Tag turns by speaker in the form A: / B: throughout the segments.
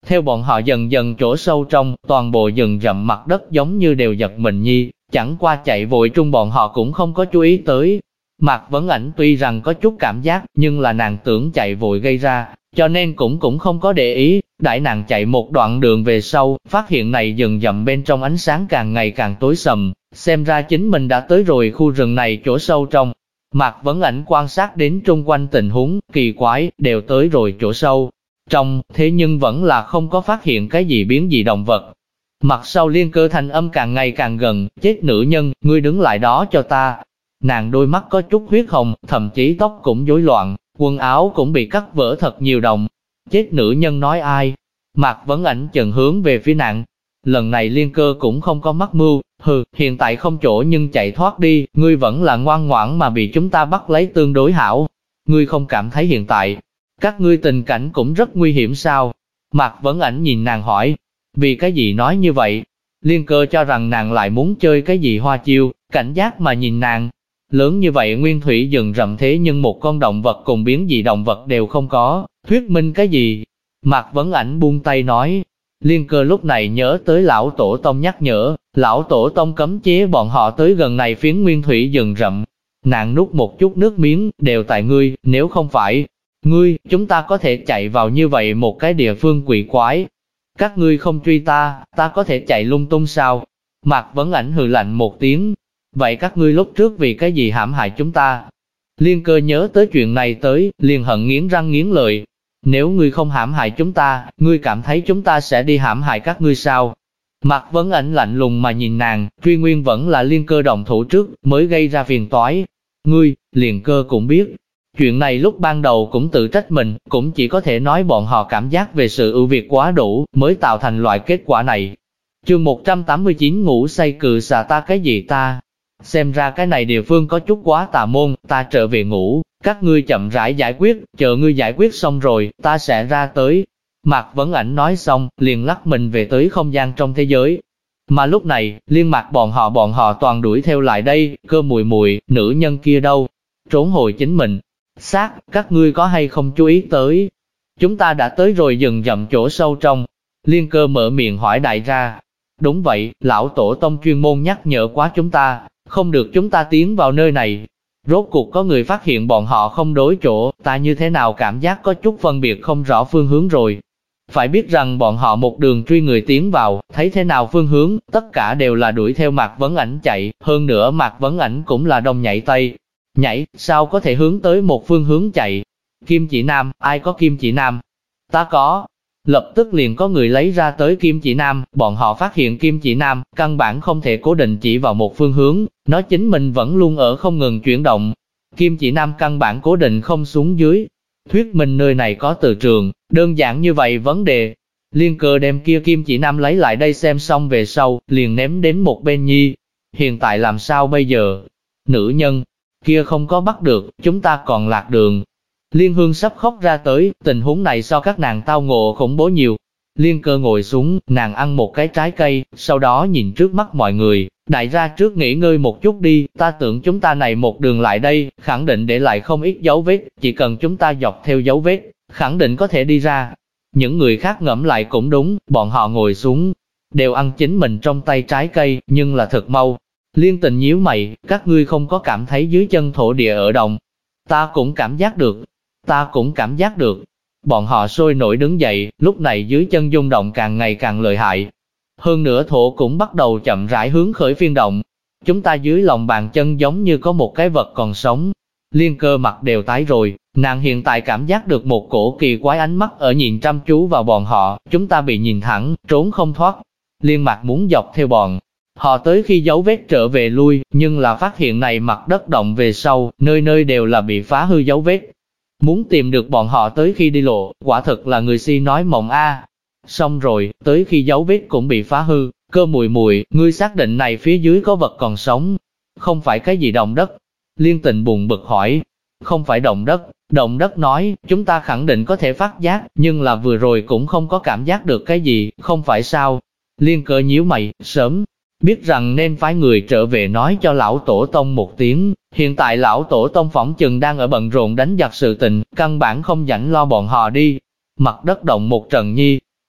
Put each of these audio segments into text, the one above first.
A: Theo bọn họ dần dần chỗ sâu trong, toàn bộ rừng rậm mặt đất giống như đều giật mình nhi, chẳng qua chạy vội trung bọn họ cũng không có chú ý tới. Mạc Vấn Ảnh tuy rằng có chút cảm giác, nhưng là nàng tưởng chạy vội gây ra, cho nên cũng không có để ý. Đãi nàng chạy một đoạn đường về sau, phát hiện này rừng rậm bên trong ánh sáng càng ngày càng tối sầm, xem ra chính mình đã tới rồi khu rừng này chỗ sâu trong. Mạc Vấn Ảnh quan sát đến trung quanh tình huống, kỳ quái, đều tới rồi chỗ sâu trong, thế nhưng vẫn là không có phát hiện cái gì biến dị động vật. Mặt sau Liên Cơ thanh âm càng ngày càng gần, chết nữ nhân, ngươi đứng lại đó cho ta. Nàng đôi mắt có chút huyết hồng, thậm chí tóc cũng rối loạn, quần áo cũng bị cắt vỡ thật nhiều đồng. Chết nữ nhân nói ai? Mạc Vấn Ảnh chần hướng về phía nàng. Lần này Liên Cơ cũng không có mắc mưu, hiện tại không chỗ nhưng chạy thoát đi, ngươi vẫn là ngoan ngoãn mà bị chúng ta bắt lấy tương đối hảo. Ngươi không cảm thấy hiện tại, các ngươi tình cảnh cũng rất nguy hiểm sao? Mạc Vấn Ảnh nhìn nàng hỏi, vì cái gì nói như vậy? Liên Cơ cho rằng nàng lại muốn chơi cái gì hoa chiêu, cảnh giác mà nhìn nàng. Lớn như vậy nguyên thủy rừng rậm thế nhưng một con động vật cùng biến dị động vật đều không có, thuyết minh cái gì? Mạc Vấn Ảnh buông tay nói. Liên Cơ lúc này nhớ tới lão tổ tông nhắc nhở, lão tổ tông cấm chế bọn họ tới gần này phiến nguyên thủy rừng rậm. Nàng nuốt một chút nước miếng, đều tại ngươi, nếu không phải ngươi, chúng ta có thể chạy vào như vậy một cái địa phương quỷ quái. Các ngươi không truy ta, ta có thể chạy lung tung sao? Mạc Vấn Ảnh hừ lạnh một tiếng. Vậy các ngươi lúc trước vì cái gì hãm hại chúng ta? Liên Cơ nhớ tới chuyện này tới, liền hận nghiến răng nghiến lợi. Nếu ngươi không hãm hại chúng ta, ngươi cảm thấy chúng ta sẽ đi hãm hại các ngươi sao? Mạc Vấn Ảnh lạnh lùng mà nhìn nàng, truy nguyên vẫn là Liên Cơ động thủ trước, mới gây ra phiền toái. Ngươi, Liên Cơ cũng biết. Chuyện này lúc ban đầu cũng tự trách mình, cũng chỉ có thể nói bọn họ cảm giác về sự ưu việt quá đủ, mới tạo thành loại kết quả này. Chương 189 ngủ say cự xà ta cái gì ta? Xem ra cái này địa phương có chút quá tà môn, ta trở về ngủ, các ngươi chậm rãi giải quyết, chờ ngươi giải quyết xong rồi, ta sẽ ra tới. Mạc Vấn Ảnh nói xong, liền lắc mình về tới không gian trong thế giới. Mà lúc này, Liên Mạc bọn họ toàn đuổi theo lại đây, Cơ mùi mùi, nữ nhân kia đâu? Trốn hồi chính mình. Xác, các ngươi có hay không chú ý tới? Chúng ta đã tới rồi rừng rậm chỗ sâu trong. Liên Cơ mở miệng hỏi đại ra. Đúng vậy, lão tổ tông chuyên môn nhắc nhở quá chúng ta, không được chúng ta tiến vào nơi này. Rốt cuộc có người phát hiện bọn họ không đối chỗ, ta như thế nào cảm giác có chút phân biệt không rõ phương hướng rồi. Phải biết rằng bọn họ một đường truy người tiến vào, thấy thế nào phương hướng, tất cả đều là đuổi theo Mạc Vấn Ảnh chạy, hơn nữa Mạc Vấn Ảnh cũng là đông nhảy tây. Nhảy, sao có thể hướng tới một phương hướng chạy? Kim chỉ nam, ai có kim chỉ nam? Ta có. Lập tức liền có người lấy ra tới kim chỉ nam, bọn họ phát hiện kim chỉ nam, căn bản không thể cố định chỉ vào một phương hướng, nó chính mình vẫn luôn ở không ngừng chuyển động. Kim chỉ nam căn bản cố định không xuống dưới. Thuyết minh nơi này có từ trường, đơn giản như vậy vấn đề. Liên Cơ đem kia kim chỉ nam lấy lại đây xem xong về sau, liền ném đến một bên nhi. Hiện tại làm sao bây giờ? Nữ nhân kia không có bắt được, chúng ta còn lạc đường. Liên Hương sắp khóc ra tới, tình huống này so các nàng tao ngộ khủng bố nhiều. Liên Cơ ngồi xuống, nàng ăn một cái trái cây, sau đó nhìn trước mắt mọi người, đại ra trước nghỉ ngơi một chút đi, ta tưởng chúng ta này một đường lại đây, khẳng định để lại không ít dấu vết, chỉ cần chúng ta dọc theo dấu vết, khẳng định có thể đi ra. Những người khác ngẫm lại cũng đúng, bọn họ ngồi xuống, đều ăn chính mình trong tay trái cây, nhưng là thật mau. Liên Tình nhíu mày, các ngươi không có cảm thấy dưới chân thổ địa ở động. Ta cũng cảm giác được. Ta cũng cảm giác được. Bọn họ sôi nổi đứng dậy, lúc này dưới chân rung động càng ngày càng lợi hại. Hơn nữa thổ cũng bắt đầu chậm rãi hướng khởi phiên động. Chúng ta dưới lòng bàn chân giống như có một cái vật còn sống. Liên Cơ mặt đều tái rồi, nàng hiện tại cảm giác được một cổ kỳ quái ánh mắt ở nhìn chăm chú vào bọn họ, chúng ta bị nhìn thẳng, trốn không thoát. Liên Mạc muốn dọc theo bọn họ tới khi dấu vết trở về lui, nhưng là phát hiện này mặt đất động về sau, nơi nơi đều là bị phá hư dấu vết. Muốn tìm được bọn họ tới khi đi lộ, quả thực là người si nói mộng a. Xong rồi, tới khi dấu vết cũng bị phá hư, Cơ mùi mùi, ngươi xác định này phía dưới có vật còn sống, không phải cái gì động đất. Liên Tình buồn bực hỏi, không phải động đất nói, chúng ta khẳng định có thể phát giác, nhưng là vừa rồi cũng không có cảm giác được cái gì, không phải sao. Liên Cơ nhíu mày, sớm biết rằng nên phái người trở về nói cho lão tổ tông một tiếng, hiện tại lão tổ tông phỏng chừng đang ở bận rộn đánh giặc sự tình, căn bản không rảnh lo bọn họ đi. Mặt đất động một trận nhi,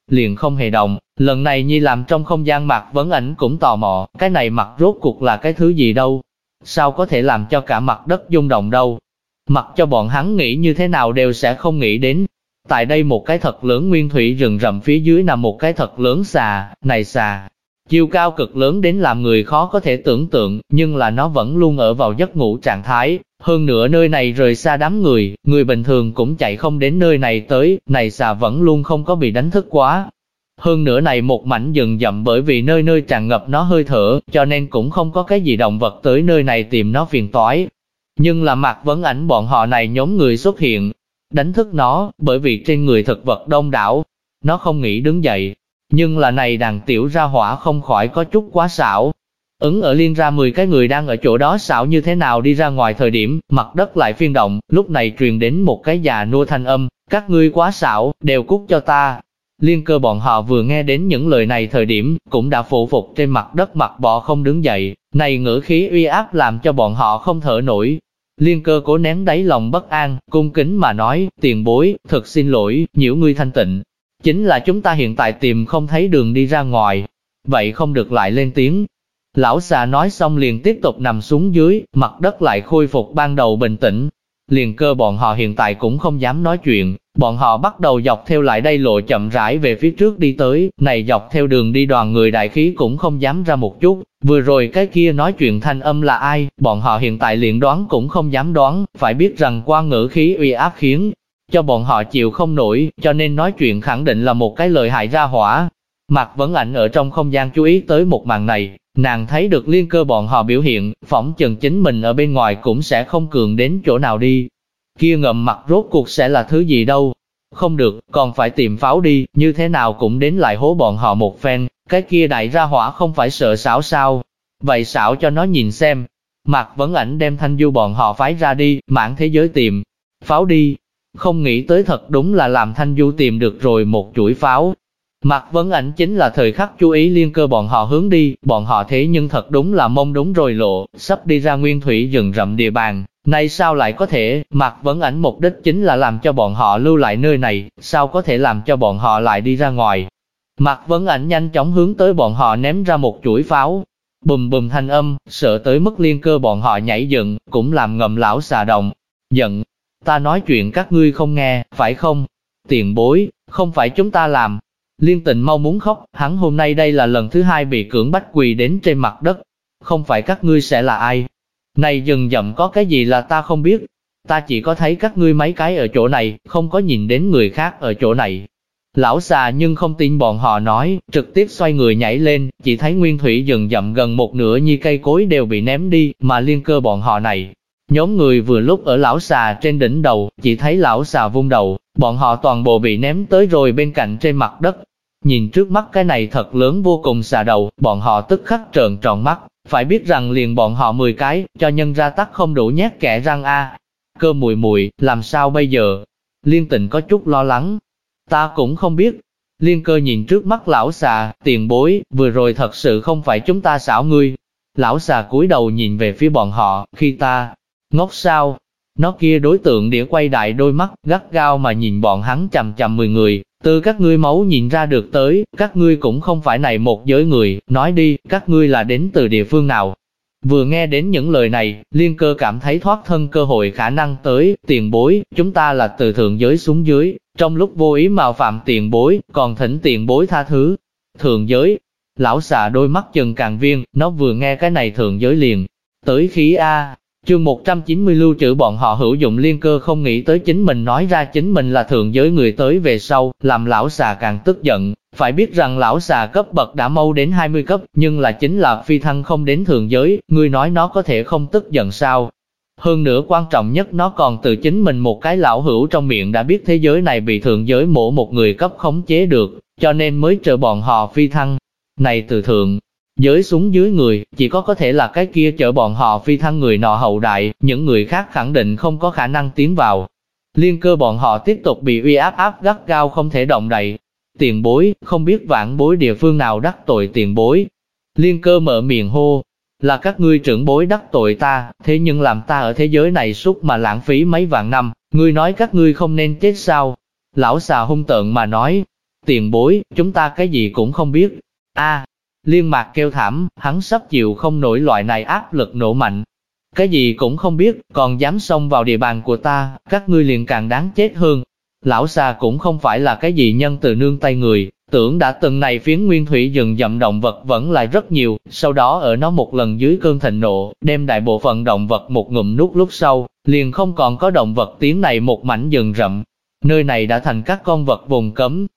A: liền không hề động. Lần này Nhi làm trong không gian Mạc Vấn Ảnh cũng tò mò, cái này mặt rốt cuộc là cái thứ gì đâu? Sao có thể làm cho cả mặt đất rung động đâu? Mặc cho bọn hắn nghĩ như thế nào đều sẽ không nghĩ đến. Tại đây một cái thật lớn nguyên thủy rừng rậm phía dưới nằm một cái thật lớn xà, này xà. Chiều cao cực lớn đến làm người khó có thể tưởng tượng, nhưng là nó vẫn luôn ở vào giấc ngủ trạng thái. Hơn nữa nơi này rời xa đám người bình thường cũng chạy không đến nơi này tới, này xà vẫn luôn không có bị đánh thức quá. Hơn nữa này một mảnh rừng rậm bởi vì nơi nơi tràn ngập nó hơi thở, cho nên cũng không có cái gì động vật tới nơi này tìm nó phiền toái. Nhưng là Mạc Vấn Ảnh bọn họ này nhóm người xuất hiện, đánh thức nó, bởi vì trên người thực vật đông đảo, nó không nghĩ đứng dậy. Nhưng là này đàn tiểu ra hỏa không khỏi có chút quá xảo. Ứng ở liên ra 10 cái người đang ở chỗ đó xảo như thế nào đi ra ngoài thời điểm, mặt đất lại phiên động, lúc này truyền đến một cái già nua thanh âm, các ngươi quá xảo, đều cút cho ta. Liên Cơ bọn họ vừa nghe đến những lời này thời điểm, cũng đã phụ phục trên mặt đất mặt bò không đứng dậy, này ngữ khí uy áp làm cho bọn họ không thở nổi. Liên Cơ cố nén đáy lòng bất an, cung kính mà nói, tiền bối, thật xin lỗi, nhiễu ngươi thanh tịnh. Chính là chúng ta hiện tại tìm không thấy đường đi ra ngoài, vậy không được lại lên tiếng. Lão xà nói xong liền tiếp tục nằm xuống dưới, mặt đất lại khôi phục ban đầu bình tĩnh. Liên Cơ bọn họ hiện tại cũng không dám nói chuyện, bọn họ bắt đầu dọc theo lại đây lộ chậm rãi về phía trước đi tới, này dọc theo đường đi đoàn người đại khí cũng không dám ra một chút, vừa rồi cái kia nói chuyện thanh âm là ai, bọn họ hiện tại liền đoán cũng không dám đoán, phải biết rằng qua ngữ khí uy áp khiến cho bọn họ chịu không nổi, cho nên nói chuyện khẳng định là một cái lợi hại ra hỏa. Mạc Vấn Ảnh ở trong không gian chú ý tới một màn này, nàng thấy được Liên Cơ bọn họ biểu hiện, phỏng chừng chính mình ở bên ngoài cũng sẽ không cường đến chỗ nào đi. Kia ngậm mặt rốt cuộc sẽ là thứ gì đâu? Không được, còn phải tìm pháo đi, như thế nào cũng đến lại hố bọn họ một phen, cái kia đại ra hỏa không phải sợ xảo sao? Vậy xảo cho nó nhìn xem. Mạc Vấn Ảnh đem Thanh Du bọn họ phái ra đi, mãn thế giới tìm pháo đi. Không nghĩ tới thật đúng là làm Thanh Du tìm được rồi một chuỗi pháo. Mạc Vấn Ảnh chính là thời khắc chú ý Liên Cơ bọn họ hướng đi, bọn họ thế nhưng thật đúng là mông đúng rồi lộ, sắp đi ra nguyên thủy rừng rậm địa bàn. Này sao lại có thể, Mạc Vấn Ảnh mục đích chính là làm cho bọn họ lưu lại nơi này, sao có thể làm cho bọn họ lại đi ra ngoài. Mạc Vấn Ảnh nhanh chóng hướng tới bọn họ ném ra một chuỗi pháo. Bùm bùm thanh âm, sợ tới mức Liên Cơ bọn họ nhảy dựng, cũng làm ngầm lão xà động. Giận, ta nói chuyện các ngươi không nghe, phải không? Tiền bối, không phải chúng ta làm. Liên Tình mau muốn khóc, hắn hôm nay đây là lần thứ hai bị cưỡng bách quỳ đến trên mặt đất. Không phải các ngươi sẽ là ai? Này rừng rậm có cái gì là ta không biết? Ta chỉ có thấy các ngươi mấy cái ở chỗ này, không có nhìn đến người khác ở chỗ này. Lão xà nhưng không tin bọn họ nói, trực tiếp xoay người nhảy lên, chỉ thấy nguyên thủy rừng rậm gần một nửa như cây cối đều bị ném đi, mà Liên Cơ bọn họ này. Nhóm người vừa lúc ở lão xà trên đỉnh đầu, chỉ thấy lão xà vung đầu, bọn họ toàn bộ bị ném tới rồi bên cạnh trên mặt đất. Nhìn trước mắt cái này thật lớn vô cùng xà đầu, bọn họ tức khắc trợn tròn mắt, phải biết rằng liền bọn họ 10 cái, cho nhân ra tắc không đủ nhét kẽ răng a. Cơ mùi mùi, làm sao bây giờ? Liên Tình có chút lo lắng. Ta cũng không biết. Liên Cơ nhìn trước mắt lão xà, tiền bối, vừa rồi thật sự không phải chúng ta xảo ngươi. Lão xà cúi đầu nhìn về phía bọn họ, khi ta ngốc sao? Nó kia đối tượng đĩa quay đại đôi mắt, gắt gao mà nhìn bọn hắn chằm chằm 10 người, từ các ngươi máu nhìn ra được tới, các ngươi cũng không phải này một giới người, nói đi, các ngươi là đến từ địa phương nào? Vừa nghe đến những lời này, Liên Cơ cảm thấy thoát thân cơ hội khả năng tới, tiền bối, chúng ta là từ thượng giới xuống dưới, trong lúc vô ý mạo phạm tiền bối, còn thỉnh tiền bối tha thứ. Thượng giới, lão xà đôi mắt chừng càng viên, nó vừa nghe cái này thượng giới liền, tới khí A. Chương 190 lưu trữ bọn họ hữu dụng. Liên Cơ không nghĩ tới chính mình nói ra chính mình là thượng giới người tới về sau, làm lão xà càng tức giận. Phải biết rằng lão xà cấp bậc đã mau đến 20 cấp, nhưng là chính là phi thăng không đến thượng giới, ngươi nói nó có thể không tức giận sao? Hơn nữa quan trọng nhất nó còn từ chính mình một cái lão hữu trong miệng đã biết thế giới này bị thượng giới mổ một người cấp khống chế được, cho nên mới trợ bọn họ phi thăng. Này từ thượng giới xuống dưới người, chỉ có thể là cái kia chở bọn họ phi thăng người nọ hậu đại, những người khác khẳng định không có khả năng tiến vào. Liên Cơ bọn họ tiếp tục bị uy áp gắt gao không thể động đậy. Tiền bối, không biết vãn bối địa phương nào đắc tội tiền bối. Liên Cơ mở miệng hô, là các ngươi trưởng bối đắc tội ta, thế nhưng làm ta ở thế giới này suốt mà lãng phí mấy vạn năm, ngươi nói các ngươi không nên chết sao? Lão xà hung tợn mà nói, Tiền bối, chúng ta cái gì cũng không biết. Liên Mạc kêu thảm, hắn sắp chịu không nổi loại này áp lực nổ mạnh. Cái gì cũng không biết, còn dám xông vào địa bàn của ta, các ngươi liền càng đáng chết hơn. Lão xà cũng không phải là cái gì nhân từ nương tay người, tưởng đã từng này phiến nguyên thủy rừng rậm động vật vẫn lại rất nhiều, sau đó ở nó một lần dưới cơn thịnh nộ, đem đại bộ phận động vật một ngụm nuốt lúc sau, liền không còn có động vật tiếng này một mảnh rừng rậm. Nơi này đã thành các con vật vùng cấm.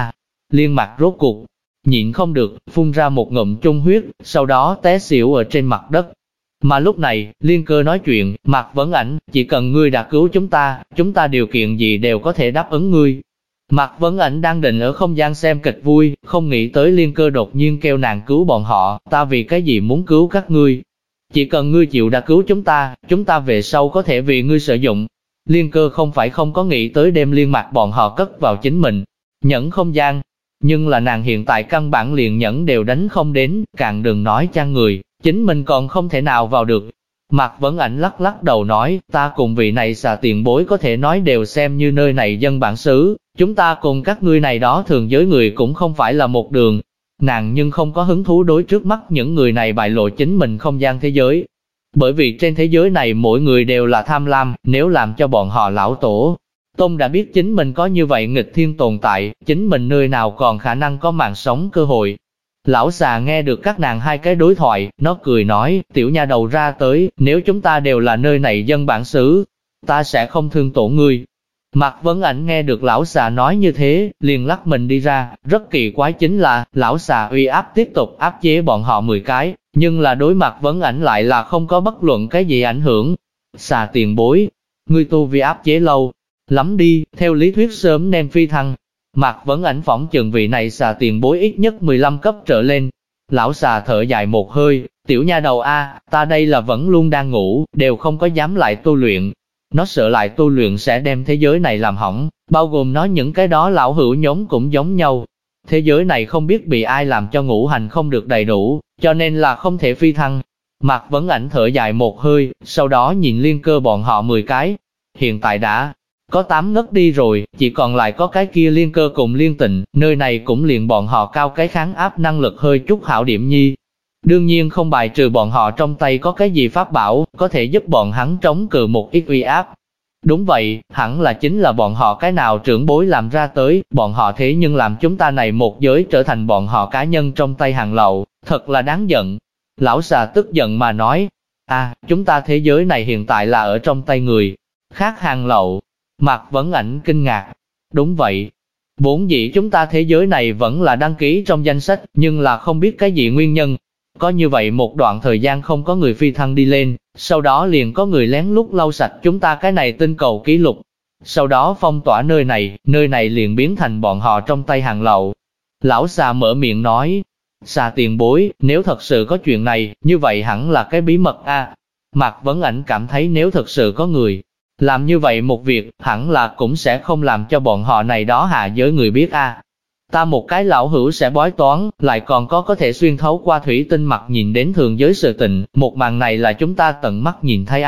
A: Liên Mạc rốt cuộc nhịn không được, phun ra một ngụm chung huyết, sau đó té xỉu ở trên mặt đất. Mà lúc này, Liên Cơ nói chuyện, Mạc Vấn Ảnh, chỉ cần ngươi đã cứu chúng ta điều kiện gì đều có thể đáp ứng ngươi. Mạc Vấn Ảnh đang định ở không gian xem kịch vui, không nghĩ tới Liên Cơ đột nhiên kêu nàng cứu bọn họ, ta vì cái gì muốn cứu các ngươi. Chỉ cần ngươi chịu đã cứu chúng ta về sau có thể vì ngươi sử dụng. Liên Cơ không phải không có nghĩ tới đem Liên Mạc bọn họ cất vào chính mình, nhẫn không gian. Nhưng là nàng hiện tại căn bản liền nhẫn đều đánh không đến, càng đừng nói trang người, chính mình còn không thể nào vào được. Mạc Vấn Ảnh lắc lắc đầu nói, ta cùng vị này xà tiền bối có thể nói đều xem như nơi này dân bản xứ, chúng ta cùng các ngươi này đó thường giới người cũng không phải là một đường. Nàng nhưng không có hứng thú đối trước mắt những người này bại lộ chính mình không gian thế giới. Bởi vì trên thế giới này mỗi người đều là tham lam, nếu làm cho bọn họ lão tổ Tông đã biết chính mình có như vậy nghịch thiên tồn tại, chính mình nơi nào còn khả năng có mạng sống cơ hội. Lão xà nghe được các nàng hai cái đối thoại, nó cười nói, tiểu nha đầu ra tới, nếu chúng ta đều là nơi này dân bản xứ, ta sẽ không thương tổn ngươi. Mạc Vấn Ảnh nghe được lão xà nói như thế, liền lắc mình đi ra, rất kỳ quái chính là, lão xà uy áp tiếp tục áp chế bọn họ 10 cái, nhưng là đối mặt Vấn Ảnh lại là không có bất luận cái gì ảnh hưởng. Xà tiền bối, ngươi tu vi áp chế lâu lắm đi, theo lý thuyết sớm nên phi thăng. Mạc Vấn Ảnh phỏng chừng vị này xà tiền bối ít nhất 15 cấp trở lên. Lão xà thở dài một hơi, tiểu nha đầu ta đây là vẫn luôn đang ngủ, đều không có dám lại tu luyện. Nó sợ lại tu luyện sẽ đem thế giới này làm hỏng, bao gồm nó những cái đó lão hữu nhóm cũng giống nhau. Thế giới này không biết bị ai làm cho ngũ hành không được đầy đủ, cho nên là không thể phi thăng. Mạc Vấn Ảnh thở dài một hơi, sau đó nhìn Liên Cơ bọn họ 10 cái. Hiện tại đã có 8 ngất đi rồi, chỉ còn lại có cái kia Liên Cơ cùng Liên Tịnh, nơi này cũng liền bọn họ cao cái kháng áp năng lực hơi chút hảo điểm nhi. Đương nhiên không bài trừ bọn họ trong tay có cái gì pháp bảo, có thể giúp bọn hắn chống cự một ít uy áp. Đúng vậy, hẳn là chính là bọn họ cái nào trưởng bối làm ra tới, bọn họ thế nhưng làm chúng ta này một giới trở thành bọn họ cá nhân trong tay hàng lậu, thật là đáng giận. Lão xà tức giận mà nói, chúng ta thế giới này hiện tại là ở trong tay người khác hàng lậu. Mạc Vấn Ảnh kinh ngạc. Đúng vậy. Vốn dĩ chúng ta thế giới này vẫn là đăng ký trong danh sách, nhưng là không biết cái gì nguyên nhân. Có như vậy một đoạn thời gian không có người phi thăng đi lên, sau đó liền có người lén lút lau sạch chúng ta cái này tinh cầu ký lục. Sau đó phong tỏa nơi này liền biến thành bọn họ trong tay hàng lậu. Lão xà mở miệng nói, xà tiền bối, nếu thật sự có chuyện này, như vậy hẳn là cái bí mật Mạc Vấn Ảnh cảm thấy nếu thật sự có người làm như vậy một việc, hẳn là cũng sẽ không làm cho bọn họ này đó hạ giới người biết Ta một cái lão hữu sẽ bói toán, lại còn có thể xuyên thấu qua thủy tinh mặt nhìn đến thường giới sự tình, một màn này là chúng ta tận mắt nhìn thấy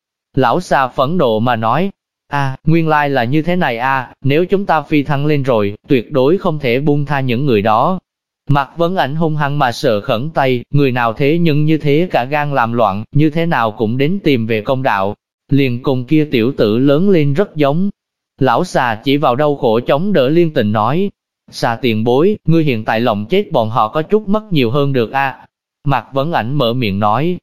A: Lão xà phẫn nộ mà nói, nguyên lai là như thế này nếu chúng ta phi thăng lên rồi, tuyệt đối không thể buông tha những người đó. Mạc Vấn Ảnh hung hăng mà sợ khẩn tay, người nào thế nhưng như thế cả gan làm loạn, như thế nào cũng đến tìm về công đạo. Liền cùng kia tiểu tử lớn lên rất giống. Lão xà chỉ vào đau khổ chống đỡ Liên Tình nói, xà tiền bối, ngươi hiện tại lòng chết bọn họ có chút mất nhiều hơn được Mạc Vấn Ảnh mở miệng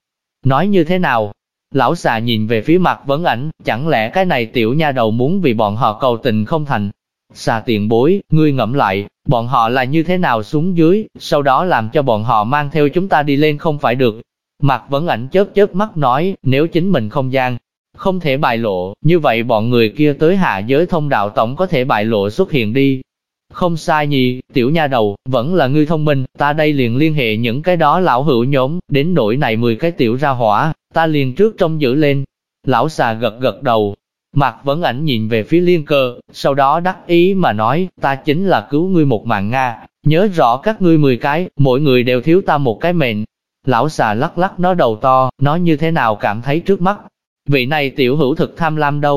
A: nói như thế nào? Lão xà nhìn về phía Mạc Vấn Ảnh, chẳng lẽ cái này tiểu nha đầu muốn vì bọn họ cầu tình không thành? Xà tiền bối, ngươi ngẫm lại, bọn họ là như thế nào xuống dưới, sau đó làm cho bọn họ mang theo chúng ta đi lên không phải được. Mạc Vấn Ảnh chớp chớp mắt nói, nếu chính mình không gian không thể bại lộ, như vậy bọn người kia tới hạ giới thông đạo tổng có thể bại lộ xuất hiện đi. Không sai nhỉ, tiểu nha đầu, vẫn là ngươi thông minh, ta đây liền liên hệ những cái đó lão hữu nhóm, đến nỗi này 10 cái tiểu ra hỏa, ta liền trước trông giữ lên. Lão xà gật gật đầu. Mạc Vấn Ảnh nhìn về phía Liên Cơ, sau đó đắc ý mà nói, ta chính là cứu ngươi một mạng nhớ rõ các ngươi 10 cái, mỗi người đều thiếu ta một cái mệnh. Lão xà lắc lắc nó đầu to, nó như thế nào cảm thấy trước mắt vị này tiểu hữu thực tham lam đâu.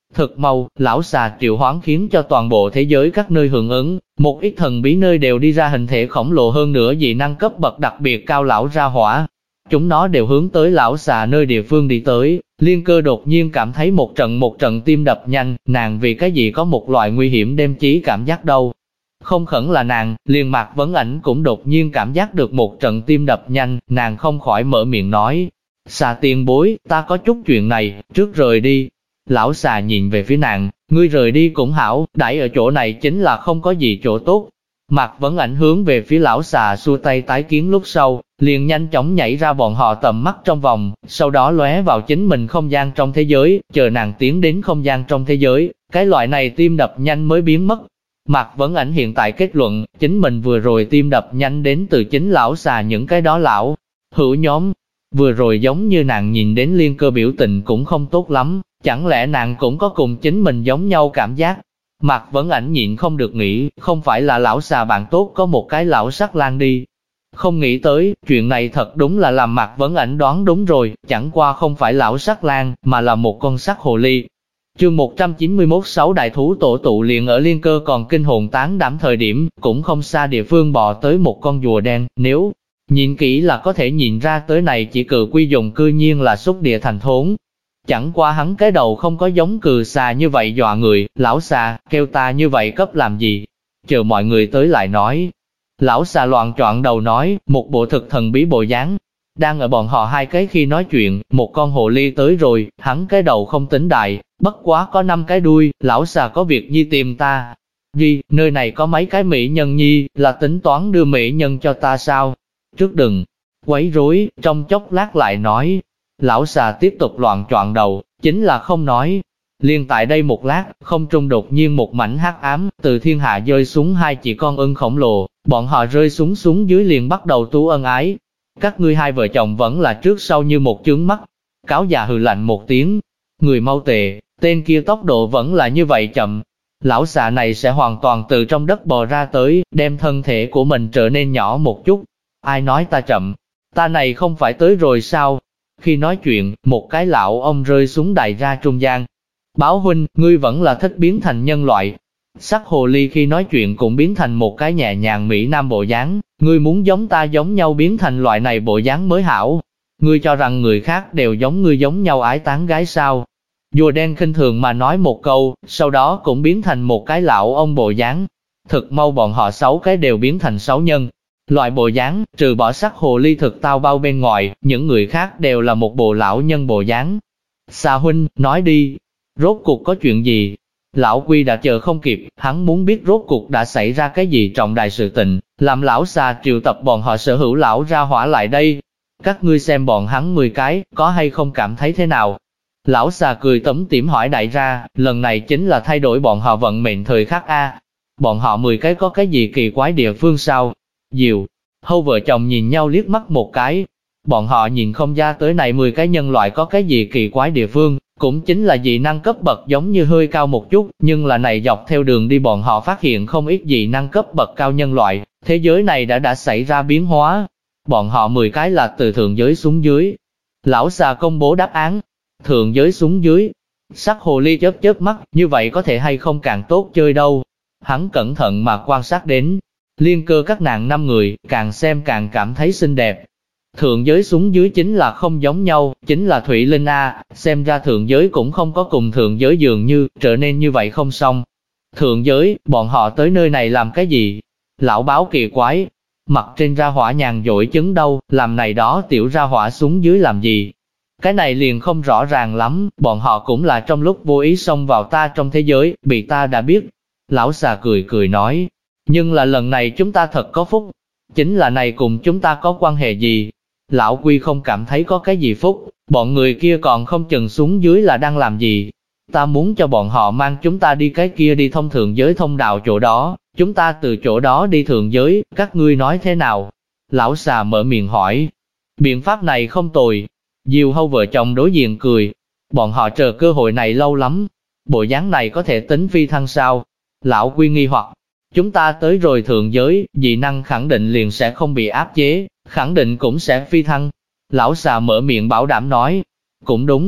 A: Thực mau, lão xà triệu hoán khiến cho toàn bộ thế giới các nơi hưởng ứng, một ít thần bí nơi đều đi ra hình thể khổng lồ hơn nữa dị năng cấp bậc đặc biệt cao lão ra hỏa. Chúng nó đều hướng tới lão xà nơi địa phương đi tới. Liên Cơ đột nhiên cảm thấy một trận tim đập nhanh, nàng vì cái gì có một loại nguy hiểm đêm chí cảm giác đâu. Không khẩn là nàng, liền Mạc Vấn Ảnh cũng đột nhiên cảm giác được một trận tim đập nhanh, nàng không khỏi mở miệng nói. Xà tiền bối, ta có chút chuyện này, trước rời đi. Lão xà nhìn về phía nàng, ngươi rời đi cũng hảo, đãi ở chỗ này chính là không có gì chỗ tốt. Mạc Vấn Ảnh hướng về phía lão xà xua tay tái kiến lúc sau, liền nhanh chóng nhảy ra bọn họ tầm mắt trong vòng, sau đó lóe vào chính mình không gian trong thế giới, chờ nàng tiến đến không gian trong thế giới, cái loại này tim đập nhanh mới biến mất. Mạc Vấn Ảnh hiện tại kết luận, chính mình vừa rồi tim đập nhanh đến từ chính lão xà những cái đó lão hữu nhóm. Vừa rồi giống như nàng nhìn đến Liên Cơ biểu tình cũng không tốt lắm, chẳng lẽ nàng cũng có cùng chính mình giống nhau cảm giác. Mạc Vấn Ảnh nhịn không được nghĩ, không phải là lão xà bạn tốt có một cái lão sắc lang đi. Không nghĩ tới, chuyện này thật đúng là làm Mạc Vấn Ảnh đoán đúng rồi, chẳng qua không phải lão sắc lang, mà là một con sắc hồ ly. Chương 191 6 đại thú tổ tụ liền ở Liên Cơ còn kinh hồn tán đảm thời điểm, cũng không xa địa phương bò tới một con rùa đen, nếu nhìn kỹ là có thể nhìn ra tới này chỉ cự quy dùng cư nhiên là xúc địa thành thốn. Chẳng qua hắn cái đầu không có giống cừ xà như vậy dọa người, lão xà, kêu ta như vậy cấp làm gì? Chờ mọi người tới lại nói. Lão xà loạn choạng đầu nói, một bộ thực thần bí bộ dáng. Đang ở bọn họ hai cái khi nói chuyện, một con hồ ly tới rồi, hắn cái đầu không tính đại, bất quá có 5 cái đuôi, lão xà có việc nhi tìm ta. Gì, nơi này có mấy cái mỹ nhân nhi, là tính toán đưa mỹ nhân cho ta sao? Trước đừng quấy rối, trong chốc lát lại nói. Lão xà tiếp tục loạn choạng đầu, chính là không nói. Liên tại đây một lát, không trung đột nhiên một mảnh hắc ám, từ thiên hạ rơi xuống 2 chỉ con ưng khổng lồ, bọn họ rơi xuống dưới liền bắt đầu tú ân ái. Các ngươi 2 vợ chồng vẫn là trước sau như một chướng mắt. Cáo già hừ lạnh một tiếng, người mau tề, tên kia tốc độ vẫn là như vậy chậm. Lão xà này sẽ hoàn toàn từ trong đất bò ra tới, đem thân thể của mình trở nên nhỏ một chút. Ai nói ta chậm? Ta này không phải tới rồi sao? Khi nói chuyện, một cái lão ông rơi xuống đài ra trung gian. Báo huynh, ngươi vẫn là thích biến thành nhân loại. Sắc hồ ly khi nói chuyện cũng biến thành một cái nhẹ nhàng mỹ nam bộ dáng. Ngươi muốn giống ta giống nhau biến thành loại này bộ dáng mới hảo. Ngươi cho rằng người khác đều giống ngươi giống nhau ái tán gái sao? Rùa đen khinh thường mà nói một câu, sau đó cũng biến thành một cái lão ông bộ dáng. Thực mau bọn họ 6 cái đều biến thành 6 nhân. Loại bộ dáng, trừ bỏ sắc hồ ly thực tao bao bên ngoài, những người khác đều là một bộ lão nhân bộ dáng. Xà huynh, nói đi, rốt cuộc có chuyện gì? Lão Quy đã chờ không kịp, hắn muốn biết rốt cuộc đã xảy ra cái gì trọng đại sự tình, làm lão xà triệu tập bọn họ sở hữu lão ra hỏa lại đây. Các ngươi xem bọn hắn 10 cái, có hay không cảm thấy thế nào? Lão xà cười tủm tỉm hỏi đại ra, lần này chính là thay đổi bọn họ vận mệnh thời khắc A. Bọn họ 10 cái có cái gì kỳ quái địa phương sao? Diều Hâu vợ chồng nhìn nhau liếc mắt một cái. Bọn họ nhìn không ra tới này 10 cái nhân loại có cái gì kỳ quái địa phương, cũng chính là dị năng cấp bậc giống như hơi cao một chút, nhưng là này dọc theo đường đi bọn họ phát hiện không ít dị năng cấp bậc cao nhân loại, thế giới này đã xảy ra biến hóa. Bọn họ 10 cái là từ thượng giới xuống dưới. Lão xà công bố đáp án, thượng giới xuống dưới. Sắc hồ ly chớp chớp mắt, như vậy có thể hay không càng tốt chơi đâu. Hắn cẩn thận mà quan sát đến. Liên Cơ các nàng 5 người, càng xem càng cảm thấy xinh đẹp. Thượng giới xuống dưới chính là không giống nhau, chính là Thủy Linh A, xem ra thượng giới cũng không có cùng thượng giới dường như, trở nên như vậy không xong. Thượng giới, bọn họ tới nơi này làm cái gì? Lão báo kỳ quái, mặt trên ra hỏa nhàn dỗi chứng đâu, làm này đó tiểu ra hỏa xuống dưới làm gì? Cái này liền không rõ ràng lắm, bọn họ cũng là trong lúc vô ý xông vào ta trong thế giới, bị ta đã biết. Lão xà cười cười nói. Nhưng là lần này chúng ta thật có phúc, chính là này cùng chúng ta có quan hệ gì? Lão Quy không cảm thấy có cái gì phúc, bọn người kia còn không chừng xuống dưới là đang làm gì. Ta muốn cho bọn họ mang chúng ta đi cái kia đi thông thượng giới thông đạo chỗ đó, chúng ta từ chỗ đó đi thượng giới, các ngươi nói thế nào? Lão xà mở miệng hỏi. Biện pháp này không tồi. Diều Hâu vợ chồng đối diện cười. Bọn họ chờ cơ hội này lâu lắm. Bộ dáng này có thể tính phi thăng sao? Lão Quy nghi hoặc. Chúng ta tới rồi thượng giới, dị năng khẳng định liền sẽ không bị áp chế, khẳng định cũng sẽ phi thăng. Lão xà mở miệng bảo đảm nói. Cũng đúng.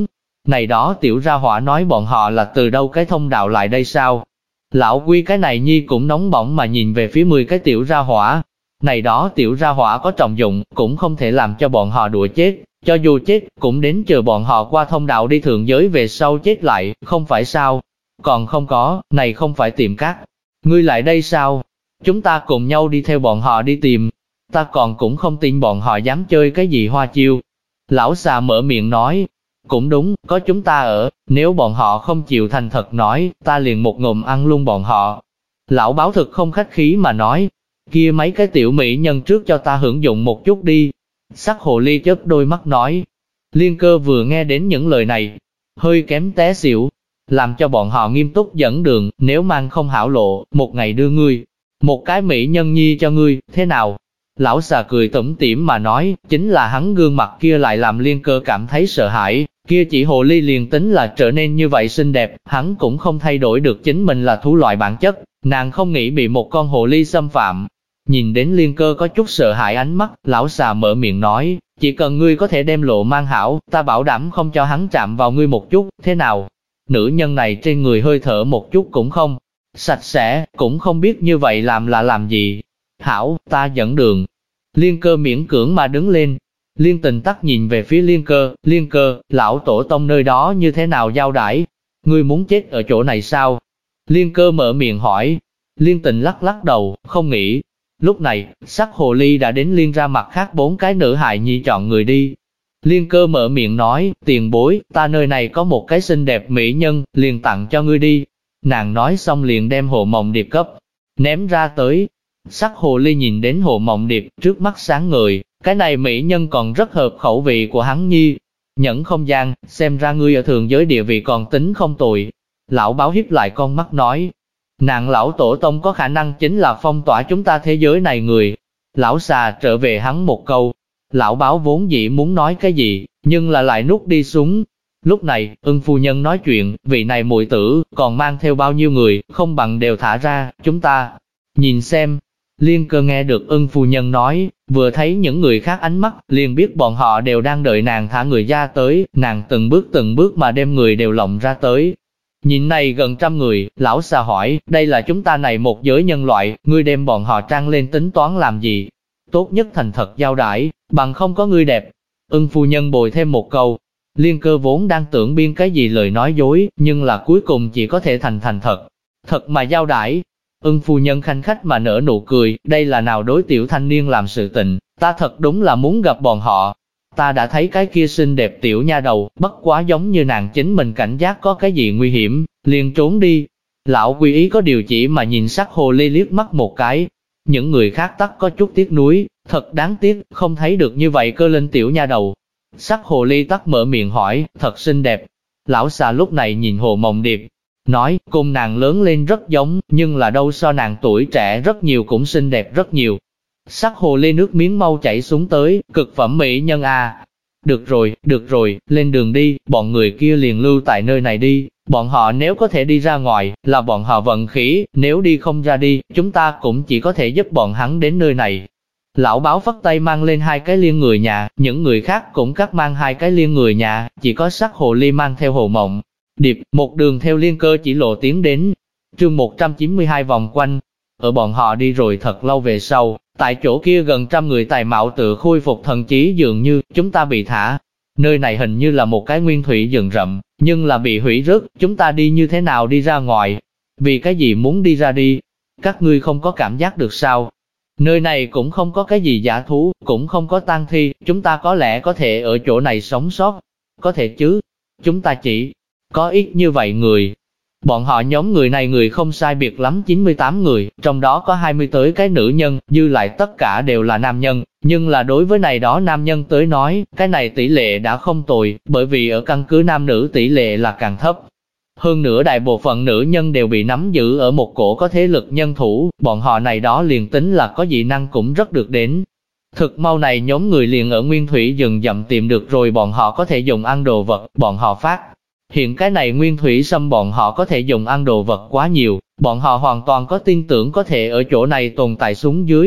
A: Này đó tiểu ra hỏa nói bọn họ là từ đâu cái thông đạo lại đây sao? Lão Quy cái này nhi cũng nóng bỏng mà nhìn về phía 10 cái tiểu ra hỏa. Này đó tiểu ra hỏa có trọng dụng, cũng không thể làm cho bọn họ đùa chết. Cho dù chết, cũng đến chờ bọn họ qua thông đạo đi thượng giới về sau chết lại, không phải sao? Còn không có, này không phải tìm các ngươi lại đây sao? Chúng ta cùng nhau đi theo bọn họ đi tìm. Ta còn cũng không tin bọn họ dám chơi cái gì hoa chiêu. Lão xà mở miệng nói, cũng đúng, có chúng ta ở, nếu bọn họ không chịu thành thật nói, ta liền một ngụm ăn luôn bọn họ. Lão báo thực không khách khí mà nói, kia mấy cái tiểu mỹ nhân trước cho ta hưởng dụng một chút đi. Sắc hồ ly chớp đôi mắt nói. Liên Cơ vừa nghe đến những lời này, hơi kém té xỉu, làm cho bọn họ nghiêm túc dẫn đường, nếu mang không hảo lộ, một ngày đưa ngươi một cái mỹ nhân nhi cho ngươi, thế nào? Lão xà cười tủm tỉm mà nói, chính là hắn gương mặt kia lại làm Liên Cơ cảm thấy sợ hãi, kia chỉ hồ ly liền tính là trở nên như vậy xinh đẹp, hắn cũng không thay đổi được chính mình là thú loại bản chất, nàng không nghĩ bị một con hồ ly xâm phạm. Nhìn đến Liên Cơ có chút sợ hãi ánh mắt, lão xà mở miệng nói, chỉ cần ngươi có thể đem lộ mang hảo, ta bảo đảm không cho hắn chạm vào ngươi một chút, thế nào? Nữ nhân này trên người hơi thở một chút cũng không sạch sẽ, cũng không biết như vậy làm là làm gì. Hảo, ta dẫn đường. Liên Cơ miễn cưỡng mà đứng lên. Liên Tình tắc nhìn về phía Liên Cơ, lão tổ tông nơi đó như thế nào giao đãi? Ngươi muốn chết ở chỗ này sao? Liên Cơ mở miệng hỏi. Liên Tình lắc lắc đầu, không nghĩ. Lúc này, sắc hồ ly đã đến liên ra mặt khác 4 cái nữ hài nhi chọn người đi. Liên Cơ mở miệng nói, tiền bối, ta nơi này có một cái xinh đẹp mỹ nhân, liền tặng cho ngươi đi. Nàng nói xong liền đem Hồ Mộng Điệp cấp, ném ra tới. Sắc hồ ly nhìn đến Hồ Mộng Điệp, trước mắt sáng ngời, cái này mỹ nhân còn rất hợp khẩu vị của hắn nhi. Nhẫn không gian, xem ra ngươi ở thường giới địa vị còn tính không tồi. Lão báo hiếp lại con mắt nói, nàng lão tổ tông có khả năng chính là phong tỏa chúng ta thế giới này người. Lão xà trở về hắn một câu. Lão báo vốn dĩ muốn nói cái gì, nhưng là lại nuốt đi xuống. Lúc này, Ưng phu nhân nói chuyện, vị này muội tử, còn mang theo bao nhiêu người, không bằng đều thả ra, chúng ta nhìn xem. Liên Cơ nghe được Ưng phu nhân nói, vừa thấy những người khác ánh mắt, liền biết bọn họ đều đang đợi nàng thả người ra tới, nàng từng bước mà đem người đều lộng ra tới. Nhìn này gần 100 người, lão xà hỏi, đây là chúng ta này một giới nhân loại, ngươi đem bọn họ trang lên tính toán làm gì? Tốt nhất thành thật giao đãi, bằng không có ngươi đẹp. Ưng phu nhân bồi thêm một câu. Liên Cơ vốn đang tưởng biên cái gì lời nói dối, nhưng là cuối cùng chỉ có thể thành thật mà giao đãi. Ưng phu nhân khanh khách mà nở nụ cười, đây là nào đối tiểu thanh niên làm sự tình, ta thật đúng là muốn gặp bọn họ. Ta đã thấy cái kia xinh đẹp tiểu nha đầu, bất quá giống như nàng chính mình cảnh giác có cái gì nguy hiểm, liền trốn đi. Lão Quy ý có điều chỉ mà nhìn sắc hồ ly liếc mắt một cái. Những người khác tắc có chút tiếc nuối, thật đáng tiếc, không thấy được như vậy cơ linh tiểu nha đầu. Sắc hồ ly tắc mở miệng hỏi, thật xinh đẹp. Lão xà lúc này nhìn Hồ Mộng Điệp, nói, cùng nàng lớn lên rất giống, nhưng là đâu so nàng tuổi trẻ rất nhiều cũng xinh đẹp rất nhiều. Sắc hồ ly nước miếng mau chảy xuống tới, cực phẩm mỹ nhân à. Được rồi, lên đường đi, bọn người kia liền lưu tại nơi này đi, bọn họ nếu có thể đi ra ngoài, là bọn họ vận khí, nếu đi không ra đi, chúng ta cũng chỉ có thể giúp bọn hắn đến nơi này. Lão báo phất tay mang lên 2 cái liên người nhà, những người khác cũng cắt mang 2 cái liên người nhà, chỉ có sắc hồ ly mang theo Hồ Mộng Điệp, một đường theo Liên Cơ chỉ lộ tiến đến. Chương 192 vòng quanh, ở bọn họ đi rồi thật lâu về sau, tại chỗ kia gần 100 người tài mạo tự khôi phục thần trí dường như, chúng ta bị thả. Nơi này hình như là một cái nguyên thủy rừng rậm, nhưng là bị hủy rớt, chúng ta đi như thế nào đi ra ngoài? Vì cái gì muốn đi ra đi? Các ngươi không có cảm giác được sao? Nơi này cũng không có cái gì giả thú, cũng không có tang thi, chúng ta có lẽ có thể ở chỗ này sống sót. Có thể chứ? Chúng ta chỉ có ít như vậy người. Bọn họ nhóm người này người không sai biệt lắm 98 người, trong đó có 20 tới cái nữ nhân, dư lại tất cả đều là nam nhân. Nhưng là đối với này đó nam nhân tới nói, cái này tỷ lệ đã không tồi, bởi vì ở căn cứ nam nữ tỷ lệ là càng thấp. Hơn nữa đại bộ phận nữ nhân đều bị nắm giữ ở một cổ có thế lực nhân thủ, bọn họ này đó liền tính là có dị năng cũng rất được đến. Thực mau này nhóm người liền ở nguyên thủy rừng rậm tìm được rồi bọn họ có thể dùng ăn đồ vật, bọn họ phát. Hiện cái này nguyên thủy xâm bọn họ có thể dùng ăn đồ vật quá nhiều, bọn họ hoàn toàn có tin tưởng có thể ở chỗ này tồn tại xuống dưới.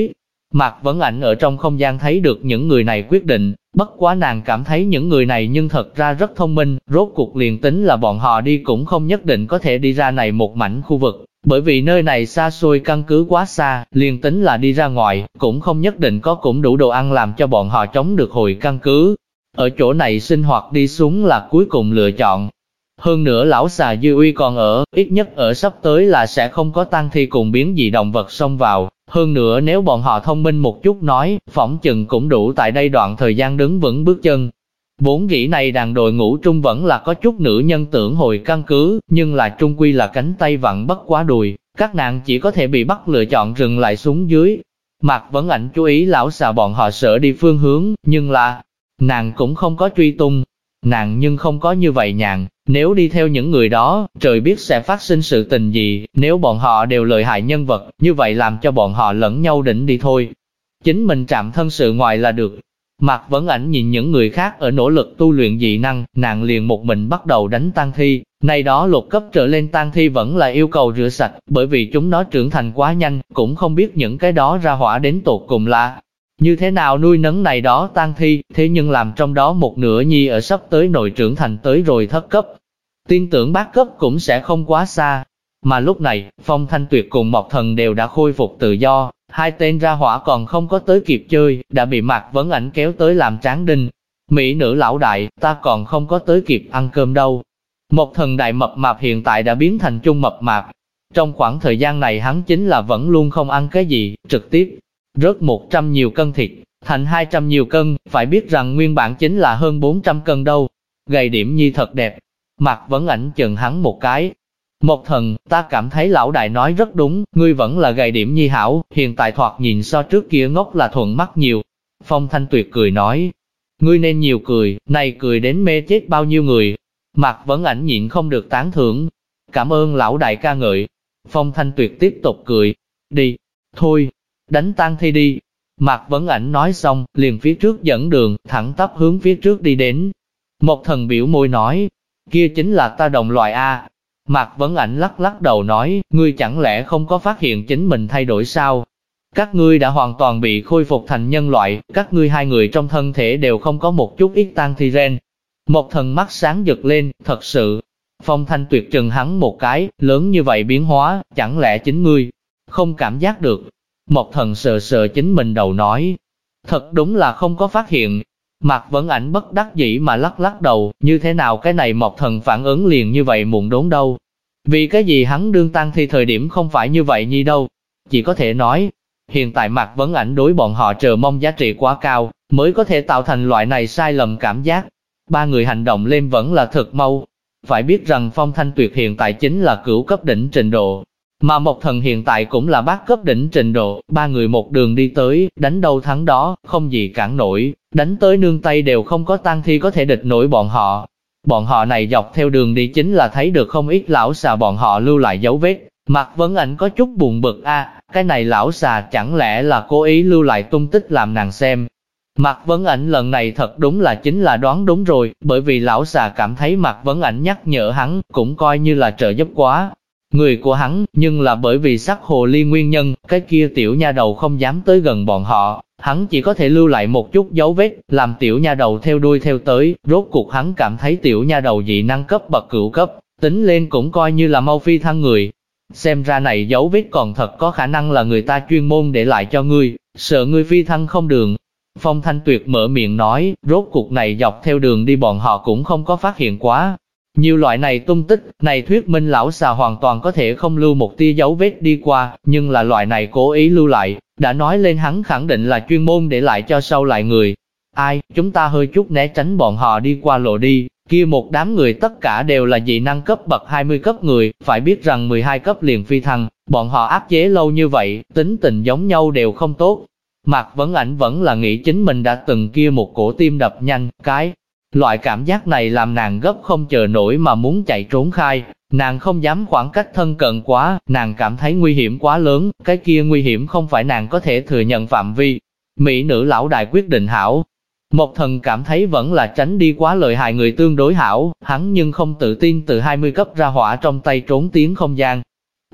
A: Mạc Vấn Ảnh ở trong không gian thấy được những người này quyết định, bất quá nàng cảm thấy những người này nhưng thật ra rất thông minh, rốt cuộc liền tính là bọn họ đi cũng không nhất định có thể đi ra này một mảnh khu vực, bởi vì nơi này xa xôi căn cứ quá xa, liền tính là đi ra ngoài, cũng không nhất định có cũng đủ đồ ăn làm cho bọn họ chống được hồi căn cứ. Ở chỗ này sinh hoạt đi xuống là cuối cùng lựa chọn. Hơn nữa lão xà Dư Uy còn ở, ít nhất ở sắp tới là sẽ không có tang thi cùng biến dị động vật xông vào. Hơn nữa nếu bọn họ thông minh một chút nói, phỏng chừng cũng đủ tại đây đoạn thời gian đứng vững bước chân. Vốn dĩ này đàn đội ngũ trung vẫn là có chút nữ nhân tưởng hồi căn cứ, nhưng là trung quy là cánh tay vặn bất quá đùi, các nàng chỉ có thể bị bắt lựa chọn dừng lại xuống dưới. Mạc Vấn Ảnh chú ý lão xà bọn họ sợ đi phương hướng, nhưng là, nàng cũng không có truy tung. Nàng nhưng không có như vậy nhàn, nếu đi theo những người đó, trời biết sẽ phát sinh sự tình gì, nếu bọn họ đều lợi hại nhân vật, như vậy làm cho bọn họ lẫn nhau đỉnh đi thôi. Chính mình chạm thân sự ngoài là được. Mạc Vấn Ảnh nhìn những người khác ở nỗ lực tu luyện dị năng, nàng liền một mình bắt đầu đánh tang thi. Này đó lục cấp trở lên tang thi vẫn là yêu cầu rửa sạch, bởi vì chúng nó trưởng thành quá nhanh, cũng không biết những cái đó ra hỏa đến tột cùng là như thế nào nuôi nấng này đó tang thi, thế nhưng làm trong đó một nửa nhi ở sắp tới nội trưởng thành tới rồi thất cấp. Tin tưởng bát cấp cũng sẽ không quá xa. Mà lúc này, Phong Thanh Tuyệt cùng Mộc Thần đều đã khôi phục tự do, hai tên ra hỏa còn không có tới kịp chơi, đã bị Mạc Vấn Ảnh kéo tới làm tráng đinh. Mỹ nữ lão đại, ta còn không có tới kịp ăn cơm đâu. Mộc Thần đại mập mạp hiện tại đã biến thành trung mập mạp. Trong khoảng thời gian này hắn chính là vẫn luôn không ăn cái gì, trực tiếp rớt 100 nhiều cân thịt, thành 200 nhiều cân, phải biết rằng nguyên bản chính là hơn 400 cân đâu. Gầy điểm nhi thật đẹp. Mạc Vấn Ảnh chừng hắn một cái. Mộc Thần, ta cảm thấy lão đại nói rất đúng, ngươi vẫn là gầy điểm nhi hảo, hiện tại thoạt nhìn so trước kia ngốc là thuận mắt nhiều. Phong Thanh Tuyệt cười nói, ngươi nên nhiều cười, này cười đến mê chết bao nhiêu người. Mạc Vấn Ảnh nhịn không được tán thưởng. Cảm ơn lão đại ca ngợi. Phong Thanh Tuyệt tiếp tục cười. Đi, thôi, đánh tang thi đi. Mạc Vấn Ảnh nói xong, liền phía trước dẫn đường, thẳng tắp hướng phía trước đi đến. Mộc Thần biểu môi nói, kia chính là ta đồng loại A. Mạc Vấn Ảnh lắc lắc đầu nói, ngươi chẳng lẽ không có phát hiện chính mình thay đổi sao? Các ngươi đã hoàn toàn bị khôi phục thành nhân loại, các ngươi hai người trong thân thể đều không có một chút ít tang thi gen. Mộc Thần mắt sáng giật lên, thật sự. Phong Thanh Tuyệt trừng hắn một cái, lớn như vậy biến hóa, chẳng lẽ chính ngươi không cảm giác được? Mộc Thần sờ sờ chính mình đầu nói, thật đúng là không có phát hiện. Mạc Vấn Ảnh bất đắc dĩ mà lắc lắc đầu, như thế nào cái này Mộc Thần phản ứng liền như vậy muộn đốn đâu. Vì cái gì hắn đương tang thi thời điểm không phải như vậy nhi đâu. Chỉ có thể nói, hiện tại Mạc Vấn Ảnh đối bọn họ chờ mong giá trị quá cao, mới có thể tạo thành loại này sai lầm cảm giác. Ba người hành động lên vẫn là thật mau. Phải biết rằng Phong Thanh Tuyệt hiện tại chính là cửu cấp đỉnh trình độ, mà Mộc Thần hiện tại cũng là bát cấp đỉnh trình độ, ba người một đường đi tới, đánh đâu thắng đó, không gì cản nổi, đánh tới nương tay đều không có tang thi có thể địch nổi bọn họ. Bọn họ này dọc theo đường đi chính là thấy được không ít lão xà bọn họ lưu lại dấu vết. Mạc Vấn Ảnh có chút buồn bực cái này lão xà chẳng lẽ là cố ý lưu lại tung tích làm nàng xem. Mạc Vấn Ảnh lần này thật đúng là chính là đoán đúng rồi, bởi vì lão xà cảm thấy Mạc Vấn Ảnh nhắc nhở hắn, cũng coi như là trợ giúp quá người của hắn, nhưng là bởi vì sắc hồ ly nguyên nhân, cái kia tiểu nha đầu không dám tới gần bọn họ, hắn chỉ có thể lưu lại một chút dấu vết, làm tiểu nha đầu theo đuôi theo tới, rốt cuộc hắn cảm thấy tiểu nha đầu dị năng cấp bậc cửu cấp, tính lên cũng coi như là mau phi thăng người. Xem ra này dấu vết còn thật có khả năng là người ta chuyên môn để lại cho ngươi, sợ ngươi phi thăng không đường. Phong Thanh Tuyệt mở miệng nói, rốt cuộc này dọc theo đường đi bọn họ cũng không có phát hiện quá nhiều loại này tung tích, này thuyết minh lão xà hoàn toàn có thể không lưu một tia dấu vết đi qua, nhưng là loại này cố ý lưu lại, đã nói lên hắn khẳng định là chuyên môn để lại cho sau lại người. Ai, chúng ta hơi chút né tránh bọn họ đi qua lộ đi, kia một đám người tất cả đều là dị năng cấp bậc 20 cấp người, phải biết rằng 12 cấp liền phi thăng, bọn họ áp chế lâu như vậy, tính tình giống nhau đều không tốt. Mạc Vấn Ảnh vẫn là nghĩ chính mình đã từng kia một cổ tim đập nhanh, cái loại cảm giác này làm nàng gấp không chờ nổi mà muốn chạy trốn khai, nàng không dám khoảng cách thân cận quá, nàng cảm thấy nguy hiểm quá lớn, cái kia nguy hiểm không phải nàng có thể thừa nhận phạm vi. Mỹ nữ lão đại quyết định hảo. Mộc Thần cảm thấy vẫn là tránh đi quá lợi hại người tương đối hảo, hắn nhưng không tự tin từ 20 cấp ra hỏa trong tay trốn tiến không gian.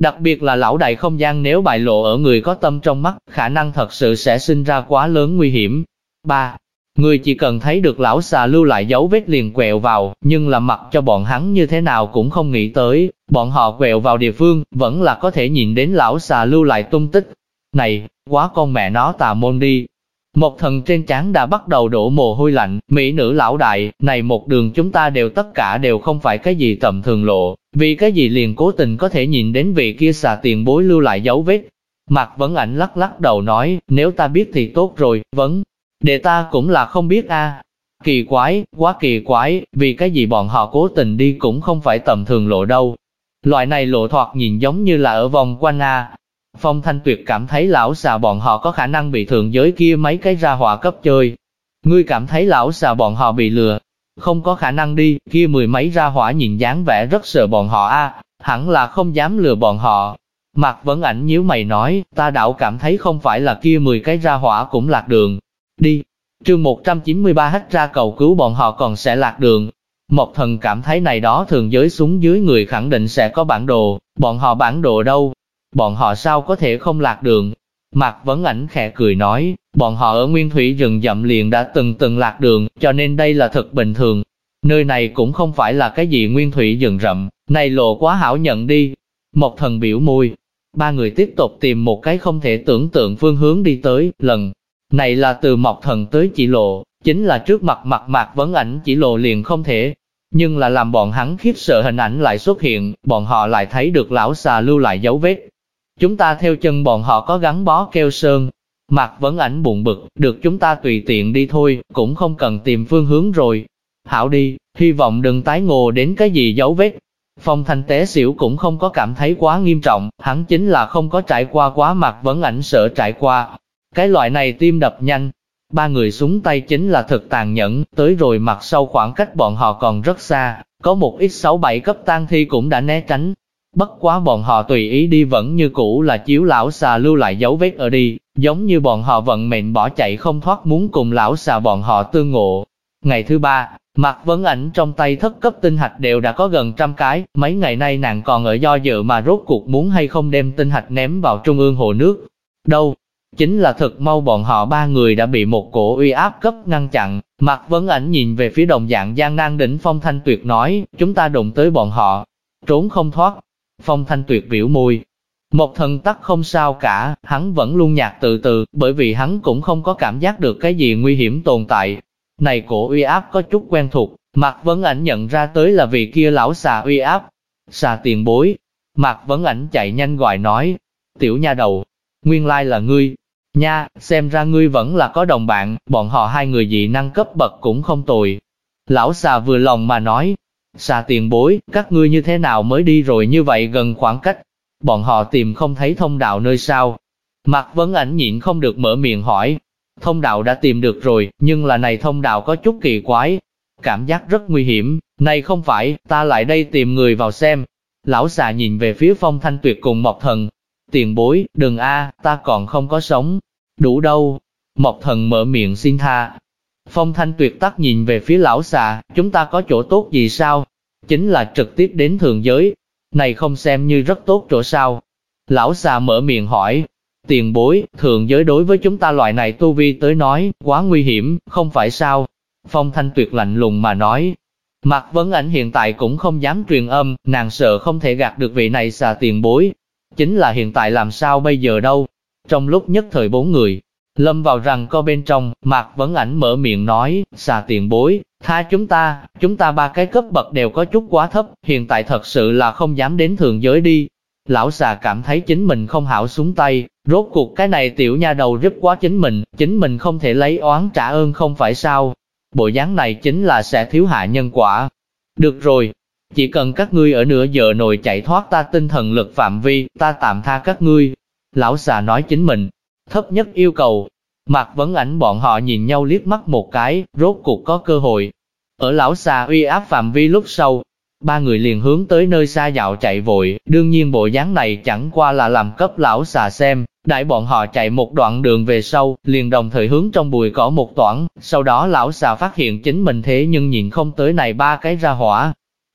A: Đặc biệt là lão đại không gian nếu bại lộ ở người có tâm trong mắt, khả năng thật sự sẽ sinh ra quá lớn nguy hiểm. 3. Người chỉ cần thấy được lão xà lưu lại dấu vết liền quẹo vào, nhưng là mặc cho bọn hắn như thế nào cũng không nghĩ tới, bọn họ quẹo vào địa phương, vẫn là có thể nhìn đến lão xà lưu lại tung tích. Này, quá con mẹ nó tà môn đi. Một Thần trên trán đã bắt đầu đổ mồ hôi lạnh, mỹ nữ lão đại, này một đường chúng ta tất cả đều không phải cái gì tầm thường lộ, vì cái gì liền cố tình có thể nhìn đến vị kia xà tiền bối lưu lại dấu vết. Mạc Vấn Ảnh lắc lắc đầu nói, nếu ta biết thì tốt rồi, để ta cũng là không biết a. Kỳ quái, quá kỳ quái, vì cái gì bọn họ cố tình đi cũng không phải tầm thường lộ đâu. Loại này lộ thoạt nhìn giống như là ở vòng quanh a. Phong Thanh Tuyệt cảm thấy lão xà bọn họ có khả năng bị thượng giới kia mấy cái ra hỏa cấp chơi. Ngươi cảm thấy lão xà bọn họ bị lừa? Không có khả năng đi, kia mười mấy ra hỏa nhìn dáng vẻ rất sợ bọn họ a, hẳn là không dám lừa bọn họ. Mạc Vấn Ảnh nhíu mày nói, ta đảo cảm thấy không phải là kia 10 cái ra hỏa cũng lạc đường. Đi. Chương 193 hết ra cầu cứu bọn họ còn sẽ lạc đường. Mộc Thần cảm thấy này đó thường giới xuống dưới người khẳng định sẽ có bản đồ, bọn họ bản đồ đâu? Bọn họ sao có thể không lạc đường? Mạc Vấn Ảnh khẽ cười nói, bọn họ ở nguyên thủy rừng rậm liền đã từng lạc đường, cho nên đây là thật bình thường. Nơi này cũng không phải là cái gì nguyên thủy rừng rậm, này lộ quá hảo nhận đi. Mộc Thần biểu môi. Ba người tiếp tục tìm một cái không thể tưởng tượng phương hướng đi tới, lần này là từ Mộc Thần tới chỉ lộ, chính là trước mặt Mạc Vấn Ảnh chỉ lộ liền không thể. Nhưng là làm bọn hắn khiếp sợ hình ảnh lại xuất hiện, bọn họ lại thấy được lão xà lưu lại dấu vết. Chúng ta theo chân bọn họ có gắn bó keo sơn. Mạc Vấn Ảnh buồn bực, được chúng ta tùy tiện đi thôi, cũng không cần tìm phương hướng rồi. Hảo đi, hy vọng đừng tái ngộ đến cái gì dấu vết. Phong Thanh té xỉu cũng không có cảm thấy quá nghiêm trọng, hắn chính là không có trải qua quá Mạc Vấn Ảnh sợ trải qua. Cái loại này tim đập nhanh. Ba người súng tay chính là thật tàn nhẫn, tới rồi mặt sau khoảng cách bọn họ còn rất xa, có một ít 6-7 cấp tang thi cũng đã né tránh. Bất quá bọn họ tùy ý đi vẫn như cũ là chiếu lão xà lưu lại dấu vết ở đi, giống như bọn họ vận mệnh bỏ chạy không thoát muốn cùng lão xà bọn họ tương ngộ. Ngày thứ 3, Mạc Vấn Ảnh trong tay thất cấp tinh hạch đều đã có gần 100 cái, mấy ngày nay nàng còn ở do dự mà rốt cuộc muốn hay không đem tinh hạch ném vào trung ương hồ nước. Đâu? Chính là thật mau bọn họ ba người đã bị một cổ uy áp cấp ngăn chặn. Mạc Vấn Ảnh nhìn về phía đồng dạng gian nan đỉnh Phong Thanh Tuyệt nói, chúng ta đụng tới bọn họ, trốn không thoát. Phong Thanh Tuyệt biểu môi. Một Thần tắc không sao cả, hắn vẫn luôn nhạt từ từ, bởi vì hắn cũng không có cảm giác được cái gì nguy hiểm tồn tại. Này cổ uy áp có chút quen thuộc, Mạc Vấn Ảnh nhận ra tới là vì kia lão xà uy áp. Xà tiền bối. Mạc Vấn Ảnh chạy nhanh gọi nói, tiểu nha đầu, nguyên lai là ngươi. Nha, xem ra ngươi vẫn là có đồng bạn, bọn họ hai người dị năng cấp bậc cũng không tồi. Lão xà vừa lòng mà nói, xà tiền bối, các ngươi như thế nào mới đi rồi như vậy gần khoảng cách? Bọn họ tìm không thấy thông đạo nơi sao? Mạc Vấn Ảnh nhịn không được mở miệng hỏi. Thông đạo đã tìm được rồi, nhưng là này thông đạo có chút kỳ quái. Cảm giác rất nguy hiểm, này không phải, ta lại đây tìm người vào xem. Lão xà nhìn về phía Phong Thanh Tuyệt cùng Mộc Thần. Tiền bối, đừng a, ta còn không có sống. Đủ đâu. Mộc Thần mở miệng xin tha. Phong Thanh Tuyệt tắt nhìn về phía lão xà, chúng ta có chỗ tốt gì sao? Chính là trực tiếp đến thượng giới. Này không xem như rất tốt chỗ sao? Lão xà mở miệng hỏi. Tiền bối, thượng giới đối với chúng ta loại này tu vi tới nói, quá nguy hiểm, không phải sao? Phong Thanh Tuyệt lạnh lùng mà nói. Mạc Vấn Ảnh hiện tại cũng không dám truyền âm, nàng sợ không thể gạt được vị này xà tiền bối. Chính là hiện tại làm sao bây giờ đâu? Trong lúc nhất thời bốn người lâm vào rằng co bên trong, Mạc Vấn Ảnh mở miệng nói, xà tiền bối, tha chúng ta ba cái cấp bậc đều có chút quá thấp, hiện tại thật sự là không dám đến thượng giới đi. Lão xà cảm thấy chính mình không hảo xuống tay, rốt cuộc cái này tiểu nha đầu giúp quá chính mình không thể lấy oán trả ơn không phải sao. Bộ dáng này chính là sẽ thiếu hạ nhân quả. Được rồi, chỉ cần các ngươi ở nửa giờ nội chạy thoát ta tinh thần lực phạm vi, ta tạm tha các ngươi. Lão xà nói chính mình thấp nhất yêu cầu. Mạc Vấn Ảnh bọn họ nhìn nhau liếc mắt một cái, rốt cuộc có cơ hội. Ở lão xà uy áp phạm vi lúc sau, ba người liền hướng tới nơi xa dạo chạy vội, đương nhiên bộ dáng này chẳng qua là làm cấp lão xà xem. Đại bọn họ chạy một đoạn đường về sau, liền đồng thời hướng trong bụi cỏ một toảng, sau đó lão xà phát hiện chính mình thế nhưng nhìn không tới này ba cái ra hỏa.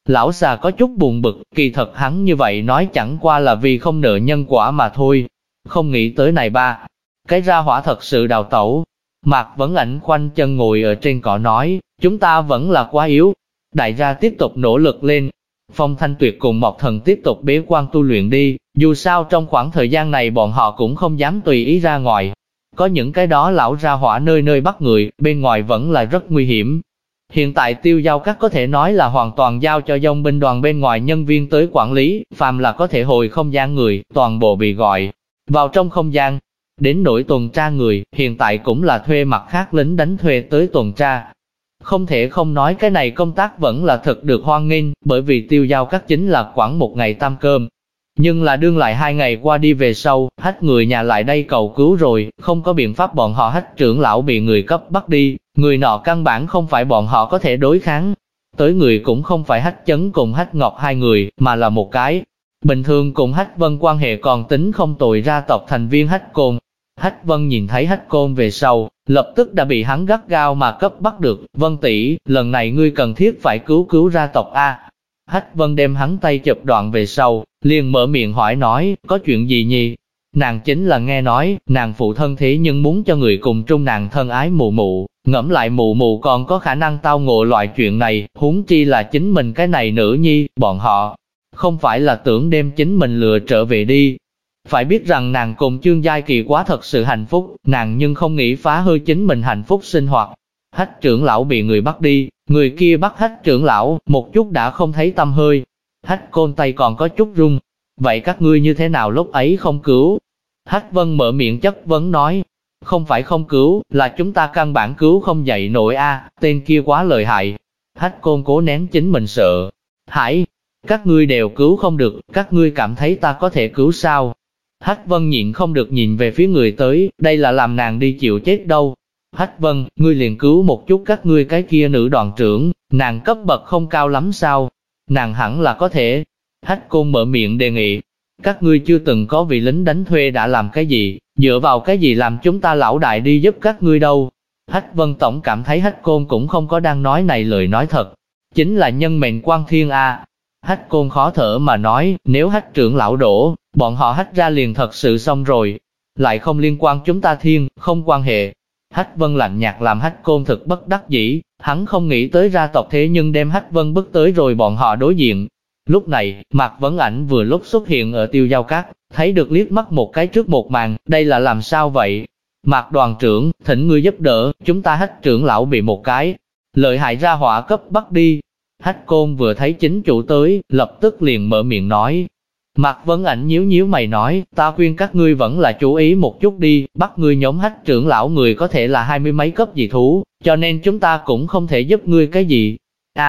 A: Lão già có chút buồn bực, kỳ thật hắn như vậy nói chẳng qua là vì không nợ nhân quả mà thôi. Không nghĩ tới này ba, cái ra hỏa thật sự đào tẩu. Mạc Vấn Ảnh khoanh chân ngồi ở trên cỏ nói, chúng ta vẫn là quá yếu. Đại gia tiếp tục nỗ lực lên. Phong Thanh Tuyệt cùng Mộc Thần tiếp tục bế quan tu luyện đi, dù sao trong khoảng thời gian này bọn họ cũng không dám tùy ý ra ngoài. Có những cái đó lão ra hỏa nơi nơi bắt người, bên ngoài vẫn là rất nguy hiểm. Hiện tại Tiêu Giao Các có thể nói là hoàn toàn giao cho dòng binh đoàn bên ngoài nhân viên tới quản lý, phàm là có thể hồi không gian người, toàn bộ bị gọi vào trong không gian. Đến nỗi tuần tra người, hiện tại cũng là thuê mặt khác lính đánh thuê tới tuần tra. Không thể không nói cái này công tác vẫn là thật được hoan nghênh, bởi vì Tiêu Giao Các chính là khoảng một ngày tam cơm. Nhưng là đương lại 2 ngày qua đi về sau, Hách người nhà lại đây cầu cứu rồi, không có biện pháp bọn họ Hách trưởng lão bị người cấp bắt đi, người nọ căn bản không phải bọn họ có thể đối kháng. Tới người cũng không phải Hách Chấn cùng Hách Ngọc hai người, mà là một cái. Bình thường cùng Hách Vân quan hệ còn tính không tồi ra tộc thành viên Hách Côn. Hách Vân nhìn thấy Hách Côn về sau, lập tức đã bị hắn gắt gao mà cấp bắt được. Vân tỷ, lần này ngươi cần thiết phải cứu ra tộc A. Hách Vân đem hắn tay chụp đoạn về sau, liền mở miệng hỏi nói, có chuyện gì nhỉ? Nàng chính là nghe nói, nàng phụ thân thế nhưng muốn cho người cùng chung nàng thân ái mụ mụ, ngẫm lại mụ mụ còn có khả năng tao ngộ loại chuyện này, huống chi là chính mình cái này nữ nhi, bọn họ không phải là tưởng đem chính mình lừa trở về đi. Phải biết rằng nàng cùng Chương Giai Kỳ quá thật sự hạnh phúc, nàng nhưng không nghĩ phá hư chính mình hạnh phúc sinh hoạt. Hách trưởng lão bị người bắt đi, người kia bắt Hách trưởng lão, một chút đã không thấy tâm hơi. Hách Côn tay còn có chút run. Vậy các ngươi như thế nào lúc ấy không cứu? Hách Vân mở miệng chất vấn nói, không phải không cứu, là chúng ta căn bản cứu không dậy nổi a, tên kia quá lợi hại. Hách Côn cố nén chính mình sợ hãi, các ngươi đều cứu không được, các ngươi cảm thấy ta có thể cứu sao? Hách Vân nhịn không được nhìn về phía người tới, đây là làm nàng đi chịu chết đâu. Hách Vân, ngươi liền cứu một chút các ngươi cái kia nữ đoàn trưởng, nàng cấp bậc không cao lắm sao? Nàng hẳn là có thể. Hách Côn mở miệng đề nghị, các ngươi chưa từng có vị lính đánh thuê đã làm cái gì, dựa vào cái gì làm chúng ta lão đại đi giúp các ngươi đâu. Hách Vân tổng cảm thấy Hách Côn cũng không có đang nói này lời nói thật, chính là nhân mệnh quan thiên a. Hách Côn khó thở mà nói, nếu Hách trưởng lão đổ, bọn họ Hách ra liền thật sự xong rồi, lại không liên quan chúng ta thiên, không quan hệ. Hách Vân lạnh nhạt làm Hách Côn thực bất đắc dĩ, hắn không nghĩ tới ra tộc thế nhưng đem Hách Vân bức tới rồi bọn họ đối diện. Lúc này, Mạc Vấn Ảnh vừa lúc xuất hiện ở Tiêu Giao Các, thấy được liếc mắt một cái trước một màn, đây là làm sao vậy? Mạc đoàn trưởng, thỉnh ngươi giúp đỡ, chúng ta Hách trưởng lão bị một cái lợi hại ra hỏa cấp bắt đi. Hách Côn vừa thấy chính chủ tới, lập tức liền mở miệng nói. Mạc Vấn Ảnh nhíu nhíu mày nói, ta khuyên các ngươi vẫn là chú ý một chút đi, bắt ngươi nhóm Hách trưởng lão người có thể là 20 mấy cấp dị thú, cho nên chúng ta cũng không thể giúp ngươi cái gì.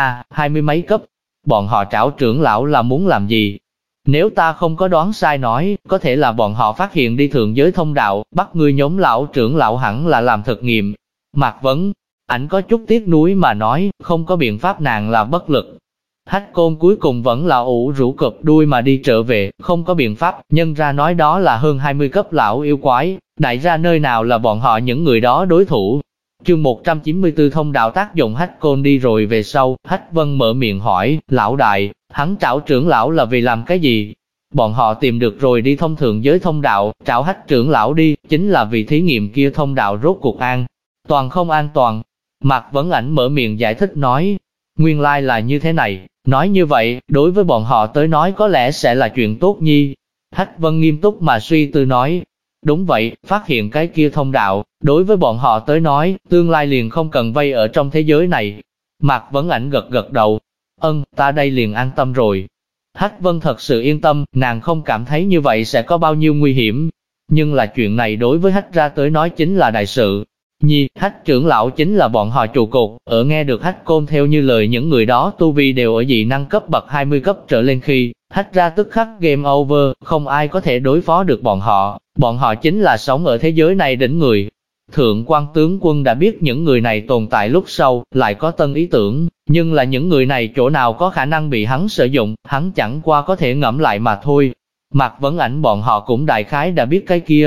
A: 20 mấy cấp, bọn họ trảo trưởng lão là muốn làm gì? Nếu ta không có đoán sai nói, có thể là bọn họ phát hiện đi thượng giới thông đạo, bắt ngươi nhóm lão trưởng lão hẳn là làm thực nghiệm. Mạc Vấn Ảnh có chút tiếc nuối mà nói, không có biện pháp, nàng là bất lực. Hách Côn cuối cùng vẫn là ủ rũ cụp đuôi mà đi trở về, không có biện pháp, nhân ra nói đó là hơn 20 cấp lão yêu quái, đại ra nơi nào là bọn họ những người đó đối thủ. Chương 194 thông đạo tác dụng. Hách Côn đi rồi về sau, Hách Vân mở miệng hỏi, lão đại, hắn trảo trưởng lão là vì làm cái gì? Bọn họ tìm được rồi đi thông thượng giới thông đạo, trảo Hách trưởng lão đi, chính là vì thí nghiệm kia thông đạo rốt cuộc an toàn không an toàn. Mạc Vấn Ảnh mở miệng giải thích nói, nguyên lai là như thế này, nói như vậy, đối với bọn họ tới nói có lẽ sẽ là chuyện tốt nhi. Hách Vân nghiêm túc mà suy tư nói, đúng vậy, phát hiện cái kia thông đạo, đối với bọn họ tới nói, tương lai liền không cần vây ở trong thế giới này. Mạc Vấn Ảnh gật gật đầu, ta đây liền an tâm rồi. Hách Vân thật sự yên tâm, nàng không cảm thấy như vậy sẽ có bao nhiêu nguy hiểm. Nhưng là chuyện này đối với Hách ra tới nói chính là đại sự. Hách trưởng lão chính là bọn họ trụ cột, ở nghe được Hách Côn theo như lời những người đó tu vi đều ở dị năng cấp bậc 20 cấp trở lên khi, Hách ra tức khắc game over, không ai có thể đối phó được bọn họ chính là sống ở thế giới này đỉnh người. Thượng quan tướng quân đã biết những người này tồn tại lúc sau, lại có tân ý tưởng, nhưng là những người này chỗ nào có khả năng bị hắn sử dụng, hắn chẳng qua có thể ngẫm lại mà thôi. Mạc Vấn Ảnh bọn họ cũng đại khái đã biết cái kia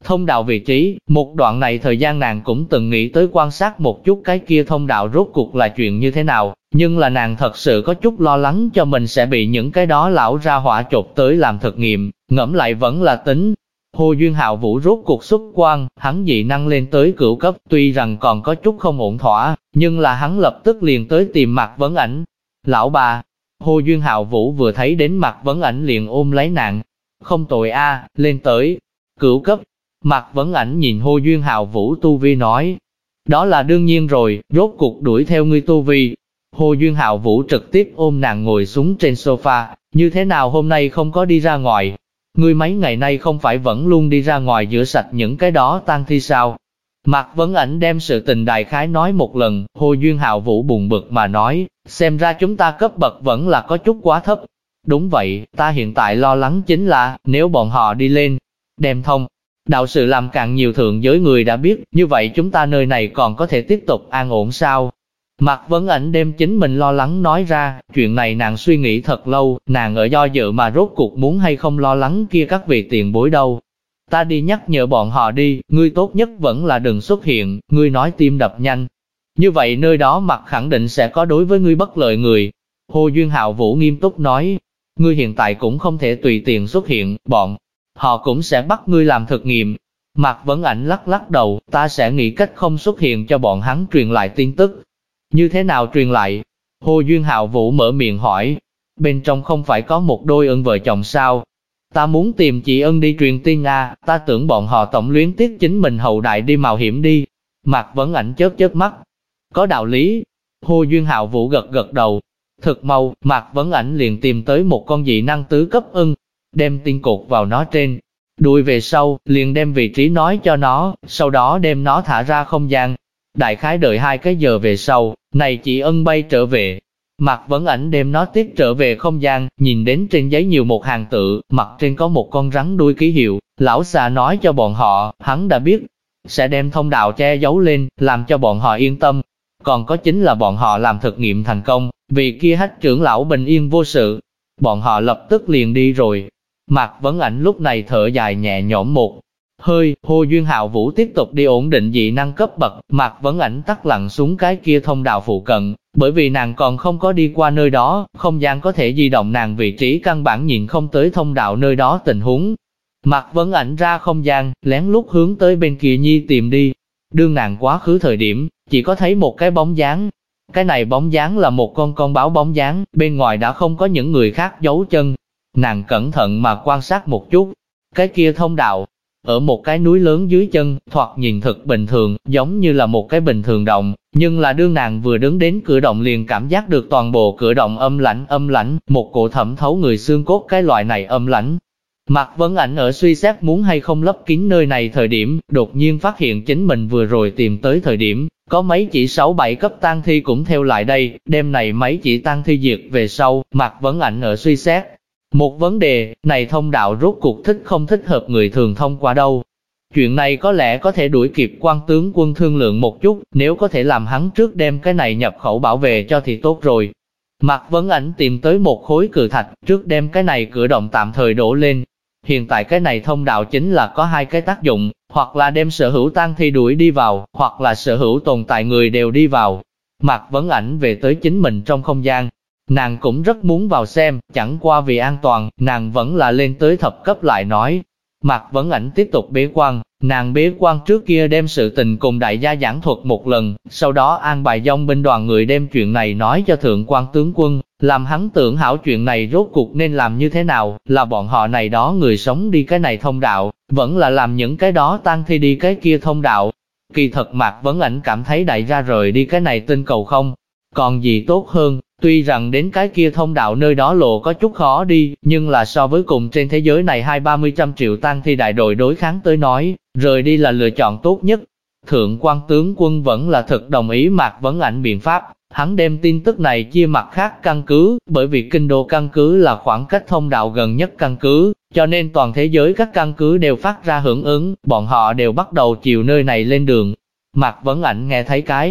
A: Thông đạo vị trí, một đoạn này thời gian nàng cũng từng nghĩ tới quan sát một chút cái kia thông đạo rốt cuộc là chuyện như thế nào, nhưng là nàng thật sự có chút lo lắng cho mình sẽ bị những cái đó lão ra hỏa chột tới làm thực nghiệm, ngẫm lại vẫn là tính. Hồ Duyên Hạo Vũ rốt cuộc xuất quan, hắn dị năng lên tới cửu cấp, tuy rằng còn có chút không ổn thỏa, nhưng là hắn lập tức liền tới tìm Mạc Vấn Ảnh. Lão bà, Hồ Duyên Hạo Vũ vừa thấy đến Mạc Vấn Ảnh liền ôm lấy nàng. Không tội a, lên tới cửu cấp. Mạc Vấn Ảnh nhìn Hồ Duyên Hạo Vũ tu vi nói, đó là đương nhiên rồi, rốt cuộc đuổi theo ngươi tu vi. Hồ Duyên Hạo Vũ trực tiếp ôm nàng ngồi xuống trên sofa, như thế nào hôm nay không có đi ra ngoài? Ngươi mấy ngày nay không phải vẫn luôn đi ra ngoài rửa sạch những cái đó tang thi sao? Mạc Vấn Ảnh đem sự tình đại khái nói một lần, Hồ Duyên Hạo Vũ buồn bực mà nói, xem ra chúng ta cấp bậc vẫn là có chút quá thấp. Đúng vậy, ta hiện tại lo lắng chính là, nếu bọn họ đi lên, đem thông đạo sự làm càng nhiều thượng giới người đã biết, như vậy chúng ta nơi này còn có thể tiếp tục an ổn sao? Mạc Vấn Ảnh đem chính mình lo lắng nói ra, chuyện này nàng suy nghĩ thật lâu, nàng ở do dự mà rốt cuộc muốn hay không lo lắng kia các vị tiền bối đâu. Ta đi nhắc nhở bọn họ đi, ngươi tốt nhất vẫn là đừng xuất hiện, ngươi nói tim đập nhanh. Như vậy nơi đó mặt khẳng định sẽ có đối với ngươi bất lợi người. Hồ Duyên Hạo Vũ nghiêm túc nói, ngươi hiện tại cũng không thể tùy tiện xuất hiện, bọn họ cũng sẽ bắt ngươi làm thực nghiệm. Mạc Vấn Ảnh lắc lắc đầu, ta sẽ nghĩ cách không xuất hiện cho bọn hắn truyền lại tin tức. Như thế nào truyền lại? Hồ Duyên Hạo Vũ mở miệng hỏi, bên trong không phải có một đôi ân vợ chồng sao? Ta muốn tìm chị Ân đi truyền tin à, ta tưởng bọn họ tổng luyến tiếc chính mình hậu đại đi mạo hiểm đi. Mạc Vấn Ảnh chớp chớp mắt. Có đạo lý. Hồ Duyên Hạo Vũ gật gật đầu. Thực mau, Mạc Vấn Ảnh liền tìm tới một con dị năng tứ cấp ưng, đem tin cột vào nó trên. Đuổi về sau, liền đem vị trí nói cho nó, sau đó đem nó thả ra không gian. Đại khái đợi 2 cái giờ về sau, này chị Ân bay trở về. Mạc Vấn Ảnh đem nó tiếp trở về không gian, nhìn đến trên giấy nhiều một hàng tự, mặt trên có một con rắn đuôi ký hiệu. Lão xà nói cho bọn họ, hắn đã biết, sẽ đem thông đạo che giấu lên, làm cho bọn họ yên tâm. Còn có chính là bọn họ làm thực nghiệm thành công, vì kia hách trưởng lão bình yên vô sự. Bọn họ lập tức liền đi rồi. Mạc Vấn Ảnh lúc này thở dài nhẹ nhõm một hơi. Hồ Duyên Hạo Vũ tiếp tục đi ổn định dị năng cấp bậc. Mạc Vấn Ảnh tắt lặng xuống cái kia thông đạo phụ cận, bởi vì nàng còn không có đi qua nơi đó, không gian có thể di động nàng vị trí căn bản nhìn không tới thông đạo nơi đó tình huống. Mạc Vấn Ảnh ra không gian, lén lút hướng tới bên kia nhi tìm đi. Đương nàng quá khứ thời điểm, chỉ có thấy một cái bóng dáng. Cái này bóng dáng là một con báo bóng dáng, bên ngoài đã không có những người khác giấu chân. Nàng cẩn thận mà quan sát một chút, cái kia thông đạo, ở một cái núi lớn dưới chân, thoạt nhìn thật bình thường, giống như là một cái bình thường động, nhưng là đương nàng vừa đứng đến cửa động liền cảm giác được toàn bộ cửa động âm lãnh, một cổ thẩm thấu người xương cốt cái loại này âm lãnh. Mạc Vấn Ảnh ở suy xét muốn hay không lấp kín nơi này thời điểm, đột nhiên phát hiện chính mình vừa rồi tìm tới thời điểm, có mấy chỉ 6-7 cấp tang thi cũng theo lại đây, đêm này mấy chỉ tang thi diệt về sau, Mạc Vấn Ảnh ở suy xét. Một vấn đề, này thông đạo rốt cuộc thích không thích hợp người thường thông qua đâu. Chuyện này có lẽ có thể đuổi kịp Quan tướng quân thương lượng một chút, nếu có thể làm hắn trước đem cái này nhập khẩu bảo vệ cho thì tốt rồi. Mạc Vấn Ảnh tìm tới một khối cự thạch, trước đem cái này cửa động tạm thời đổ lên. Hiện tại cái này thông đạo chính là có 2 cái tác dụng, hoặc là đem sở hữu tang thi đuổi đi vào, hoặc là sở hữu tồn tại người đều đi vào. Mạc Vấn Ảnh về tới chính mình trong không gian. Nàng cũng rất muốn vào xem, chẳng qua vì an toàn, nàng vẫn là lên tới thập cấp lại nói. Mạc Vấn Ảnh tiếp tục bế quan, nàng bế quan trước kia đem sự tình cùng đại gia giảng thuật một lần, sau đó an bài dòng binh đoàn người đem chuyện này nói cho thượng quan tướng quân, làm hắn tưởng hảo chuyện này rốt cuộc nên làm như thế nào, là bọn họ này đó người sống đi cái này thông đạo, vẫn là làm những cái đó tang thi đi cái kia thông đạo. Kỳ thật Mạc Vấn Ảnh cảm thấy đại gia rời đi cái này tinh cầu không còn gì tốt hơn. Tuy rằng đến cái kia thông đạo nơi đó lộ có chút khó đi, nhưng là so với cùng trên thế giới này 20-30 triệu tang thi đại đội đối kháng tới nói, rời đi là lựa chọn tốt nhất. Thượng quan tướng quân vẫn là thực đồng ý Mạc Vấn Ảnh biện pháp, hắn đem tin tức này chia mặt khác căn cứ, bởi vì kinh đô căn cứ là khoảng cách thông đạo gần nhất căn cứ, cho nên toàn thế giới các căn cứ đều phát ra hưởng ứng, bọn họ đều bắt đầu chiều nơi này lên đường. Mạc Vấn Ảnh nghe thấy cái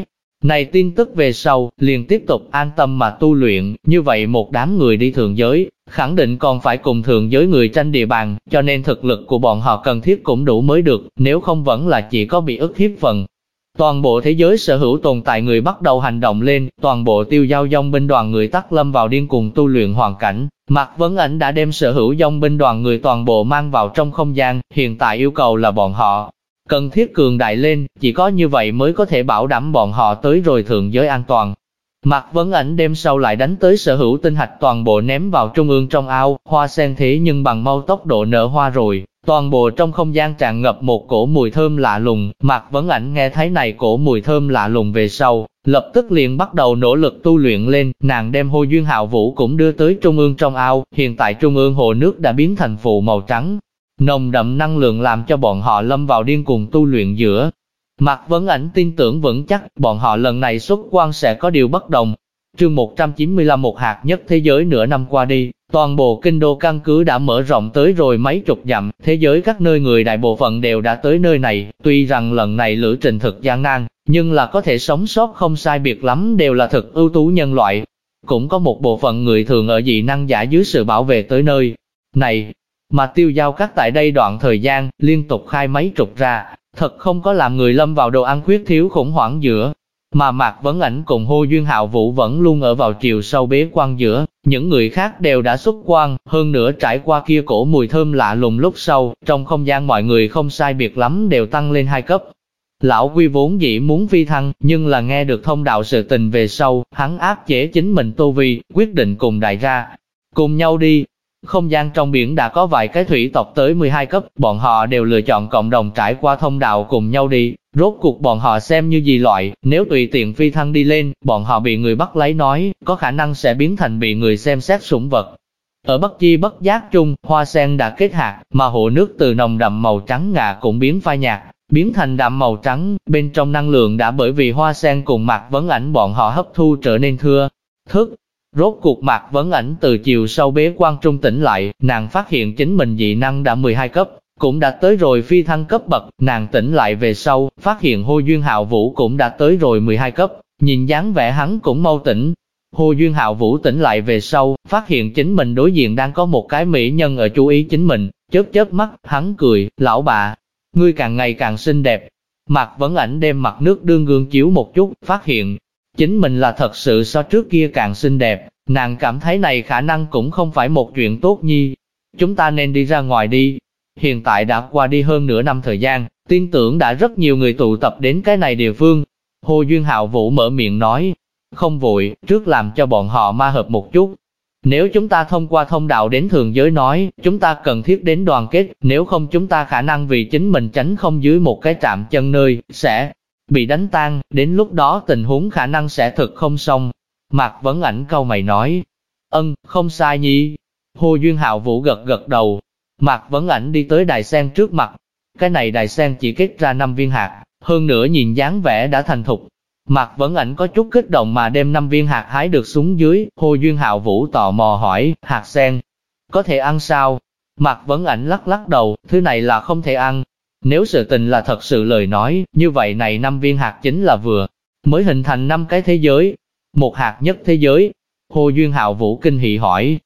A: Này tin tức về sau, liền tiếp tục an tâm mà tu luyện, như vậy một đám người đi thượng giới, khẳng định còn phải cùng thượng giới người tranh địa bàn, cho nên thực lực của bọn họ cần thiết cũng đủ mới được, nếu không vẫn là chỉ có bị ức hiếp phần. Toàn bộ thế giới sở hữu tồn tại người bắt đầu hành động lên, toàn bộ Tiêu Giao dòng binh đoàn người tắc lâm vào điên cuồng tu luyện hoàn cảnh. Mạc Vấn Ảnh đã đem sở hữu dòng binh đoàn người toàn bộ mang vào trong không gian, hiện tại yêu cầu là bọn họ cần thiết cường đại lên, chỉ có như vậy mới có thể bảo đảm bọn họ tới rồi thượng giới an toàn. Mạc Vấn Ảnh đêm sau lại đánh tới sở hữu tinh hạch toàn bộ ném vào trung ương trong ao, hoa sen thế nhưng bằng mau tốc độ nở hoa rồi. Toàn bộ trong không gian tràn ngập một cổ mùi thơm lạ lùng, Mạc Vấn Ảnh nghe thấy này cổ mùi thơm lạ lùng về sau, lập tức liền bắt đầu nỗ lực tu luyện lên, nàng đem Hồ Duyên Hạo Vũ cũng đưa tới trung ương trong ao, hiện tại trung ương hồ nước đã biến thành phụ màu trắng. Nồng đậm năng lượng làm cho bọn họ lâm vào điên cuồng tu luyện giữa. Mạc Vấn Ảnh tin tưởng vững chắc, bọn họ lần này xuất quan sẽ có điều bất đồng. Chương 195 một hạt nhất thế giới nửa năm qua đi, toàn bộ kinh đô căn cứ đã mở rộng tới rồi mấy chục dặm, thế giới các nơi người đại bộ phận đều đã tới nơi này, tuy rằng lần này lữ trình thực gian nan, nhưng là có thể sống sót không sai biệt lắm đều là thực ưu tú nhân loại. Cũng có một bộ phận người thường ở dị năng giả dưới sự bảo vệ tới nơi này, mà Tiêu Giao Các tại đây đoạn thời gian, liên tục khai mấy trục ra, thật không có làm người lâm vào đồ ăn khuyết thiếu khủng hoảng giữa. Mà Mạc Vấn Ảnh cùng Hồ Duyên Hạo Vũ vẫn luôn ở vào chiều sâu bế quan giữa, những người khác đều đã xuất quan, hơn nữa trải qua kia cổ mùi thơm lạ lùng lúc sau, trong không gian mọi người không sai biệt lắm đều tăng lên 2 cấp. Lão Quy vốn dĩ muốn phi thăng, nhưng là nghe được thông đạo sự tình về sau, hắn áp chế chính mình tu vi, quyết định cùng đại gia cùng nhau đi. Không gian trong biển đã có vài cái thủy tộc tới 12 cấp, bọn họ đều lựa chọn cộng đồng trải qua thông đạo cùng nhau đi. Rốt cuộc bọn họ xem như gì loại, nếu tùy tiện phi thăng đi lên, bọn họ bị người bắt lấy nói, có khả năng sẽ biến thành bị người xem xét sủng vật. Ở bất chi bất giác chung, hoa sen đã kết hạt, mà hồ nước từ nồng đậm màu trắng ngà cũng biến phai nhạt, biến thành đậm màu trắng, bên trong năng lượng đã bởi vì hoa sen cùng Mạc Vấn Ảnh bọn họ hấp thu trở nên thưa thức. Rốt cuộc Mạc Vấn Ảnh từ chiều sâu bế quan trung tỉnh lại, nàng phát hiện chính mình dị năng đã 12 cấp, cũng đã tới rồi phi thăng cấp bậc, nàng tỉnh lại về sau, phát hiện Hồ Duyên Hạo Vũ cũng đã tới rồi 12 cấp, nhìn dáng vẻ hắn cũng mau tỉnh. Hồ Duyên Hạo Vũ tỉnh lại về sau, phát hiện chính mình đối diện đang có một cái mỹ nhân ở chú ý chính mình, chớp chớp mắt, hắn cười, lão bà, ngươi càng ngày càng xinh đẹp. Mạc Vấn Ảnh đem mặt nước đương gương chiếu một chút, phát hiện chính mình là thật sự so trước kia càng xinh đẹp, nàng cảm thấy này khả năng cũng không phải một chuyện tốt nhi. Chúng ta nên đi ra ngoài đi. Hiện tại đã qua đi hơn nửa năm thời gian, tin tưởng đã rất nhiều người tụ tập đến cái này địa phương. Hồ Duyên Hạo Vũ mở miệng nói, không vội, trước làm cho bọn họ ma hợp một chút. Nếu chúng ta thông qua thông đạo đến thường giới nói, chúng ta cần thiết đến đoàn kết, nếu không chúng ta khả năng vì chính mình tránh không dưới một cái trạm chân nơi, sẽ bị đánh tan, đến lúc đó tình huống khả năng sẽ thực không xong. Mạc Vấn Ảnh cau mày nói, không sai nhi. Hồ Duyên Hạo Vũ gật gật đầu. Mạc Vấn Ảnh đi tới đài sen trước mặt. Cái này đài sen chỉ kết ra 5 viên hạt, hơn nữa nhìn dáng vẻ đã thành thục. Mạc Vấn Ảnh có chút kích động mà đem 5 viên hạt hái được xuống dưới. Hồ Duyên Hạo Vũ tò mò hỏi, hạt sen có thể ăn sao? Mạc Vấn Ảnh lắc lắc đầu, thứ này là không thể ăn. Nếu sự tình là thật sự lời nói, như vậy này 5 viên hạt chính là vừa mới hình thành 5 cái thế giới. Một hạt nhất thế giới. Hồ Duyên Hạo Vũ kinh hỉ hỏi,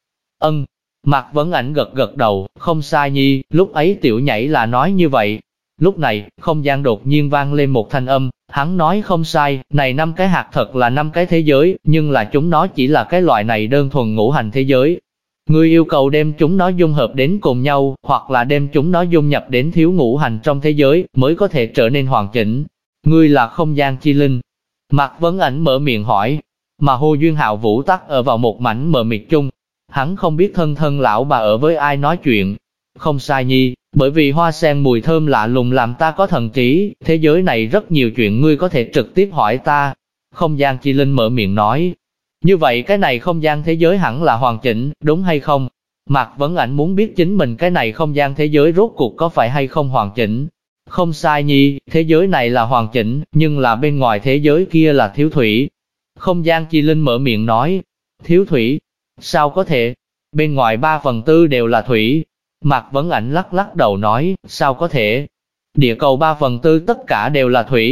A: Mạc Vấn Ảnh gật gật đầu, không sai nhi, lúc ấy tiểu nhảy là nói như vậy. Lúc này, không gian đột nhiên vang lên một thanh âm, hắn nói không sai, này 5 cái hạt thật là 5 cái thế giới, nhưng là chúng nó chỉ là cái loại này đơn thuần ngũ hành thế giới. Ngươi yêu cầu đem chúng nó dung hợp đến cùng nhau, hoặc là đem chúng nó dung nhập đến thiếu ngũ hành trong thế giới, mới có thể trở nên hoàn chỉnh. Ngươi là không gian chi linh. Mạc Vấn Ảnh mở miệng hỏi, mà Hồ Duyên Hạo Vũ tắc ở vào một mảnh mờ mịt chung. Hắn không biết thân lão bà ở với ai nói chuyện. Không sai nhi, bởi vì hoa sen mùi thơm lạ lùng làm ta có thần trí, thế giới này rất nhiều chuyện ngươi có thể trực tiếp hỏi ta. Không gian chi linh mở miệng nói. Như vậy cái này không gian thế giới hẳn là hoàn chỉnh, đúng hay không? Mạc Vấn Ảnh muốn biết chính mình cái này không gian thế giới rốt cuộc có phải hay không hoàn chỉnh. Không sai nhi, thế giới này là hoàn chỉnh, nhưng là bên ngoài thế giới kia là thiếu thủy. Không gian chi linh mở miệng nói. Thiếu thủy? Sao có thể? Bên ngoài 3/4 đều là thủy. Mạc Vấn Ảnh lắc lắc đầu nói, sao có thể? Địa cầu 3/4 tất cả đều là thủy.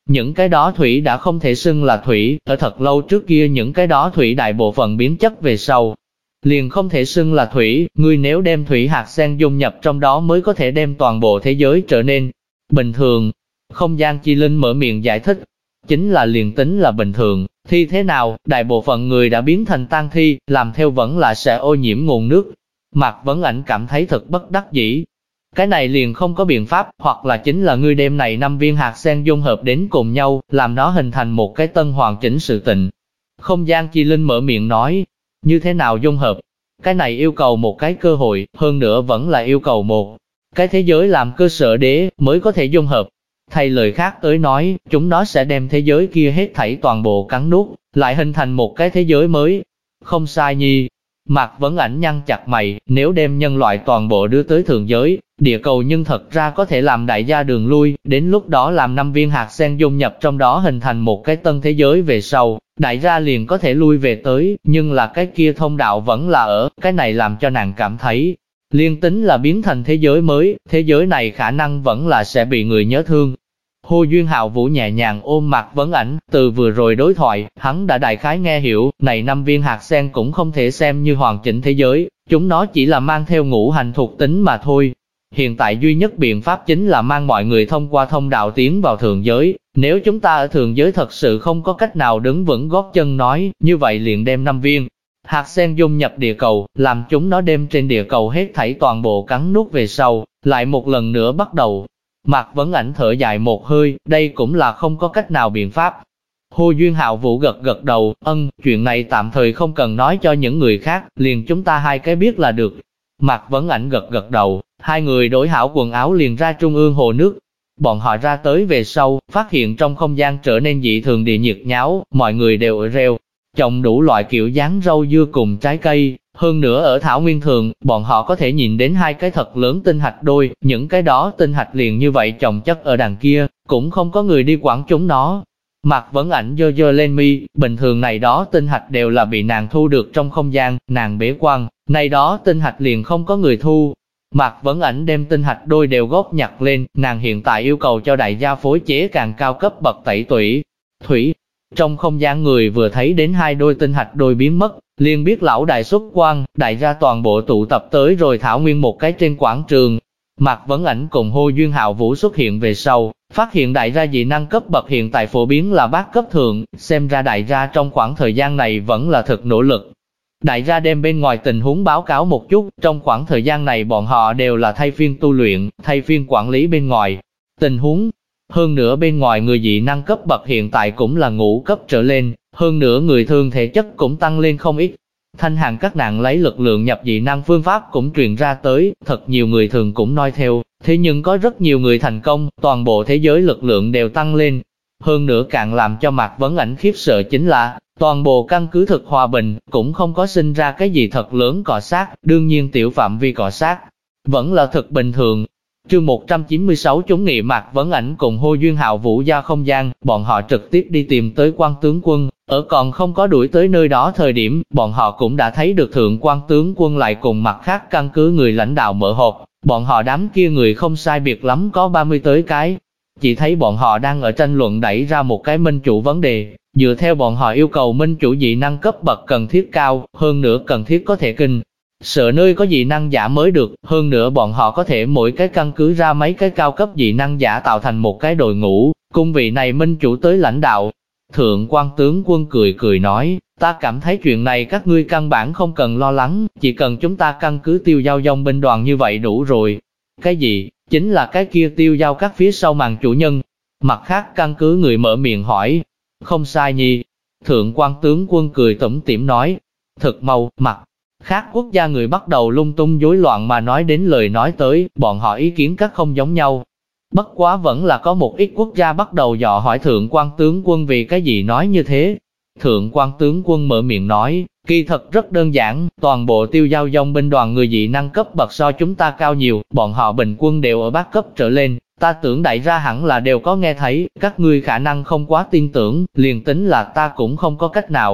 A: Những cái đó thủy đã không thể xưng là thủy, ở thật lâu trước kia những cái đó thủy đại bộ phận biến chất về sau. Liền không thể xưng là thủy, ngươi nếu đem thủy hạt sen dung nhập trong đó mới có thể đem toàn bộ thế giới trở nên bình thường. Không gian chi linh mở miệng giải thích, chính là liền tính là bình thường, thì thế nào, đại bộ phận người đã biến thành tang thi, làm theo vẫn là sẽ ô nhiễm nguồn nước. Mạc Vấn Ảnh cảm thấy thật bất đắc dĩ. Cái này liền không có biện pháp, hoặc là chính là ngươi đem này 5 viên hạt sen dung hợp đến cùng nhau, làm nó hình thành một cái tân hoàn chỉnh sự tịnh. Không gian chi linh mở miệng nói, như thế nào dung hợp? Cái này yêu cầu một cái cơ hội, hơn nữa vẫn là yêu cầu một cái thế giới làm cơ sở đế mới có thể dung hợp. Thay lời khác tới nói, chúng nó sẽ đem thế giới kia hết thảy toàn bộ cắn nuốt, lại hình thành một cái thế giới mới. Không sai nhi. Mạc Vấn Ảnh nhăn chặt mày, nếu đem nhân loại toàn bộ đưa tới thượng giới, địa cầu nhưng thật ra có thể làm đại gia đường lui, đến lúc đó làm 5 viên hạt sen dung nhập trong đó hình thành một cái tân thế giới về sau, đại gia liền có thể lui về tới, nhưng là cái kia thông đạo vẫn là ở, cái này làm cho nàng cảm thấy, liên tính là biến thành thế giới mới, thế giới này khả năng vẫn là sẽ bị người nhớ thương. Hồ Duyên Hạo Vũ nhẹ nhàng ôm Mạc Vấn Ảnh, từ vừa rồi đối thoại, hắn đã đại khái nghe hiểu, này 5 viên hạt sen cũng không thể xem như hoàn chỉnh thế giới, chúng nó chỉ là mang theo ngũ hành thuộc tính mà thôi. Hiện tại duy nhất biện pháp chính là mang mọi người thông qua thông đạo tiến vào thượng giới, nếu chúng ta ở thượng giới thật sự không có cách nào đứng vững gót chân nói, như vậy liền đem 5 viên hạt sen dung nhập địa cầu, làm chúng nó đem trên địa cầu hết thảy toàn bộ cắn nuốt về sau, lại một lần nữa bắt đầu. Mạc Vấn Ảnh thở dài một hơi, đây cũng là không có cách nào biện pháp. Hồ Duyên Hạo Vũ gật gật đầu, chuyện này tạm thời không cần nói cho những người khác, liền chúng ta hai cái biết là được. Mạc Vấn Ảnh gật gật đầu, hai người đổi hảo quần áo liền ra trung ương hồ nước. Bọn họ ra tới về sau, phát hiện trong không gian trở nên dị thường địa nhiệt nháo, mọi người đều ở rêu, trồng đủ loại kiểu dáng rau dưa cùng trái cây. Hơn nữa ở Thảo Nguyên Thường, bọn họ có thể nhìn đến hai cái thật lớn tinh hạch đôi, những cái đó tinh hạch liền như vậy chồng chất ở đằng kia, cũng không có người đi quản chúng nó. Mạc Vấn Ảnh giơ giơ lên mi, bình thường này đó tinh hạch đều là bị nàng thu được trong không gian, nàng bế quan, này đó tinh hạch liền không có người thu. Mạc Vấn Ảnh đem tinh hạch đôi đều góp nhặt lên, nàng hiện tại yêu cầu cho đại gia phối chế càng cao cấp bậc tẩy thủy. Trong không gian người vừa thấy đến hai đôi tinh hạch đôi biến mất, liền biết lão đại xuất quan, đại gia toàn bộ tụ tập tới rồi Thảo Nguyên một cái trên quảng trường. Mạc Vấn Ảnh cùng Hồ Duyên Hạo Vũ xuất hiện về sau, phát hiện đại gia dị năng cấp bậc hiện tại phổ biến là bát cấp thượng, xem ra đại gia trong khoảng thời gian này vẫn là thực nỗ lực. Đại gia đem bên ngoài tình huống báo cáo một chút, trong khoảng thời gian này bọn họ đều là thay phiên tu luyện, thay phiên quản lý bên ngoài tình huống. Hơn nữa bên ngoài người dị năng cấp bậc hiện tại cũng là ngũ cấp trở lên, hơn nữa người thường thể chất cũng tăng lên không ít. Thanh Hàn các nàng lấy lực lượng nhập dị năng phương pháp cũng truyền ra tới, thật nhiều người thường cũng nói theo, thế nhưng có rất nhiều người thành công, toàn bộ thế giới lực lượng đều tăng lên. Hơn nữa càng làm cho Mạc Vấn Ảnh khiếp sợ chính là, toàn bộ căn cứ thực hòa bình, cũng không có sinh ra cái gì thật lớn cọ sát, đương nhiên tiểu phạm vi cọ sát, vẫn là thực bình thường. Chương 196 chúng nghị Mạc Vấn Ảnh cùng Hồ Duyên Hạo Vũ ra không gian, bọn họ trực tiếp đi tìm tới Quan tướng quân, ở còn không có đuổi tới nơi đó thời điểm, bọn họ cũng đã thấy được thượng Quan tướng quân lại cùng mặt khác căn cứ người lãnh đạo mở họp, bọn họ đám kia người không sai biệt lắm có 30 tới cái. Chỉ thấy bọn họ đang ở tranh luận đẩy ra một cái minh chủ vấn đề, dựa theo bọn họ yêu cầu minh chủ dị năng cấp bậc cần thiết cao, hơn nữa cần thiết có thể kinh sợ nơi có dị năng giả mới được, hơn nữa bọn họ có thể mỗi cái căn cứ ra mấy cái cao cấp dị năng giả tạo thành một cái đội ngũ, cung vị này minh chủ tới lãnh đạo. Thượng Quan tướng quân cười cười nói, ta cảm thấy chuyện này các ngươi căn bản không cần lo lắng, chỉ cần chúng ta căn cứ Tiêu Giao dòng binh đoàn như vậy đủ rồi. Cái gì? Chính là cái kia Tiêu Giao các phía sau màn chủ nhân. Mặt khác căn cứ người mở miệng hỏi, không sai nhi. Thượng Quan tướng quân cười tủm tỉm nói, thực mau, mặt khác quốc gia người bắt đầu lung tung rối loạn mà nói đến lời nói tới, bọn họ ý kiến các không giống nhau. Bất quá vẫn là có một ít quốc gia bắt đầu dò hỏi Thượng Quan tướng quân vì cái gì nói như thế. Thượng Quan tướng quân mở miệng nói, kỳ thật rất đơn giản, toàn bộ Tiêu Giao dòng binh đoàn người dị năng cấp bậc so chúng ta cao nhiều, bọn họ bình quân đều ở bát cấp trở lên, ta tưởng đại ra hẳn là đều có nghe thấy, các ngươi khả năng không quá tin tưởng, liền tính là ta cũng không có cách nào.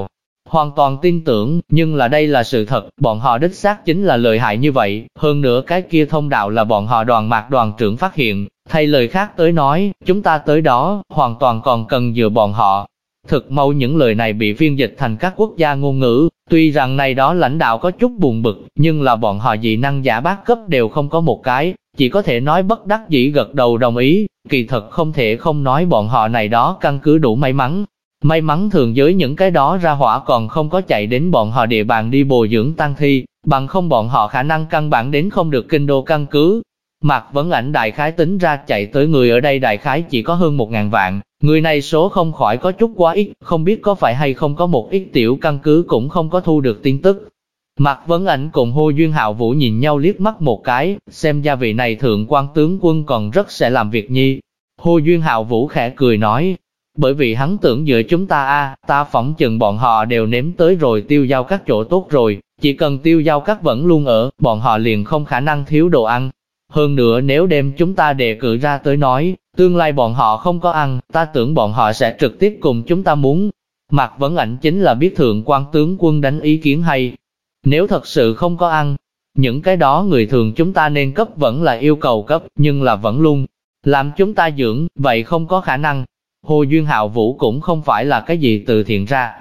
A: hoàn toàn tin tưởng, nhưng là đây là sự thật, bọn họ đích xác chính là lợi hại như vậy, hơn nữa cái kia thông đạo là bọn họ Mạc đoàn trưởng phát hiện, thay lời khác tới nói, chúng ta tới đó, hoàn toàn còn cần dựa bọn họ. Thực mau những lời này bị phiên dịch thành các quốc gia ngôn ngữ, tuy rằng này đó lãnh đạo có chút buồn bực, nhưng là bọn họ dị năng giả bát cấp đều không có một cái, chỉ có thể nói bất đắc dĩ gật đầu đồng ý, kỳ thật không thể không nói bọn họ này đó căn cứ đủ may mắn. May mắn thường giới những cái đó ra hỏa còn không có chạy đến bọn họ địa bàn đi bồi dưỡng tang thi, bằng không bọn họ khả năng căn bản đến không được kinh đô căn cứ. Mạc Vấn Ảnh đại khái tính ra chạy tới người ở đây đại khái chỉ có hơn 1.000 vạn, người này số không khỏi có chút quá ít, không biết có phải hay không có một ít tiểu căn cứ cũng không có thu được tin tức. Mạc Vấn Ảnh cùng Hồ Duyên Hạo Vũ nhìn nhau liếc mắt một cái, xem ra vị này thượng quan tướng quân còn rất sẽ làm việc nhi. Hồ Duyên Hạo Vũ khẽ cười nói, bởi vì hắn tưởng dựa chúng ta ta phỏng chừng bọn họ đều nếm tới rồi tiêu giao các chỗ tốt rồi, chỉ cần tiêu giao các vẫn luôn ở, bọn họ liền không khả năng thiếu đồ ăn. Hơn nữa nếu đem chúng ta đề cử ra tới nói, tương lai bọn họ không có ăn, ta tưởng bọn họ sẽ trực tiếp cùng chúng ta muốn. Mạc Vấn Ảnh chính là biết thượng quan tướng quân đánh ý kiến hay. Nếu thật sự không có ăn, những cái đó người thường chúng ta nên cấp vẫn là yêu cầu cấp, nhưng là vẫn luôn làm chúng ta dưỡng, vậy không có khả năng. Hồ Duyên Hạo Vũ cũng không phải là cái gì từ thiện ra.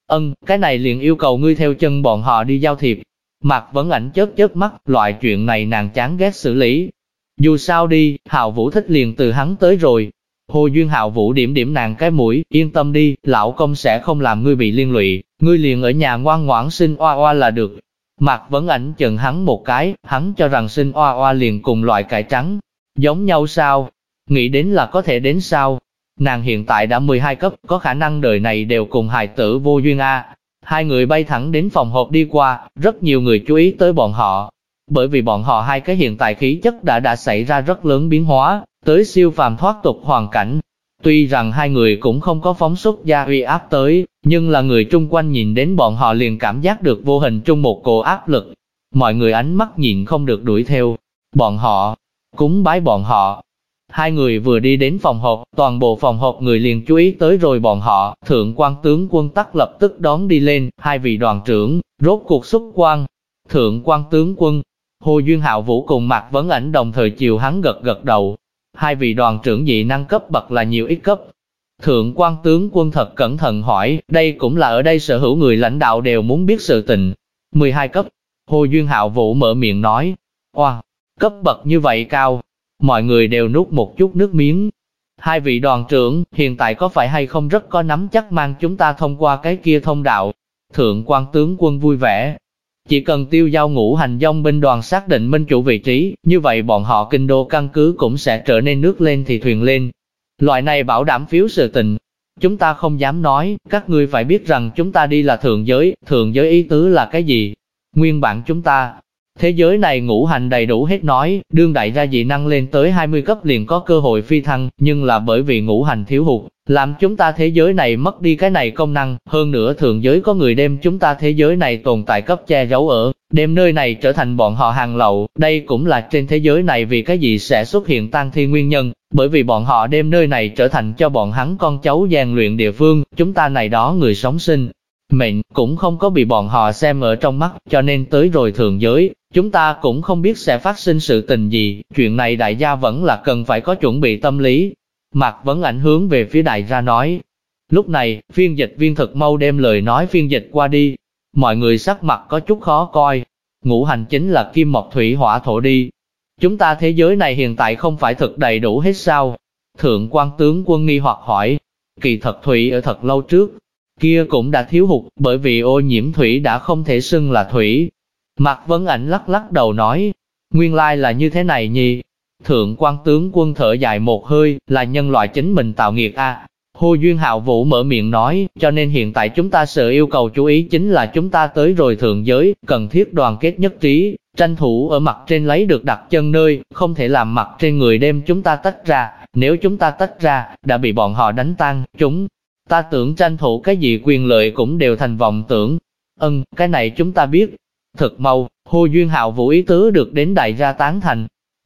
A: Cái này liền yêu cầu ngươi theo chân bọn họ đi giao thiệp. Mạc Vấn Ảnh chớp chớp mắt, loại chuyện này nàng chán ghét xử lý. Dù sao đi, Hạo Vũ thích liền từ hắn tới rồi. Hồ Duyên Hạo Vũ điểm điểm nàng cái mũi, yên tâm đi, lão công sẽ không làm ngươi bị liên lụy, ngươi liền ở nhà ngoan ngoãn sinh oa oa là được. Mạc Vấn Ảnh chừng hắn một cái, hắn cho rằng sinh oa oa liền cùng loại cải trắng, giống nhau sao? Nghĩ đến là có thể đến sao? Nàng hiện tại đã 12 cấp, có khả năng đời này đều cùng hài tử vô duyên a. Hai người bay thẳng đến phòng họp đi qua, rất nhiều người chú ý tới bọn họ. Bởi vì bọn họ hai cái hiện tại khí chất đã xảy ra rất lớn biến hóa, tới siêu phàm thoát tục hoàn cảnh. Tuy rằng hai người cũng không có phóng xuất ra uy áp tới, nhưng là người chung quanh nhìn đến bọn họ liền cảm giác được vô hình chung một cổ áp lực. Mọi người ánh mắt nhìn không được đuổi theo bọn họ, cúng bái bọn họ. Hai người vừa đi đến phòng họp, toàn bộ phòng họp người liền chú ý tới rồi bọn họ, thượng quan tướng quân tắc lập tức đón đi lên, hai vị đoàn trưởng, rốt cuộc xuất quan. Thượng quan tướng quân, Hồ Duyên Hạo Vũ cùng Mạc Vấn Ảnh đồng thời chiều hắn gật gật đầu. Hai vị đoàn trưởng dị năng cấp bậc là nhiều ít cấp. Thượng quan tướng quân thật cẩn thận hỏi, đây cũng là ở đây sở hữu người lãnh đạo đều muốn biết sự tình. 12 cấp, Hồ Duyên Hạo Vũ mở miệng nói, oa, cấp bậc như vậy cao. Mọi người đều nuốt một chút nước miếng. Hai vị đoàn trưởng, hiện tại có phải hay không rất có nắm chắc mang chúng ta thông qua cái kia thông đạo? Thượng quan tướng quân vui vẻ. Chỉ cần tiêu giao ngũ hành dòng binh đoàn xác định minh chủ vị trí, như vậy bọn họ kinh đô căn cứ cũng sẽ trở nên nước lên thì thuyền lên. Loại này bảo đảm phiếu sự tình. Chúng ta không dám nói, các ngươi phải biết rằng chúng ta đi là thượng giới ý tứ là cái gì? Nguyên bản chúng ta, thế giới này ngũ hành đầy đủ hết nói, đương đại ra dị năng lên tới 20 cấp liền có cơ hội phi thăng, nhưng là bởi vì ngũ hành thiếu hụt, làm chúng ta thế giới này mất đi cái này công năng, hơn nữa thượng giới có người đem chúng ta thế giới này tồn tại cấp che giấu ở, đem nơi này trở thành bọn họ hàng lậu, đây cũng là trên thế giới này vì cái gì sẽ xuất hiện tang thi nguyên nhân, bởi vì bọn họ đem nơi này trở thành cho bọn hắn con cháu rèn luyện địa phương, chúng ta này đó người sống sinh mệnh cũng không có bị bọn họ xem ở trong mắt, cho nên tới rồi thượng giới, chúng ta cũng không biết sẽ phát sinh sự tình gì, chuyện này đại gia vẫn là cần phải có chuẩn bị tâm lý. Mạc Vấn Ảnh hướng về phía đại gia nói. Lúc này, phiên dịch viên thực mau đem lời nói phiên dịch qua đi, mọi người sắc mặt có chút khó coi. Ngũ hành chính là kim mộc thủy hỏa thổ đi. Chúng ta thế giới này hiện tại không phải thực đầy đủ hết sao? Thượng quan tướng quân nghi hoặc hỏi. Kỳ thật thủy ở thật lâu trước kia cũng đã thiếu hụt, bởi vì ô nhiễm thủy đã không thể xưng là thủy. Mạc Vấn Ảnh lắc lắc đầu nói, nguyên lai là như thế này nhỉ. Thượng quan tướng quân thở dài một hơi, là nhân loại chính mình tạo nghiệt a. Hồ Duyên Hạo Vũ mở miệng nói, cho nên hiện tại chúng ta sợ yêu cầu chú ý chính là chúng ta tới rồi thượng giới, cần thiết đoàn kết nhất trí, tranh thủ ở mặt trên lấy được đặt chân nơi, không thể làm mặt trên người đem chúng ta tách ra, nếu chúng ta tách ra, đã bị bọn họ đánh tan, chúng ta tưởng tranh thủ cái gì quyền lợi cũng đều thành vọng tưởng. Cái này chúng ta biết. Thực mau, Hồ Duyên Hạo Vũ ý tứ được đến đại gia tán thành.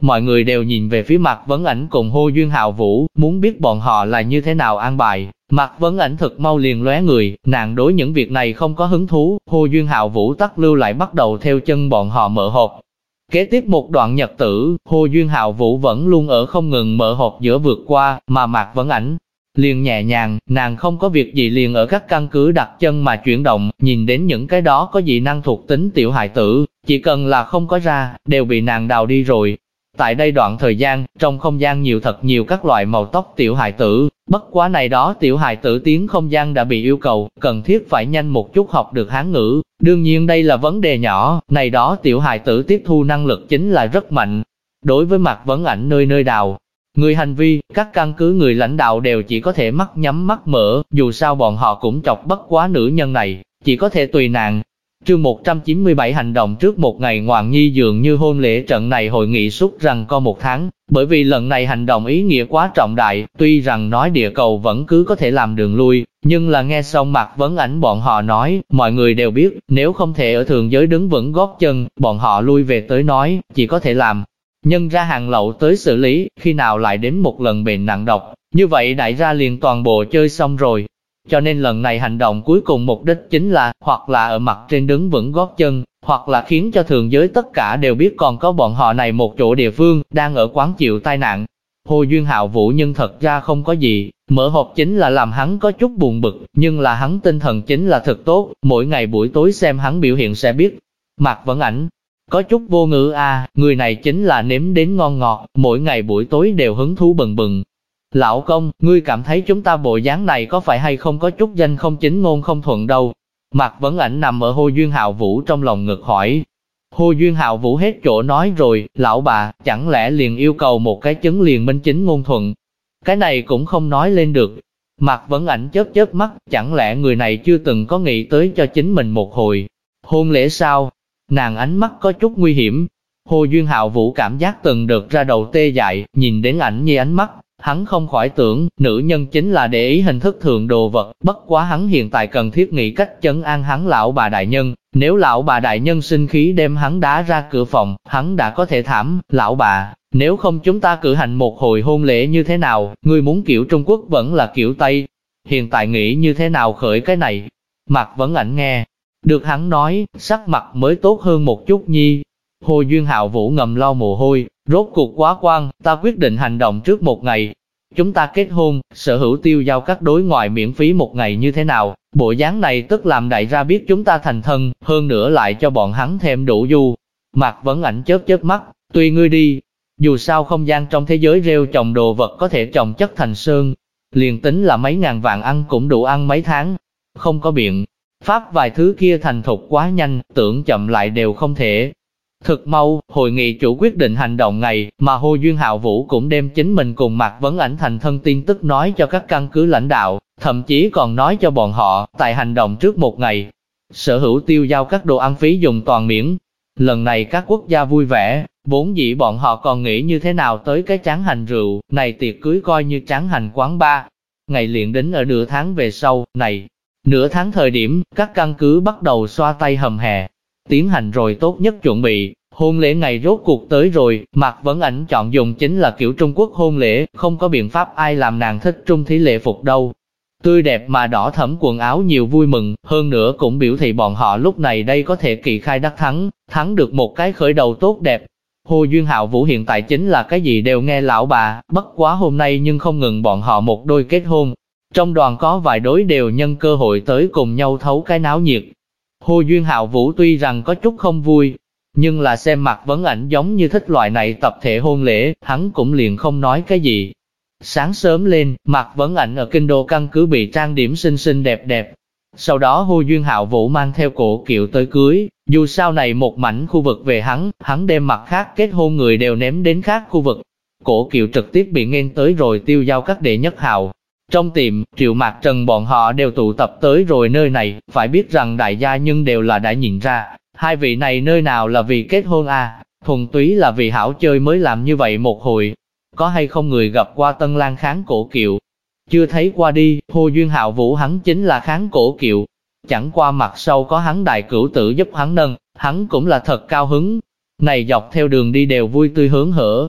A: mọi người đều nhìn về phía Mạc Vấn Ảnh cùng Hồ Duyên Hạo Vũ, muốn biết bọn họ là như thế nào an bài. Mạc Vấn Ảnh thực mau liền lóe người, nàng đối những việc này không có hứng thú, Hồ Duyên Hạo Vũ tắc lưu lại bắt đầu theo chân bọn họ mở hộp. Kế tiếp một đoạn nhật tử, Hồ Duyên Hạo Vũ vẫn luôn ở không ngừng mở hộp giữa vượt qua, mà Mạc Vấn Ảnh liền nhẹ nhàng, nàng không có việc gì liền ở các căn cứ đặt chân mà chuyển động, nhìn đến những cái đó có dị năng thuộc tính tiểu hài tử, chỉ cần là không có ra, đều bị nàng đào đi rồi. Tại đây đoạn thời gian, trong không gian nhiều thật nhiều các loại màu tóc tiểu hài tử, bất quá này đó tiểu hài tử tiến không gian đã bị yêu cầu, cần thiết phải nhanh một chút học được Hán ngữ. Đương nhiên đây là vấn đề nhỏ, này đó tiểu hài tử tiếp thu năng lực chính là rất mạnh. Đối với Mạc Vấn Ảnh nơi nơi đào người hành vi, các căn cứ người lãnh đạo đều chỉ có thể mắt nhắm mắt mở, dù sao bọn họ cũng chọc bất quá nữ nhân này, chỉ có thể tùy nàng. Chương 197 hành động trước một ngày ngoạn nhi dường như hôn lễ trận này hội nghị suốt rằng có 1 tháng, bởi vì lần này hành động ý nghĩa quá trọng đại, tuy rằng nói địa cầu vẫn cứ có thể làm đường lui, nhưng là nghe xong Mạc Vấn Ảnh bọn họ nói, mọi người đều biết, nếu không thể ở thường giới đứng vững gót chân, bọn họ lui về tới nói, chỉ có thể làm nhân ra hàng lậu tới xử lý, khi nào lại đến một lần bệnh nặng độc, như vậy đại ra liền toàn bộ chơi xong rồi. Cho nên lần này hành động cuối cùng mục đích chính là, hoặc là ở mặt trên đứng vững gót chân, hoặc là khiến cho thường giới tất cả đều biết còn có bọn họ này một chỗ địa phương, đang ở quán chịu tai nạn. Hồ Duyên Hạo Vũ nhưng thật ra không có gì, mở hộp chính là làm hắn có chút buồn bực, nhưng là hắn tinh thần chính là thật tốt, mỗi ngày buổi tối xem hắn biểu hiện sẽ biết. Mạc Vấn Ảnh có chút vô ngữ người này chính là nếm đến ngon ngọt, mỗi ngày buổi tối đều hứng thú bừng bừng. Lão công, ngươi cảm thấy chúng ta bộ dáng này có phải hay không có chút danh không chính ngôn không thuận đâu? Mạc Vấn Ảnh nằm ở Hồ Duyên Hạo Vũ trong lòng ngực hỏi. Hồ Duyên Hạo Vũ hết chỗ nói rồi, lão bà, chẳng lẽ liền yêu cầu một cái chứng liền minh chính ngôn thuận? Cái này cũng không nói lên được. Mạc Vấn Ảnh chớp chớp mắt, chẳng lẽ người này chưa từng có nghĩ tới cho chính mình một hồi hôn lễ sao? Nàng ánh mắt có chút nguy hiểm. Hồ Duyên Hạo Vũ cảm giác từng đợt ra đầu tê dại, nhìn đến ảnh nhi ánh mắt, hắn không khỏi tưởng, nữ nhân chính là để ý hình thức thượng đồ vật, bất quá hắn hiện tại cần thiết nghĩ cách trấn an hắn lão bà đại nhân, nếu lão bà đại nhân sinh khí đem hắn đá ra cửa phòng, hắn đã có thể thảm, lão bà, nếu không chúng ta cử hành một hồi hôn lễ như thế nào, ngươi muốn kiểu Trung Quốc vẫn là kiểu Tây, hiện tại nghĩ như thế nào khởi cái này? Mạc Vấn Ảnh nghe được hắn nói, sắc mặt mới tốt hơn một chút nhi. Hồ Duyên Hạo Vũ ngầm lau mồ hôi, rốt cuộc quá quan, ta quyết định hành động trước một ngày. Chúng ta kết hôn, sở hữu tiêu giao các đối ngoại miễn phí một ngày như thế nào, bộ dáng này tức làm đại ra biết chúng ta thành thân, hơn nữa lại cho bọn hắn thêm đủ du. Mạc Vấn Ảnh chớp chớp mắt, tùy ngươi đi. Dù sao không gian trong thế giới rêu trồng đồ vật có thể trồng chất thành sơn, liền tính là mấy ngàn vạn ăn cũng đủ ăn mấy tháng. Không có biện pháp vài thứ kia thành thục quá nhanh, tưởng chậm lại đều không thể. Thực mau, hội nghị chủ quyết định hành động ngày, mà Hồ Duyên Hạo Vũ cũng đem chính mình cùng Mạc Vấn Ảnh thành thân tin tức nói cho các căn cứ lãnh đạo, thậm chí còn nói cho bọn họ, tại hành động trước một ngày, sở hữu tiêu giao các đồ ăn phí dùng toàn miễn. Lần này các quốc gia vui vẻ, vốn dĩ bọn họ còn nghĩ như thế nào tới cái tráng hành rượu, này tiệc cưới coi như tráng hành quán bar. Ngày liền đến ở nửa tháng về sau, này, nửa tháng thời điểm, các căn cứ bắt đầu xoa tay hầm hè, tiến hành rồi tốt nhất chuẩn bị. Hôn lễ ngày rốt cuộc tới rồi, Mạc Vấn Ảnh chọn dùng chính là kiểu Trung Quốc hôn lễ, không có biện pháp ai làm nàng thích trung thí lễ phục đâu. Tươi đẹp mà đỏ thẫm quần áo nhiều vui mừng, hơn nữa cũng biểu thị bọn họ lúc này đây có thể kỳ khai đắc thắng, thắng được một cái khởi đầu tốt đẹp. Hồ Duyên Hạo Vũ hiện tại chính là cái gì đều nghe lão bà, bất quá hôm nay nhưng không ngừng bọn họ một đôi kết hôn. Trong đoàn có vài đối đều nhân cơ hội tới cùng nhau thấu cái náo nhiệt. Hồ Duyên Hạo Vũ tuy rằng có chút không vui, nhưng là xem Mạc Vấn Ảnh giống như thích loại này tập thể hôn lễ, hắn cũng liền không nói cái gì. Sáng sớm lên, Mạc Vấn Ảnh ở kinh đô căn cứ bị trang điểm xinh xinh đẹp đẹp. Sau đó Hồ Duyên Hạo Vũ mang theo cổ kiệu tới cưới, dù sao này một mảnh khu vực về hắn đem mặt khác kết hôn người đều ném đến khác khu vực. Cổ kiệu trực tiếp bị nghênh tới rồi tiêu giao các đệ nhất hào. Trong tiệm, Triệu Mạc Trần bọn họ đều tụ tập tới rồi nơi này, phải biết rằng đại gia nhưng đều là đã nhìn ra, hai vị này nơi nào là vì kết hôn thuần túy là vì hảo chơi mới làm như vậy một hồi. Có hay không người gặp qua Tân Lang kháng cổ kiệu? Chưa thấy qua đi, Hồ Duyên Hạo Vũ hắn chính là kháng cổ kiệu. Chẳng qua mặt sau có hắn đại cửu tử giúp hắn nâng, hắn cũng là thật cao hứng. Này dọc theo đường đi đều vui tươi hớn hở,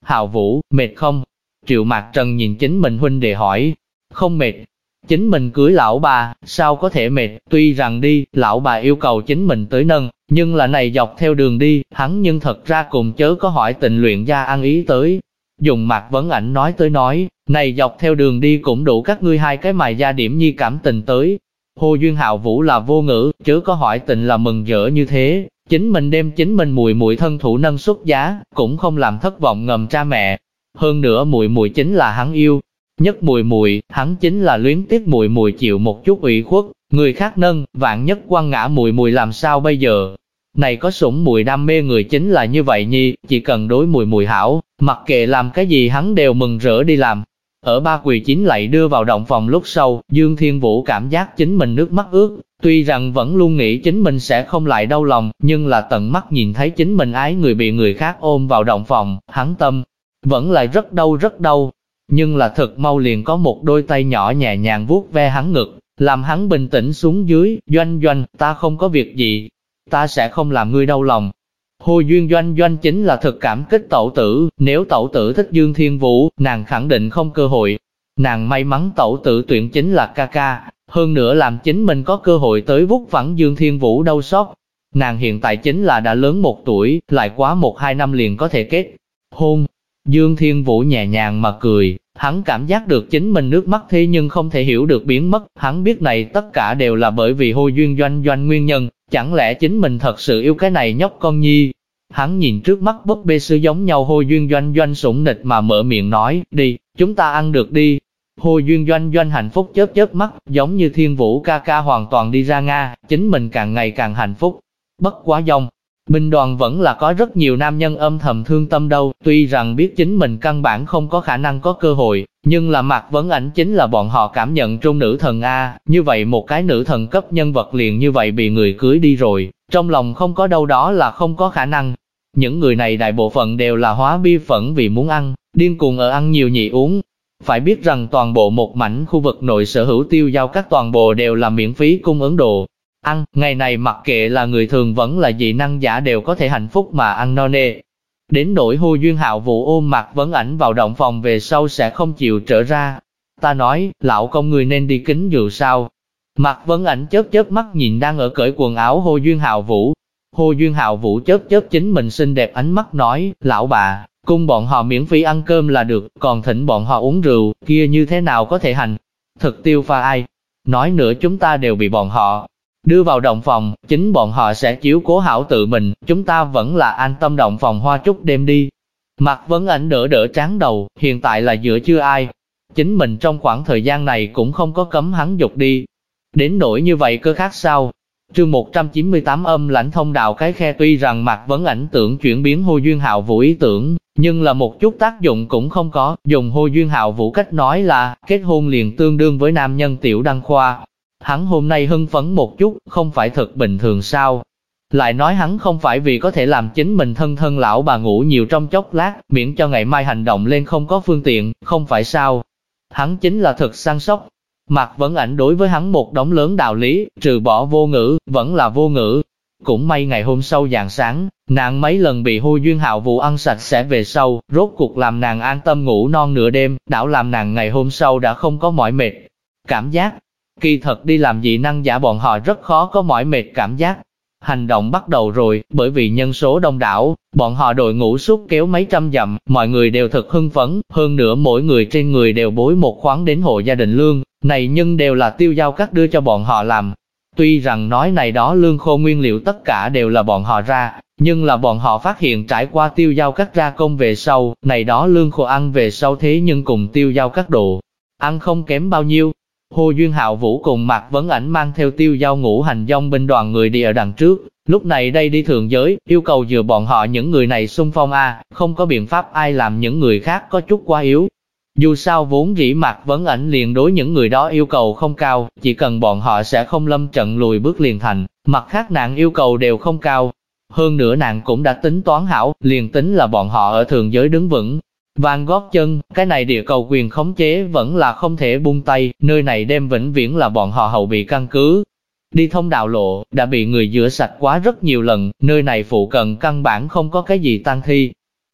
A: Hạo Vũ, mệt không? Triệu Mạc Trần nhìn chính mình huynh đệ hỏi. Không mệt. Chính mình cưới lão bà, sao có thể mệt, tuy rằng đi, lão bà yêu cầu chính mình tới nâng, nhưng là này dọc theo đường đi, hắn nhưng thật ra cùng chớ có hỏi Tịnh Luyện gia ăn ý tới. Dùng Mạc Vấn Ảnh nói tới nói, này dọc theo đường đi cũng đủ các ngươi hai cái mài gia điểm nhi cảm tình tới. Hồ Duyên Hạo Vũ là vô ngữ, chớ có hỏi Tịnh là mừng rỡ như thế, chính mình đem chính mình mùi mùi thân thủ nâng xuất giá, cũng không làm thất vọng ngầm cha mẹ. Hơn nữa mùi mùi chính là hắn yêu nhất mùi mùi, hắn chính là luyến tiếc mùi mùi chịu một chút ủy khuất, người khác nâng, vạn nhất quăng ngã mùi mùi làm sao bây giờ. Này có sủng mùi đam mê người chính là như vậy nhi, chỉ cần đối mùi mùi hảo, mặc kệ làm cái gì hắn đều mừng rỡ đi làm. Ở ba quỳ chín lạy đưa vào động phòng lúc sau, Dương Thiên Vũ cảm giác chính mình nước mắt ướt, tuy rằng vẫn luôn nghĩ chính mình sẽ không lại đau lòng, nhưng là tận mắt nhìn thấy chính mình ái người bị người khác ôm vào động phòng, hắn tâm vẫn lại rất đau. Nhưng là thật mau liền có một đôi tay nhỏ nhẹ nhàng vuốt ve hắn ngực, làm hắn bình tĩnh xuống dưới. Doanh Doanh, ta không có việc gì, ta sẽ không làm ngươi đau lòng. Hồ Duyên Doanh Doanh chính là thực cảm kích tẩu tử, nếu tẩu tử thích Dương Thiên Vũ, nàng khẳng định không cơ hội. Nàng may mắn tẩu tử tuyển chính là ca ca, hơn nữa làm chính mình có cơ hội tới vút vẳng Dương Thiên Vũ đau xót. Nàng hiện tại chính là đã lớn 1 tuổi, lại quá 1-2 năm liền có thể kết hôn. Dương Thiên Vũ nhẹ nhàng mà cười, hắn cảm giác được chính mình nước mắt thế nhưng không thể hiểu được biến mất, hắn biết này tất cả đều là bởi vì Hồ Duyên Doanh Doanh nguyên nhân, chẳng lẽ chính mình thật sự yêu cái này nhóc con nhi. Hắn nhìn trước mắt búp bê sư giống nhau Hồ Duyên Doanh Doanh sủng nịch mà mở miệng nói, đi, chúng ta ăn được đi. Hồ Duyên Doanh Doanh hạnh phúc chớp mắt, giống như Thiên Vũ ca ca hoàn toàn đi ra Nga, chính mình càng ngày càng hạnh phúc. Bất quá dòng binh đoàn vẫn là có rất nhiều nam nhân âm thầm thương tâm đâu, tuy rằng biết chính mình căn bản không có khả năng có cơ hội, nhưng là Mạc Vấn Ảnh chính là bọn họ cảm nhận trung nữ thần A, như vậy một cái nữ thần cấp nhân vật liền như vậy bị người cưới đi rồi, trong lòng không có đâu đó là không có khả năng. Những người này đại bộ phận đều là hóa bi phẫn vì muốn ăn, điên cuồng ở ăn nhiều nhị uống. Phải biết rằng toàn bộ một mảnh khu vực nội sở hữu tiêu giao các toàn bộ đều là miễn phí cung ứng đồ ăn, ngày này mặc kệ là người thường vẫn là dị năng giả đều có thể hạnh phúc mà ăn no nê. Đến nỗi Hồ Duyên Hạo Vũ ôm Mạc Vấn Ảnh vào động phòng về sau sẽ không chịu trở ra. Ta nói, lão công người nên đi kính rượu sao? Mạc Vấn Ảnh chớp mắt nhìn đang ở cởi quần áo Hồ Duyên Hạo Vũ. Hồ Duyên Hạo Vũ chớp chính mình xinh đẹp ánh mắt nói, lão bà, cung bọn họ miễn phí ăn cơm là được, còn thỉnh bọn họ uống rượu, kia như thế nào có thể hành? Thực tiêu pha ai? Nói nữa chúng ta đều bị bọn họ đưa vào động phòng, chính bọn họ sẽ chiếu cố hảo tự mình, chúng ta vẫn là an tâm động phòng hoa trúc đêm đi. Mạc Vấn Ảnh đỡ trán đầu, hiện tại là giữa chưa ai. Chính mình trong khoảng thời gian này cũng không có cấm hắn dục đi. Đến nỗi như vậy cơ khác sao? Chương 198 âm lãnh thông đạo cái khe, tuy rằng Mạc Vấn Ảnh tưởng chuyển biến Hồ Duyên Hạo Vũ ý tưởng, nhưng là một chút tác dụng cũng không có, dùng Hồ Duyên Hạo Vũ cách nói là, kết hôn liền tương đương với nam nhân tiểu đăng khoa. Hắn hôm nay hưng phấn một chút, không phải thật bình thường sao? Lại nói hắn không phải vì có thể làm chính mình thân lão bà ngủ nhiều trong chốc lát, miễn cho ngày mai hành động lên không có phương tiện, không phải sao? Hắn chính là thực săn sóc. Mạc Vấn Ảnh đối với hắn một đống lớn đạo lý, trừ bỏ vô ngữ, vẫn là vô ngữ. Cũng may ngày hôm sau rạng sáng, nàng mấy lần bị Hồ Duyên Hạo Vũ ăn sạch sẽ về sau, rốt cuộc làm nàng an tâm ngủ non nửa đêm, đảo làm nàng ngày hôm sau đã không có mỏi mệt cảm giác. Kỳ thật đi làm dị năng giả bọn họ rất khó có mỏi mệt cảm giác. Hành động bắt đầu rồi, bởi vì nhân số đông đảo, bọn họ đội ngũ suốt kéo mấy trăm dặm, mọi người đều thật hưng phấn, hơn nữa mỗi người trên người đều bối một khoản đến hộ gia đình lương, này nhưng đều là tiêu giao các đưa cho bọn họ làm. Tuy rằng nói này đó lương khô nguyên liệu tất cả đều là bọn họ ra, nhưng là bọn họ phát hiện trải qua tiêu giao các ra công về sau, này đó lương khô ăn về sau thế nhưng cùng tiêu giao các đồ ăn không kém bao nhiêu. Hồ Duyên Hạo Vũ cùng Mạc Vấn Ảnh mang theo tiêu giao ngũ hành dòng binh đoàn người đi ở đằng trước, lúc này đây đi thượng giới, yêu cầu dựa bọn họ những người này xung phong không có biện pháp ai làm những người khác có chút quá yếu. Dù sao vốn dĩ Mạc Vấn Ảnh liền đối những người đó yêu cầu không cao, chỉ cần bọn họ sẽ không lâm trận lùi bước liền thành, mặt khác nàng yêu cầu đều không cao. Hơn nữa nàng cũng đã tính toán hảo, liền tính là bọn họ ở thượng giới đứng vững vàng gót chân, cái này địa cầu quyền khống chế vẫn là không thể buông tay, nơi này đem vĩnh viễn là bọn họ hậu bị căn cứ. Đi thông đạo lộ, đã bị người rửa sạch quá rất nhiều lần, nơi này phụ cận căn bản không có cái gì tang thi.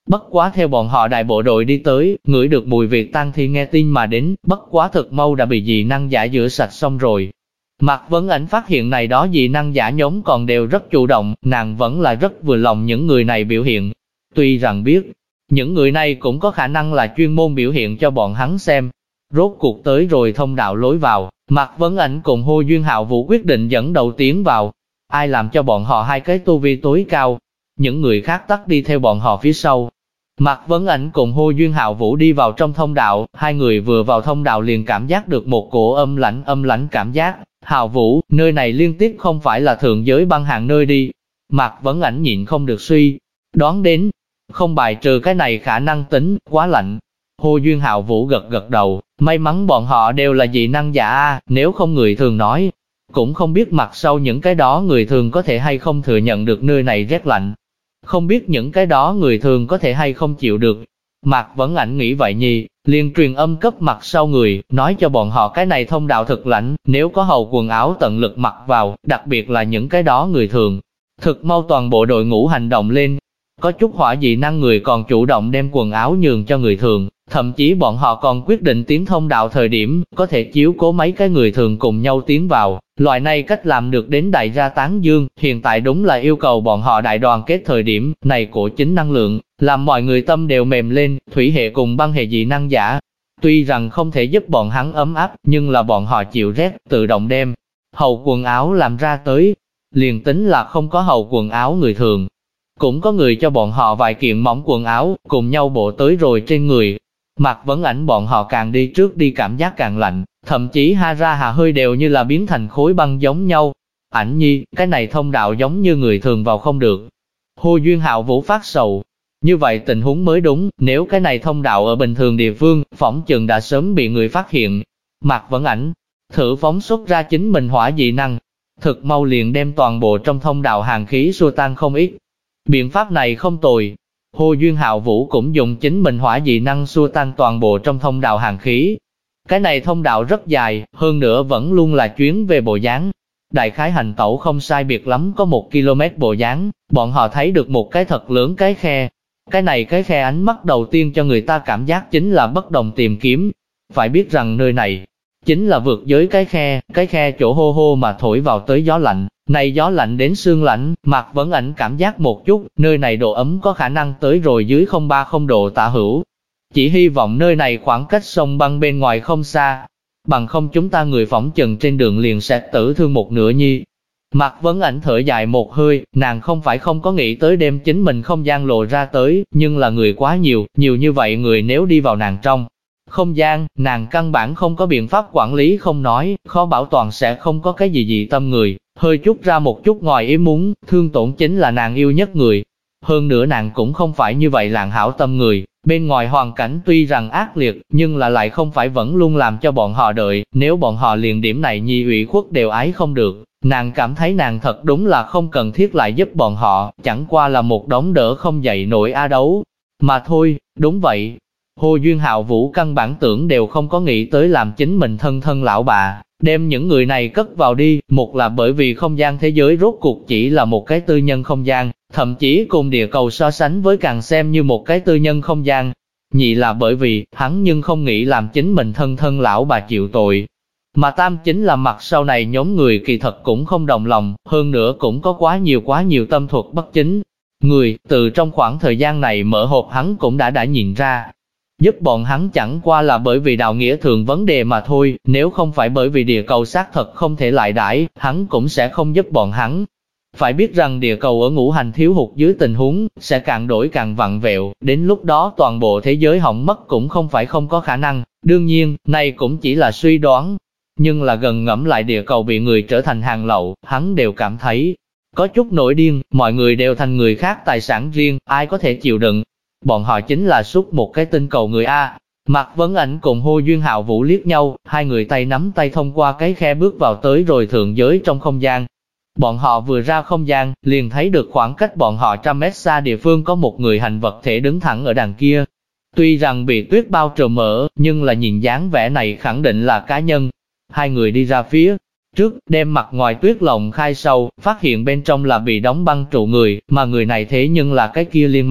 A: Bất quá theo bọn họ đại bộ đội đi tới, ngửi được mùi việc tang thi nghe tin mà đến, bất quá thực mau đã bị dị năng giả rửa sạch xong rồi. Mạc Vấn Ảnh phát hiện này đó dị năng giả nhóm còn đều rất chủ động, nàng vẫn là rất vừa lòng những người này biểu hiện. Tuy rằng biết, những người này cũng có khả năng là chuyên môn biểu hiện cho bọn hắn xem. Rốt cuộc tới rồi thông đạo lối vào, Mạc Vấn Ảnh cùng Hồ Duyên Hạo Vũ quyết định dẫn đầu tiến vào. Ai làm cho bọn họ hai cái tu vi tối cao, những người khác tắt đi theo bọn họ phía sau. Mạc Vấn Ảnh cùng Hồ Duyên Hạo Vũ đi vào trong thông đạo, hai người vừa vào thông đạo liền cảm giác được một cổ âm lãnh cảm giác. Hạo Vũ, nơi này liên tiếp không phải là thượng giới băng hàng nơi đi. Mạc Vấn Ảnh nhịn không được suy đoán đến, không bài trừ cái này khả năng tính, quá lạnh. Hồ Duyên Hạo Vũ gật gật đầu, may mắn bọn họ đều là dị năng giả a, nếu không người thường nói. Cũng không biết mặt sau những cái đó người thường có thể hay không thừa nhận được nơi này rét lạnh. Không biết những cái đó người thường có thể hay không chịu được. Mạc Vấn Ảnh nghĩ vậy nhì, liền truyền âm cấp mặt sau người, nói cho bọn họ cái này thông đạo thực lạnh, nếu có hầu quần áo tận lực mặc vào, đặc biệt là những cái đó người thường. Thực mau toàn bộ đội ngũ hành động lên. Có chút hỏa dị năng người còn chủ động đem quần áo nhường cho người thường, thậm chí bọn họ còn quyết định tiến thông đạo thời điểm, có thể chiếu cố mấy cái người thường cùng nhau tiến vào. Loại này cách làm được đến đại gia tán dương, hiện tại đúng là yêu cầu bọn họ đại đoàn kết thời điểm, này của chính năng lượng, làm mọi người tâm đều mềm lên, thủy hệ cùng băng hệ dị năng giả. Tuy rằng không thể giúp bọn hắn ấm áp, nhưng là bọn họ chịu rét, tự động đem hầu quần áo làm ra tới. Liền tính là không có hầu quần áo người thường, cũng có người cho bọn họ vài kiện mỏng quần áo, cùng nhau bộ tới rồi trên người. Mạc Vấn Ảnh bọn họ càng đi trước đi cảm giác càng lạnh, thậm chí ha ra hà hơi đều như là biến thành khối băng giống nhau. Ảnh nhi, cái này thông đạo giống như người thường vào không được. Hồ Duyên Hạo Vũ phát sầu. Như vậy tình huống mới đúng, nếu cái này thông đạo ở bình thường địa phương, phỏng chừng đã sớm bị người phát hiện. Mạc Vấn Ảnh thử phóng xuất ra chính mình hỏa dị năng, thực mau liền đem toàn bộ trong thông đạo hàn khí xua tan không ít. Biện pháp này không tồi. Hồ Duyên Hạo Vũ cũng dùng chính mình hỏa dị năng xua tan toàn bộ trong thông đạo hàn khí. Cái này thông đạo rất dài, hơn nữa vẫn luôn là chuyến về bộ dáng. Đại khái hành tẩu không sai biệt lắm có 1 km bộ dáng, bọn họ thấy được một cái thật lớn cái khe. Cái này cái khe ánh mắt đầu tiên cho người ta cảm giác chính là bất đồng tìm kiếm. Phải biết rằng nơi này chính là vượt giới cái khe chỗ hô hô mà thổi vào tới gió lạnh. Này gió lạnh đến xương lạnh, Mạc Vấn Ảnh cảm giác một chút, nơi này độ ấm có khả năng tới rồi dưới 030 độ tả hữu. Chỉ hy vọng nơi này khoảng cách sông băng bên ngoài không xa, bằng không chúng ta người phỏng chừng trên đường liền sẽ tử thương một nửa nhi. Mạc Vấn Ảnh thở dài một hơi, nàng không phải không có nghĩ tới đem chính mình không gian lộ ra tới, nhưng là người quá nhiều, nhiều như vậy người nếu đi vào nàng trong không gian, nàng căn bản không có biện pháp quản lý không nói, khó bảo toàn sẽ không có cái gì dị tâm người, hơi chút ra một chút ngoài ý muốn, thương tổn chính là nàng yêu nhất người. Hơn nữa nàng cũng không phải như vậy làng hảo tâm người, bên ngoài hoàn cảnh tuy rằng ác liệt, nhưng là lại không phải vẫn luôn làm cho bọn họ đợi, nếu bọn họ liền điểm này nhi ủy khuất đều ái không được. Nàng cảm thấy nàng thật đúng là không cần thiết lại giúp bọn họ, chẳng qua là một đống đỡ không dậy nổi a đấu. Mà thôi, đúng vậy. Hồ Duyên Hạo Vũ căn bản tưởng đều không có nghĩ tới làm chính mình thân lão bà, đem những người này cất vào đi, một là bởi vì không gian thế giới rốt cuộc chỉ là một cái tư nhân không gian, thậm chí cùng địa cầu so sánh với càng xem như một cái tư nhân không gian. Nhị là bởi vì, hắn nhưng không nghĩ làm chính mình thân lão bà chịu tội. Mà tam chính là mặt sau này nhóm người kỳ thật cũng không đồng lòng, hơn nữa cũng có quá nhiều tâm thuật bất chính. Người, từ trong khoảng thời gian này mở hộp hắn cũng đã nhìn ra. Giúp bọn hắn chẳng qua là bởi vì đạo nghĩa thường vấn đề mà thôi, nếu không phải bởi vì địa cầu xác thật không thể lại đãi, hắn cũng sẽ không giúp bọn hắn. Phải biết rằng địa cầu ở ngũ hành thiếu hụt dưới tình huống, sẽ càng đổi càng vặn vẹo, đến lúc đó toàn bộ thế giới hỏng mất cũng không phải không có khả năng, đương nhiên, này cũng chỉ là suy đoán. Nhưng là gần ngẫm lại địa cầu bị người trở thành hàng lậu, hắn đều cảm thấy có chút nổi điên, mọi người đều thành người khác tài sản riêng, ai có thể chịu đựng. Bọn họ chính là suốt một cái tinh cầu người A. Mạc Vấn Ảnh cùng Hồ Duyên Hạo Vũ liếc nhau, hai người tay nắm tay thông qua cái khe bước vào tới rồi thượng giới trong không gian. Bọn họ vừa ra không gian, liền thấy được khoảng cách bọn họ 100 mét xa địa phương có một người hành vật thể đứng thẳng ở đằng kia. Tuy rằng bị tuyết bao trùm ở, nhưng là nhìn dáng vẻ này khẳng định là cá nhân. Hai người đi ra phía trước, đem mặt ngoài tuyết lồng khai sâu, phát hiện bên trong là bị đóng băng trụ người, mà người này thế nhưng là cái kia Liên Mạc.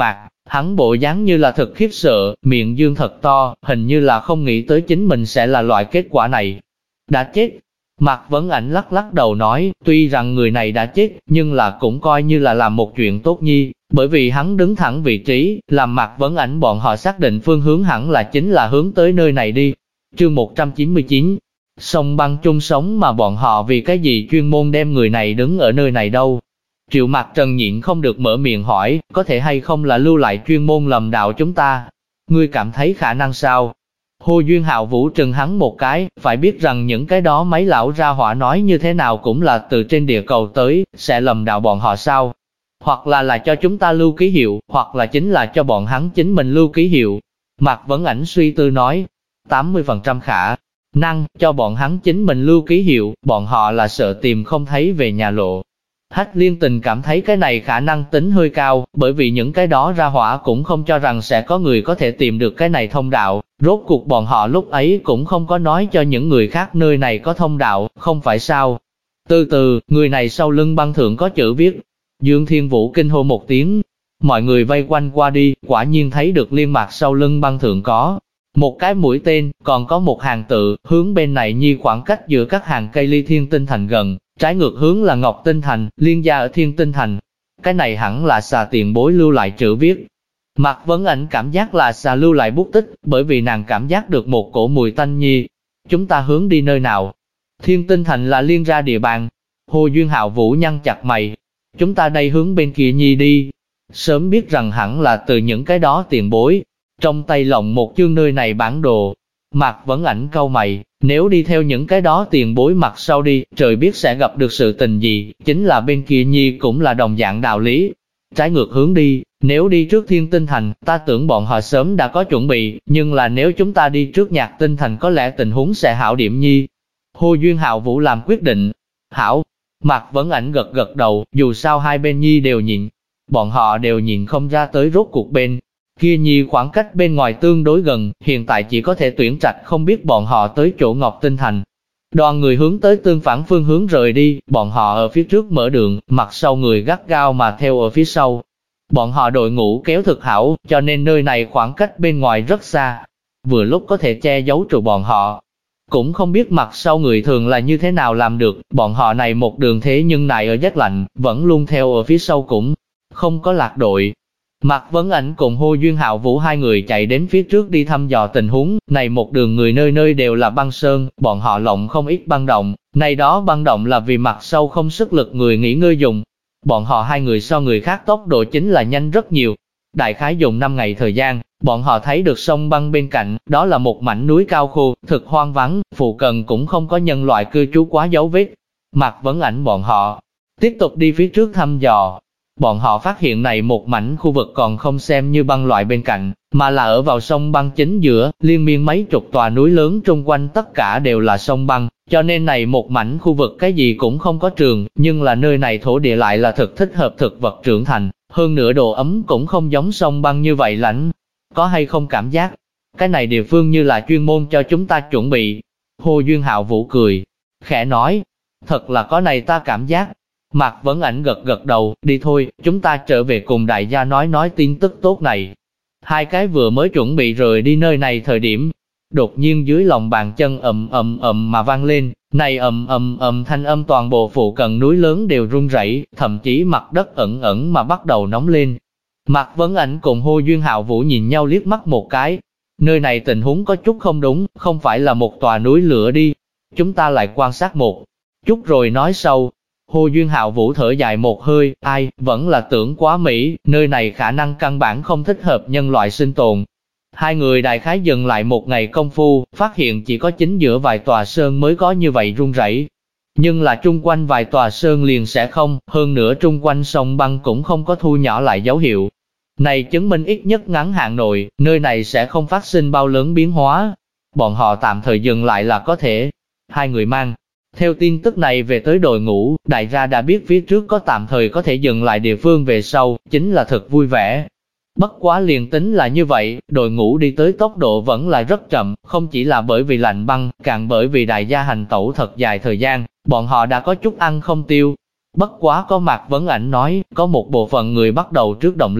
A: Hắn bộ dáng như là thật khiếp sợ, miệng dương thật to, hình như là không nghĩ tới chính mình sẽ là loại kết quả này. Đã chết. Mạc Vấn Ảnh lắc lắc đầu nói, tuy rằng người này đã chết, nhưng là cũng coi như là làm một chuyện tốt nhi, bởi vì hắn đứng thẳng vị trí, làm Mạc Vấn Ảnh bọn họ xác định phương hướng hẳn là chính là hướng tới nơi này đi. Chương 199. Sông băng chung sống mà bọn họ vì cái gì chuyên môn đem người này đứng ở nơi này đâu? Triệu Mạc Trần nhịn không được mở miệng hỏi, có thể hay không là lưu lại chuyên môn lầm đạo chúng ta? Ngươi cảm thấy khả năng sao? Hồ Duyên Hạo Vũ trừng hắn một cái, phải biết rằng những cái đó mấy lão ra hỏa nói như thế nào cũng là từ trên địa cầu tới, sẽ lầm đạo bọn họ sao? Hoặc là cho chúng ta lưu ký hiệu, hoặc là chính là cho bọn hắn chính mình lưu ký hiệu. Mạc Vấn Ảnh suy tư nói, 80% khả năng cho bọn hắn chính mình lưu ký hiệu, bọn họ là sợ tìm không thấy về nhà lộ. Hách Liên Tình cảm thấy cái này khả năng tính hơi cao, bởi vì những cái đó ra hỏa cũng không cho rằng sẽ có người có thể tìm được cái này thông đạo, rốt cuộc bọn họ lúc ấy cũng không có nói cho những người khác nơi này có thông đạo, không phải sao. Từ từ, người này sau lưng băng thượng có chữ viết. Dương Thiên Vũ kinh hô một tiếng, mọi người vây quanh qua đi, quả nhiên thấy được liên mạc sau lưng băng thượng có một cái mũi tên, còn có một hàng tự, hướng bên này nhi khoảng cách giữa các hàng cây ly Thiên Tinh Thành gần, trái ngược hướng là Ngọc Tinh Thành, liên gia ở Thiên Tinh Thành. Cái này hẳn là xà tiền bối lưu lại chữ viết. Mạc Vấn Ảnh cảm giác là xà lưu lại bút tích, bởi vì nàng cảm giác được một cổ mùi tanh nhi. Chúng ta hướng đi nơi nào? Thiên Tinh Thành là liên gia địa bàn. Hồ Duyên Hạo Vũ nhăn chặt mày. Chúng ta đây hướng bên kia nhi đi. Sớm biết rằng hẳn là từ những cái đó tiền bối. Trong tay lộng một chương nơi này bản đồ. Mạc Vấn Ảnh cau mày, nếu đi theo những cái đó tiền bối mặt sau đi, trời biết sẽ gặp được sự tình gì, chính là bên kia nhi cũng là đồng dạng đạo lý. Trái ngược hướng đi, nếu đi trước Thiên Tinh Thành, ta tưởng bọn họ sớm đã có chuẩn bị, nhưng là nếu chúng ta đi trước Nhạc Tinh Thành có lẽ tình huống sẽ hảo điểm nhi. Hồ Duyên Hạo Vũ làm quyết định. Hảo. Mạc Vấn Ảnh gật gật đầu, dù sao hai bên nhi đều nhìn. Bọn họ đều nhìn không ra tới rốt cuộc bên kia nhi khoảng cách bên ngoài tương đối gần, hiện tại chỉ có thể tuyển trạch không biết bọn họ tới chỗ Ngọc Tinh Thành. Đoàn người hướng tới tương phản phương hướng rời đi, bọn họ ở phía trước mở đường, mặt sau người gắt gao mà theo ở phía sau. Bọn họ đội ngũ kéo thực hảo, cho nên nơi này khoảng cách bên ngoài rất xa, vừa lúc có thể che giấu trụ bọn họ. Cũng không biết mặt sau người thường là như thế nào làm được, bọn họ này một đường thế nhưng này ở rét lạnh, vẫn luôn theo ở phía sau cũng không có lạc đội. Mạc Vấn Ảnh cùng Hồ Duyên Hạo Vũ hai người chạy đến phía trước đi thăm dò tình huống, này một đường người nơi nơi đều là băng sơn, bọn họ lộng không ít băng động, này đó băng động là vì mặt sau không sức lực người nghỉ ngơi dùng. Bọn họ hai người so người khác tốc độ chính là nhanh rất nhiều. Đại khái dùng 5 ngày thời gian, bọn họ thấy được sông băng bên cạnh, đó là một mảnh núi cao khô, thực hoang vắng, phụ cận cũng không có nhân loại cư trú quá dấu vết. Mạc Vấn Ảnh bọn họ tiếp tục đi phía trước thăm dò. Bọn họ phát hiện này một mảnh khu vực còn không xem như băng loại bên cạnh, mà là ở vào sông băng chính giữa, liên miên mấy chục tòa núi lớn trung quanh tất cả đều là sông băng, cho nên này một mảnh khu vực cái gì cũng không có trường, nhưng là nơi này thổ địa lại là thực thích hợp thực vật trưởng thành, hơn nữa độ ấm cũng không giống sông băng như vậy lạnh. Có hay không cảm giác, cái này địa phương như là chuyên môn cho chúng ta chuẩn bị? Hồ Duyên Hạo Vũ cười, khẽ nói, thật là có này ta cảm giác. Mạc Vấn Ảnh gật gật đầu, đi thôi, chúng ta trở về cùng đại gia nói tin tức tốt này. Hai cái vừa mới chuẩn bị rời đi nơi này thời điểm, đột nhiên dưới lòng bàn chân ầm mà vang lên, này ầm thanh âm toàn bộ phụ cận núi lớn đều rung rẩy, thậm chí mặt đất ẩn mà bắt đầu nóng lên. Mạc Vấn Ảnh cùng Hồ Duyên Hạo Vũ nhìn nhau liếc mắt một cái, nơi này tình huống có chút không đúng, không phải là một tòa núi lửa đi. Chúng ta lại quan sát một chút rồi nói sau. Hồ Duyên Hạo Vũ thở dài một hơi, ai, vẫn là tưởng quá mỹ, nơi này khả năng căn bản không thích hợp nhân loại sinh tồn. Hai người đại khái dừng lại một ngày công phu, phát hiện chỉ có chính giữa vài tòa sơn mới có như vậy rung rẩy. Nhưng là trung quanh vài tòa sơn liền sẽ không, hơn nữa trung quanh sông băng cũng không có thu nhỏ lại dấu hiệu. Này chứng minh ít nhất ngắn hạn nội, nơi này sẽ không phát sinh bao lớn biến hóa. Bọn họ tạm thời dừng lại là có thể. Hai người mang theo tin tức này về tới đội ngũ, đại gia đã biết phía trước có tạm thời có thể dừng lại địa phương về sau, chính là thật vui vẻ. Bất quá liền tính là như vậy, đội ngũ đi tới tốc độ vẫn là rất chậm, không chỉ là bởi vì lạnh băng, càng bởi vì đại gia hành tẩu thật dài thời gian, bọn họ đã có chút ăn không tiêu. Bất quá có Mạc Vấn Ảnh nói, có một bộ phận người bắt đầu trước động lên,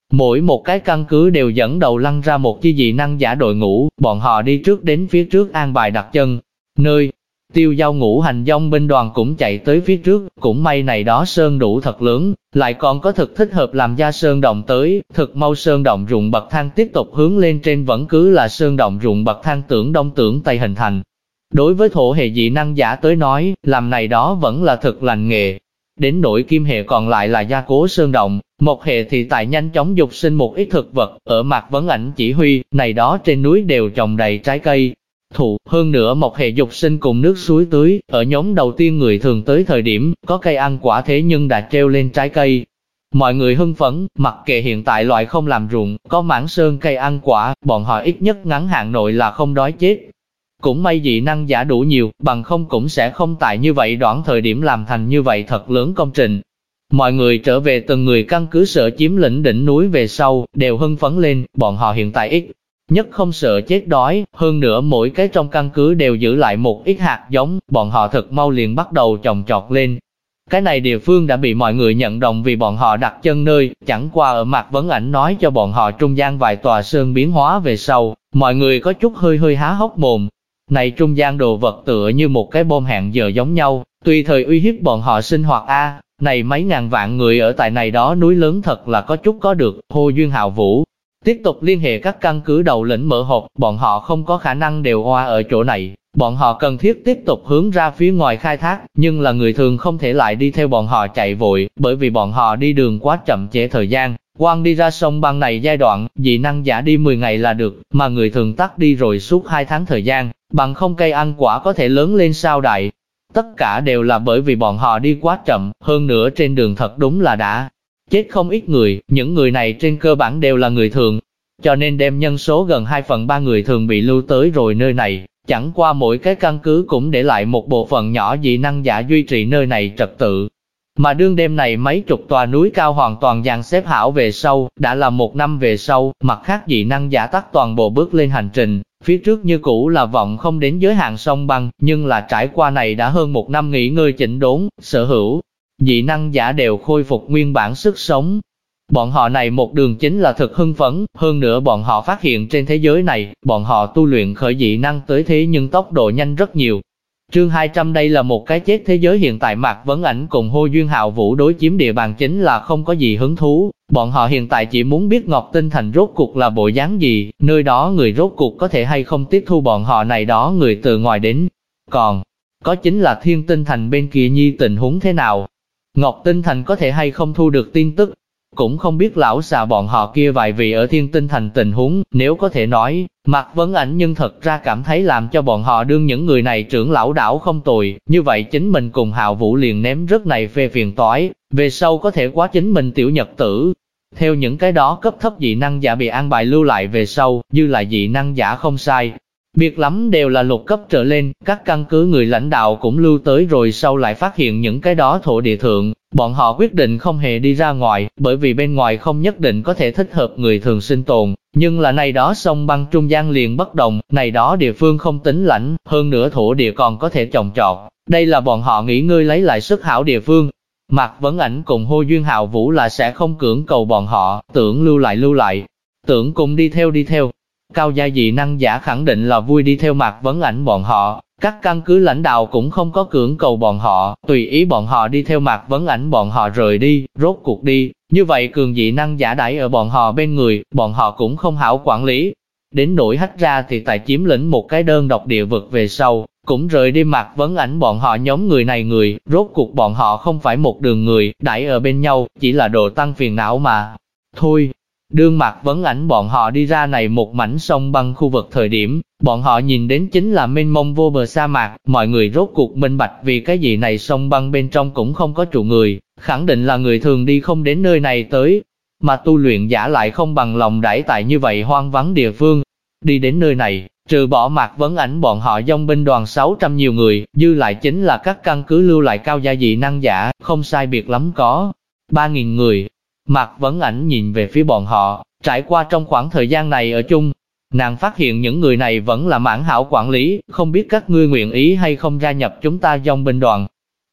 A: Mỗi một cái căn cứ đều dẫn đầu lăn ra một chi dị năng giả đội ngũ, bọn họ đi trước đến phía trước an bài đặt chân. Nơi Tiêu Giao ngũ hành dòng binh đoàn cũng chạy tới phía trước, cũng may này đó sơn đủ thật lớn, lại còn có thực thích hợp làm ra sơn động tới, thực mau sơn động ruộng bậc thang tiếp tục hướng lên trên vẫn cứ là sơn động ruộng bậc thang tưởng đông tưởng tây hình thành. Đối với thổ hệ dị năng giả tới nói, làm này đó vẫn là thực lành nghề. Đến nỗi kim hệ còn lại là gia cố sơn động, một hệ thì tại nhanh chóng dục sinh một ít thực vật, ở Mạc Vấn Ảnh chỉ huy, này đó trên núi đều trồng đầy trái cây. Hơn nữa một hệ dục sinh cùng nước suối tưới, ở nhóm đầu tiên người thường tới thời điểm, có cây ăn quả thế nhưng đã treo lên trái cây. Mọi người hưng phấn, mặc kệ hiện tại loại không làm ruộng, có mảng sơn cây ăn quả, bọn họ ít nhất ngắn hạn nội là không đói chết. Cũng may dị năng giả đủ nhiều, bằng không cũng sẽ không tại như vậy đoạn thời điểm làm thành như vậy thật lớn công trình. Mọi người trở về từng người căn cứ sở chiếm lĩnh đỉnh núi về sau, đều hưng phấn lên, bọn họ hiện tại ít nhất không sợ chết đói, hơn nữa mỗi cái trong căn cứ đều giữ lại một ít hạt giống, bọn họ thật mau liền bắt đầu trồng trọt lên. Cái này địa phương đã bị mọi người nhận đồng vì bọn họ đặt chân nơi, chẳng qua ở Mạc Vấn Ảnh nói cho bọn họ trung gian vài tòa sơn biến hóa về sau, mọi người có chút hơi há hốc mồm. Này trung gian đồ vật tựa như một cái bom hẹn giờ giống nhau, tùy thời uy hiếp bọn họ sinh hoạt này mấy ngàn vạn người ở tại này đó núi lớn thật là có chút có được. Hồ Duyên Hạo Vũ tiếp tục liên hệ các căn cứ đầu lĩnh mở hộp, bọn họ không có khả năng đều oa ở chỗ này, bọn họ cần thiết tiếp tục hướng ra phía ngoài khai thác, nhưng là người thường không thể lại đi theo bọn họ chạy vội, bởi vì bọn họ đi đường quá chậm trễ thời gian. Quang đi ra sông băng này giai đoạn, dị năng giả đi 10 ngày là được, mà người thường tắt đi rồi suốt 2 tháng thời gian, bằng không cây ăn quả có thể lớn lên sao đại. Tất cả đều là bởi vì bọn họ đi quá chậm, hơn nữa trên đường thật đúng là đã chết không ít người, những người này trên cơ bản đều là người thường, cho nên đem nhân số gần 2/3 người thường bị lưu tới rồi nơi này, chẳng qua mỗi cái căn cứ cũng để lại một bộ phận nhỏ dị năng giả duy trì nơi này trật tự. Mà đương đêm này mấy chục tòa núi cao hoàn toàn dàn xếp hảo về sau, đã là 1 năm về sau, mặt khác dị năng giả tắt toàn bộ bước lên hành trình, phía trước như cũ là vọng không đến giới hạn sông băng, nhưng là trải qua này đã hơn 1 năm nghỉ ngơi chỉnh đốn, sở hữu dị năng giả đều khôi phục nguyên bản sức sống. Bọn họ này một đường chính là thực hưng phấn, hơn nữa bọn họ phát hiện trên thế giới này, bọn họ tu luyện khởi dị năng tới thế nhưng tốc độ nhanh rất nhiều. Chương 200 đây là một cái chết thế giới hiện tại Mạc Vấn Ảnh cùng Hồ Duyên Hạo Vũ đối chiếm địa bàn chính là không có gì hứng thú, bọn họ hiện tại chỉ muốn biết Ngọc Tinh Thành rốt cuộc là bộ dáng gì, nơi đó người rốt cuộc có thể hay không tiếp thu bọn họ này đó người từ ngoài đến. Còn có chính là Thiên Tinh Thành bên kia nhi tình huống thế nào, Ngọc Tinh Thành có thể hay không thu được tin tức. Cũng không biết lão xà bọn họ kia vài vị ở Thiên Tinh Thành tình huống, nếu có thể nói, Mạc Vấn Ảnh nhưng thật ra cảm thấy làm cho bọn họ đương những người này trưởng lão đảo không tồi, như vậy chính mình cùng Hạo Vũ liền ném rất này phê phiền toái, về sau có thể quá chính mình tiểu nhật tử. Theo những cái đó cấp thấp dị năng giả bị an bài lưu lại về sau, dư lại dị năng giả không sai. Biệt lắm đều là lục cấp trở lên, các căn cứ người lãnh đạo cũng lưu tới rồi sau lại phát hiện những cái đó thổ địa thượng, bọn họ quyết định không hề đi ra ngoài, bởi vì bên ngoài không nhất định có thể thích hợp người thường sinh tồn, nhưng là này đó sông băng trung gian liền bất đồng, này đó địa phương không tính lãnh, hơn nữa thổ địa còn có thể trồng trọt, đây là bọn họ nghỉ ngơi lấy lại sức hảo địa phương. Mạc Vấn Ảnh cùng Hồ Duyên Hạo Vũ là sẽ không cưỡng cầu bọn họ, tưởng lưu lại, tưởng cùng đi theo. Cao gia dị năng giả khẳng định là vui đi theo Mạc Vấn Ảnh bọn họ, các căn cứ lãnh đạo cũng không có cưỡng cầu bọn họ, tùy ý bọn họ đi theo Mạc Vấn Ảnh bọn họ rời đi, rốt cuộc đi, như vậy cường dị năng giả đãi ở bọn họ bên người, bọn họ cũng không hảo quản lý. Đến nỗi Hách ra thì tại chiếm lĩnh một cái đơn độc địa vực về sau, cũng rời đi Mạc Vấn Ảnh bọn họ nhóm người này người, rốt cuộc bọn họ không phải một đường người, đãi ở bên nhau, chỉ là đồ tăng phiền não mà. Thôi. Đương Mạc Vấn Ảnh bọn họ đi ra này một mảnh sông băng khu vực thời điểm, bọn họ nhìn đến chính là mênh mông vô bờ sa mạc, mọi người rốt cuộc minh bạch vì cái gì này sông băng bên trong cũng không có trụ người, khẳng định là người thường đi không đến nơi này tới, mà tu luyện giả lại không bằng lòng đãi tại như vậy hoang vắng địa phương. Đi đến nơi này, trừ bỏ Mạc Vấn Ảnh bọn họ dòng binh đoàn 600 nhiều người, dư lại chính là các căn cứ lưu lại cao gia dị năng giả, không sai biệt lắm có 3.000 người. Mạc Vấn Ảnh nhìn về phía bọn họ, trải qua trong khoảng thời gian này ở chung, nàng phát hiện những người này vẫn là mãn hảo quản lý, không biết các ngươi nguyện ý hay không gia nhập chúng ta dòng binh đoàn.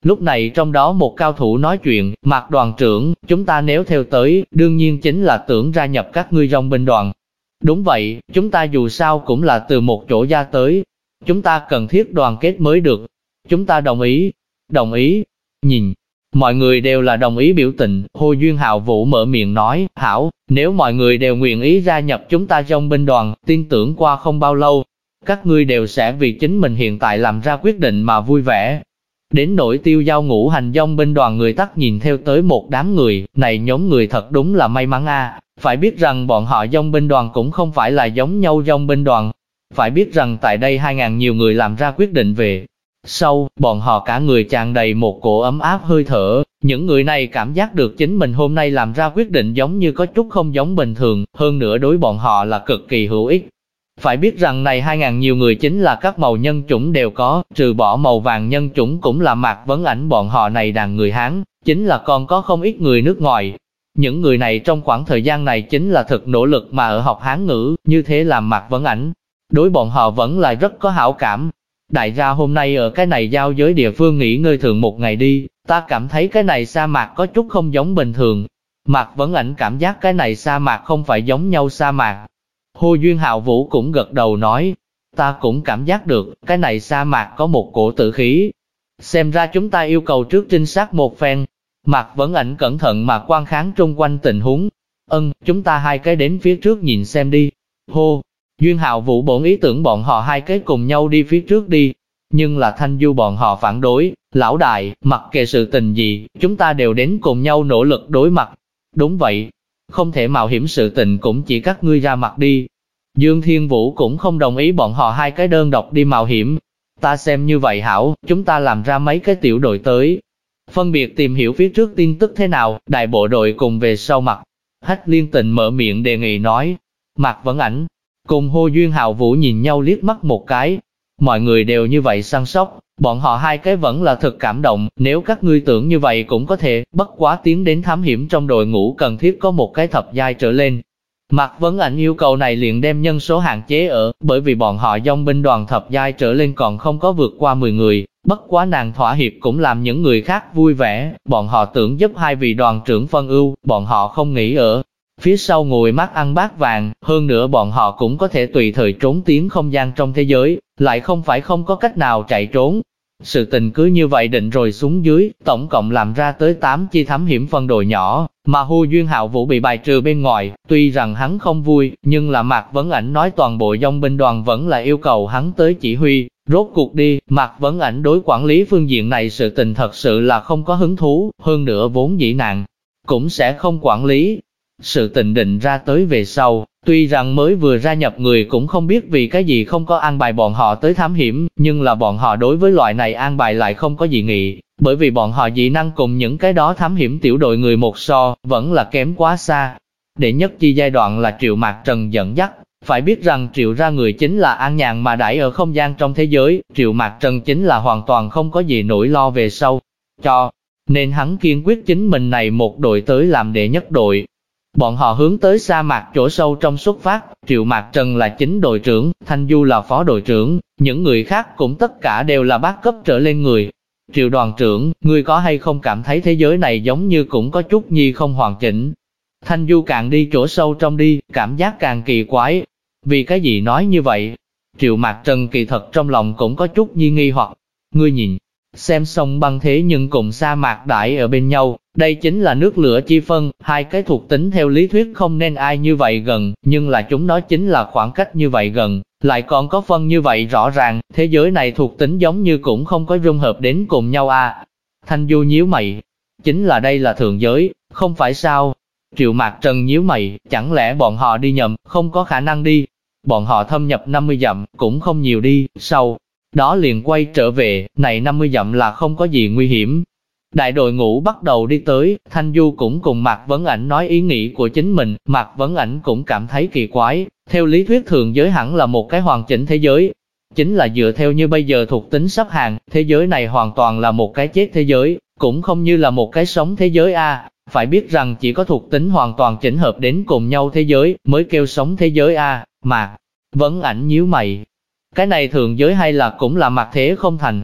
A: Lúc này trong đó một cao thủ nói chuyện, Mạc đoàn trưởng, chúng ta nếu theo tới, đương nhiên chính là tưởng gia nhập các ngươi dòng binh đoàn. Đúng vậy, chúng ta dù sao cũng là từ một chỗ ra tới. Chúng ta cần thiết đoàn kết mới được. Chúng ta đồng ý. Đồng ý. Nhìn, mọi người đều là đồng ý biểu tình. Hồ Duyên Hạo Vũ mở miệng nói, hảo, nếu mọi người đều nguyện ý gia nhập chúng ta dòng binh đoàn, tin tưởng qua không bao lâu, các ngươi đều sẽ vì chính mình hiện tại làm ra quyết định mà vui vẻ. Đến nỗi Tiêu Giao ngũ hành dòng binh đoàn người tắt nhìn theo tới một đám người, này nhóm người thật đúng là may mắn a. Phải biết rằng bọn họ dòng binh đoàn cũng không phải là giống nhau dòng binh đoàn. Phải biết rằng tại đây 2.000 nhiều người làm ra quyết định về. Sau, bọn họ cả người tràn đầy một cổ ấm áp hơi thở, những người này cảm giác được chính mình hôm nay làm ra quyết định giống như có chút không giống bình thường, hơn nữa đối bọn họ là cực kỳ hữu ích. Phải biết rằng này 2.000 nhiều người chính là các màu nhân chủng đều có, trừ bỏ màu vàng nhân chủng cũng là Mạc Vấn Ảnh bọn họ này đàn người Hán, chính là còn có không ít người nước ngoài. Những người này trong khoảng thời gian này chính là thực nỗ lực mà ở học Hán ngữ, như thế làm Mạc Vấn Ảnh. Đối bọn họ vẫn là rất có hảo cảm. Đại gia hôm nay ở cái này giao giới địa phương nghỉ ngơi thường một ngày đi, ta cảm thấy cái này sa mạc có chút không giống bình thường. Mạc Vấn Ảnh cảm giác cái này sa mạc không phải giống nhau sa mạc. Hồ Duyên Hạo Vũ cũng gật đầu nói, ta cũng cảm giác được, cái này sa mạc có một cổ tử khí. Xem ra chúng ta yêu cầu trước trinh sát một phen. Mạc Vấn Ảnh cẩn thận mà quan kháng trung quanh tình huống. Chúng ta hai cái đến phía trước nhìn xem đi. Hồ Duyên Hạo Vũ bổn ý tưởng bọn họ hai cái cùng nhau đi phía trước đi. Nhưng là Thanh Du bọn họ phản đối, lão đại, mặc kệ sự tình gì, chúng ta đều đến cùng nhau nỗ lực đối mặt. Đúng vậy, không thể mạo hiểm sự tình cũng chỉ các ngươi ra mặt đi. Dương Thiên Vũ cũng không đồng ý bọn họ hai cái đơn độc đi mạo hiểm. Ta xem như vậy hảo, chúng ta làm ra mấy cái tiểu đội tới. Phân biệt tìm hiểu phía trước tin tức thế nào, đại bộ đội cùng về sau mặt. Hách Liên Tình mở miệng đề nghị nói. Mạc Vấn Ảnh cùng Hồ Duyên Hạo Vũ nhìn nhau liếc mắt một cái. Mọi người đều như vậy săn sóc, bọn họ hai cái vẫn là thực cảm động, nếu các ngươi tưởng như vậy cũng có thể, bất quá tiến đến thám hiểm trong đội ngũ cần thiết có một cái thập giai trở lên. Mạc Vấn Ảnh yêu cầu này liền đem nhân số hạn chế ở, bởi vì bọn họ dòng binh đoàn thập giai trở lên còn không có vượt qua 10 người, bất quá nàng thỏa hiệp cũng làm những người khác vui vẻ, bọn họ tưởng giúp hai vị đoàn trưởng phân ưu, bọn họ không nghĩ ở phía sau ngồi mắt ăn bát vàng, hơn nữa bọn họ cũng có thể tùy thời trốn tiến không gian trong thế giới, lại không phải không có cách nào chạy trốn. Sự tình cứ như vậy định rồi xuống dưới, tổng cộng làm ra tới 8 chi thám hiểm phân đội nhỏ, mà Hồ Duyên Hạo Vũ bị bài trừ bên ngoài, tuy rằng hắn không vui, nhưng là Mạc Vấn Ảnh nói toàn bộ dòng binh đoàn vẫn là yêu cầu hắn tới chỉ huy, rốt cuộc đi, Mạc Vấn Ảnh đối quản lý phương diện này sự tình thật sự là không có hứng thú, hơn nữa vốn dĩ nàng cũng sẽ không quản lý. Sự tình định ra tới về sau, tuy rằng mới vừa gia nhập người cũng không biết vì cái gì không có an bài bọn họ tới thám hiểm, nhưng là bọn họ đối với loại này an bài lại không có dị nghị, bởi vì bọn họ dị năng cùng những cái đó thám hiểm tiểu đội người một so, vẫn là kém quá xa. Đệ nhất chi giai đoạn là Triệu Mạc Trần dẫn dắt, phải biết rằng Triệu ra người chính là an nhàn mà đãi ở không gian trong thế giới, Triệu Mạc Trần chính là hoàn toàn không có gì nỗi lo về sau, nên hắn kiên quyết chính mình này một đội tới làm đệ nhất đội. Bọn họ hướng tới sa mạc chỗ sâu trong xuất phát, Triệu Mạc Trần là chính đội trưởng, Thanh Du là phó đội trưởng, những người khác cũng tất cả đều là bát cấp trở lên người. Triệu đoàn trưởng, ngươi có hay không cảm thấy thế giới này giống như cũng có chút nhi không hoàn chỉnh? Thanh Du càng đi chỗ sâu trong đi, cảm giác càng kỳ quái. Vì cái gì nói như vậy? Triệu Mạc Trần kỳ thật trong lòng cũng có chút nhi nghi hoặc. Ngươi nhìn, xem sông băng thế nhưng cùng sa mạc đãi ở bên nhau, đây chính là nước lửa chi phân, hai cái thuộc tính theo lý thuyết không nên ai như vậy gần, nhưng là chúng nó chính là khoảng cách như vậy gần, lại còn có phân như vậy rõ ràng, thế giới này thuộc tính giống như cũng không có dung hợp đến cùng nhau à. Thanh Du nhíu mày, chính là đây là thượng giới, không phải sao? Triệu Mạc Trần nhíu mày, chẳng lẽ bọn họ đi nhầm, không có khả năng đi. Bọn họ thâm nhập 50 dặm, cũng không nhiều đi, sau đó liền quay trở về, này 50 dặm là không có gì nguy hiểm. Đại đội ngũ bắt đầu đi tới, Thanh Du cũng cùng Mạc Vấn Ảnh nói ý nghĩ của chính mình, Mạc Vấn Ảnh cũng cảm thấy kỳ quái, theo lý thuyết thường giới hẳn là một cái hoàn chỉnh thế giới. Chính là dựa theo như bây giờ thuộc tính sắp hàng, thế giới này hoàn toàn là một cái chết thế giới, cũng không như là một cái sống thế giới a. Phải biết rằng chỉ có thuộc tính hoàn toàn chỉnh hợp đến cùng nhau thế giới, mới kêu sống thế giới a. Mạc Vấn Ảnh nhíu mày. Cái này thường giới hay là cũng là mặt thế không thành?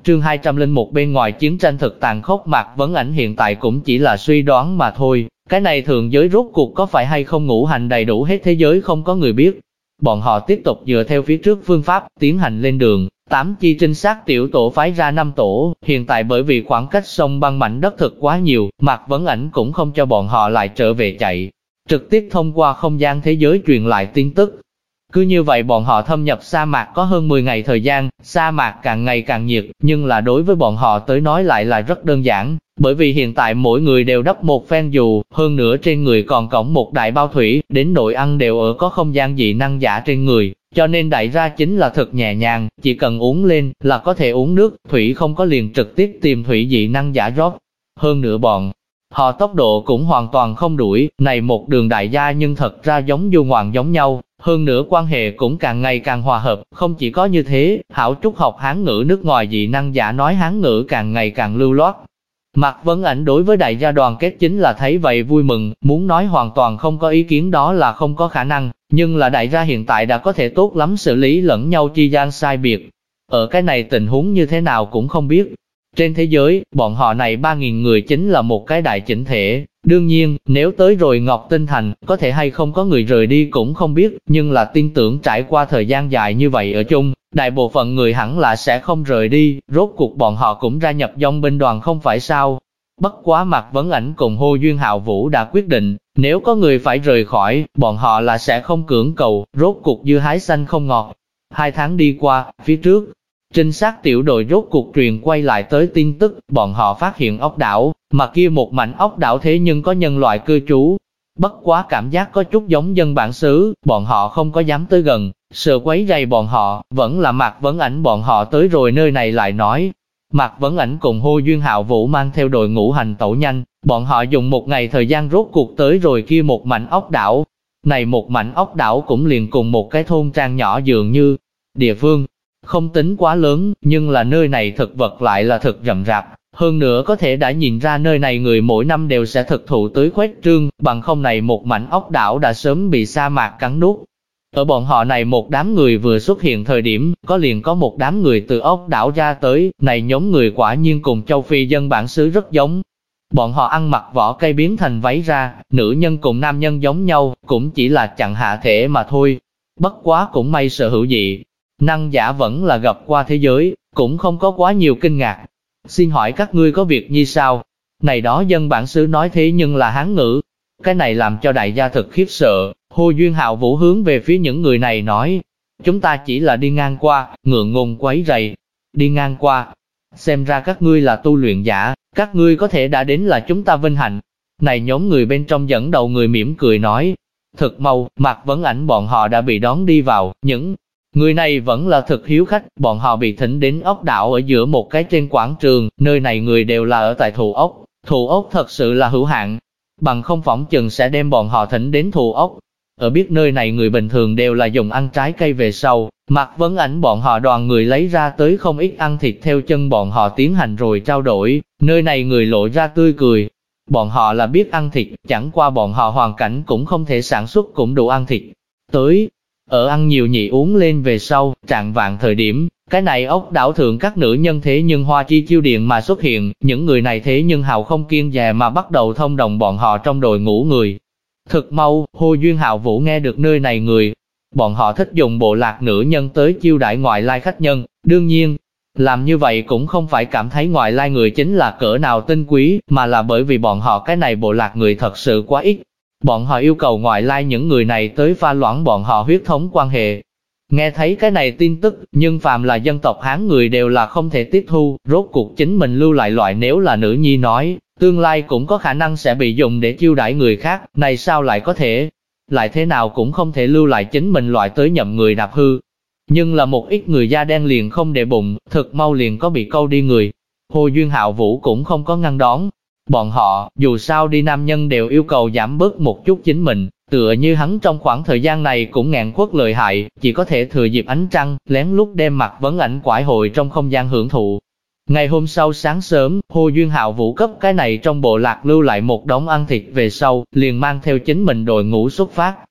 A: Chương 201 bên ngoài chiến tranh thực tàn khốc, Mạc Vấn Ảnh hiện tại cũng chỉ là suy đoán mà thôi. Cái này thượng giới rốt cuộc có phải hay không ngũ hành đầy đủ hết thế giới không có người biết. Bọn họ tiếp tục dựa theo phía trước phương pháp, tiến hành lên đường. 8 chi trinh sát tiểu tổ phái ra 5 tổ, hiện tại bởi vì khoảng cách sông băng mảnh đất thực quá nhiều, Mạc Vấn Ảnh cũng không cho bọn họ lại trở về chạy. Trực tiếp thông qua không gian thế giới truyền lại tin tức. Cứ như vậy bọn họ thâm nhập sa mạc có hơn 10 ngày thời gian, sa mạc càng ngày càng nhiệt, nhưng là đối với bọn họ tới nói lại là rất đơn giản, bởi vì hiện tại mỗi người đều đắp một phen dù, hơn nữa trên người còn cõng một đại bao thủy, đến nội ăn đều ở có không gian dị năng giả trên người, cho nên đại ra chính là thật nhẹ nhàng, chỉ cần uống lên là có thể uống nước, thủy không có liền trực tiếp tìm thủy dị năng giả rót. Hơn nữa bọn họ tốc độ cũng hoàn toàn không đuổi, này một đường đại gia nhưng thật ra giống du ngoạn giống nhau. Hơn nữa quan hệ cũng càng ngày càng hòa hợp, không chỉ có như thế, Hảo Trúc học Hán ngữ nước ngoài dị năng giả nói Hán ngữ càng ngày càng lưu loát. Mạc Vấn Ảnh đối với đại gia đoàn kết chính là thấy vậy vui mừng, muốn nói hoàn toàn không có ý kiến đó là không có khả năng, nhưng là đại gia hiện tại đã có thể tốt lắm xử lý lẫn nhau chi gian sai biệt. Ở cái này tình huống như thế nào cũng không biết. Trên thế giới, bọn họ này 3.000 người chính là một cái đại chỉnh thể. Đương nhiên, nếu tới rồi Ngọc Tinh Thành, có thể hay không có người rời đi cũng không biết, nhưng là tin tưởng trải qua thời gian dài như vậy ở chung, đại bộ phận người hẳn là sẽ không rời đi, rốt cuộc bọn họ cũng gia nhập dòng binh đoàn không phải sao. Bất quá Mạc Vấn Ảnh cùng Hồ Duyên Hạo Vũ đã quyết định, nếu có người phải rời khỏi, bọn họ là sẽ không cưỡng cầu, rốt cuộc dưa hái xanh không ngọt. 2 tháng đi qua, phía trước, trinh sát tiểu đội rốt cuộc truyền quay lại tới tin tức, bọn họ phát hiện ốc đảo, mà kia một mảnh ốc đảo thế nhưng có nhân loại cư trú. Bất quá cảm giác có chút giống dân bản xứ, bọn họ không có dám tới gần, sợ quấy rầy bọn họ, vẫn là Mạc Vấn Ảnh bọn họ tới rồi nơi này lại nói. Mạc Vấn Ảnh cùng Hồ Duyên Hạo Vũ mang theo đội ngũ hành tẩu nhanh, bọn họ dùng 1 ngày thời gian rốt cuộc tới rồi kia một mảnh ốc đảo. Này một mảnh ốc đảo cũng liền cùng một cái thôn trang nhỏ dường như, địa phương không tính quá lớn, nhưng là nơi này thực vật lại là thực rậm rạp, hơn nữa có thể đã nhìn ra nơi này người mỗi năm đều sẽ thực thụ tới khuếch trương, bằng không này một mảnh ốc đảo đã sớm bị sa mạc cắn nuốt. Ở bọn họ này một đám người vừa xuất hiện thời điểm, liền có một đám người từ ốc đảo ra tới, này nhóm người quả nhiên cùng châu Phi dân bản xứ rất giống. Bọn họ ăn mặc vỏ cây biến thành váy ra, nữ nhân cùng nam nhân giống nhau, cũng chỉ là chặn hạ thể mà thôi. Bất quá cũng may sở hữu dị năng giả vẫn là gặp qua thế giới, cũng không có quá nhiều kinh ngạc. Xin hỏi các ngươi có việc như sao? Này đó dân bản xứ nói thế nhưng là Hán ngữ. Cái này làm cho đại gia thực khiếp sợ. Hồ Duyên Hạo Vũ hướng về phía những người này nói, chúng ta chỉ là đi ngang qua, ngượng ngùng quấy rầy. Đi ngang qua, xem ra các ngươi là tu luyện giả, các ngươi có thể đã đến là chúng ta vinh hạnh. Này nhóm người bên trong dẫn đầu người mỉm cười nói, thực mau, Mạc Vấn Ảnh bọn họ đã bị đón đi vào, những người này vẫn là thực hiếu khách, bọn họ bị thỉnh đến ốc đảo ở giữa một cái trên quảng trường, nơi này người đều là ở tại thụ ốc thật sự là hữu hạn, bằng không phỏng chừng sẽ đem bọn họ thỉnh đến thụ ốc. Ở biết nơi này người bình thường đều là dùng ăn trái cây về sau, Mạc Vấn Ảnh bọn họ đoàn người lấy ra tới không ít ăn thịt theo chân bọn họ tiến hành rồi trao đổi, nơi này người lộ ra tươi cười. Bọn họ là biết ăn thịt, chẳng qua bọn họ hoàn cảnh cũng không thể sản xuất cũng đủ ăn thịt. Tới, ở ăn nhiều nhị uống lên về sau, trạng vạng thời điểm, cái này ốc đảo thượng các nữ nhân thế nhưng hoa chi chiêu điện mà xuất hiện, những người này thế nhưng hào không kiêng dè mà bắt đầu thông đồng bọn họ trong đội ngũ người. Thực mau, Hồ Duyên Hạo Vũ nghe được nơi này người, bọn họ thích dùng bộ lạc nữ nhân tới chiêu đãi ngoại lai khách nhân, đương nhiên, làm như vậy cũng không phải cảm thấy ngoại lai người chính là cỡ nào tinh quý, mà là bởi vì bọn họ cái này bộ lạc người thật sự quá ít. Bọn họ yêu cầu ngoại lai những người này tới pha loãng bọn họ huyết thống quan hệ. Nghe thấy cái này tin tức, nhưng phàm là dân tộc Hán người đều là không thể tiếp thu, rốt cuộc chính mình lưu lại loại nếu là nữ nhi nói, tương lai cũng có khả năng sẽ bị dùng để chiêu đãi người khác, này sao lại có thể? Lại thế nào cũng không thể lưu lại chính mình loại tới nhậm người đạp hư. Nhưng là một ít người da đen liền không để bụng, thực mau liền có bị câu đi người. Hồ Duyên Hạo Vũ cũng không có ngăn đón. Bọn họ, dù sao đi nam nhân đều yêu cầu giảm bớt một chút chính mình, tựa như hắn trong khoảng thời gian này cũng nghẹn khuất lợi hại, chỉ có thể thừa dịp ánh trăng, lén lút đem Mạc Vấn Ảnh quải hồi trong không gian hưởng thụ. Ngày hôm sau sáng sớm, Hồ Duyên Hạo Vũ cấp cái này trong bộ lạc lưu lại một đống ăn thịt về sau, liền mang theo chính mình đội ngũ xuất phát.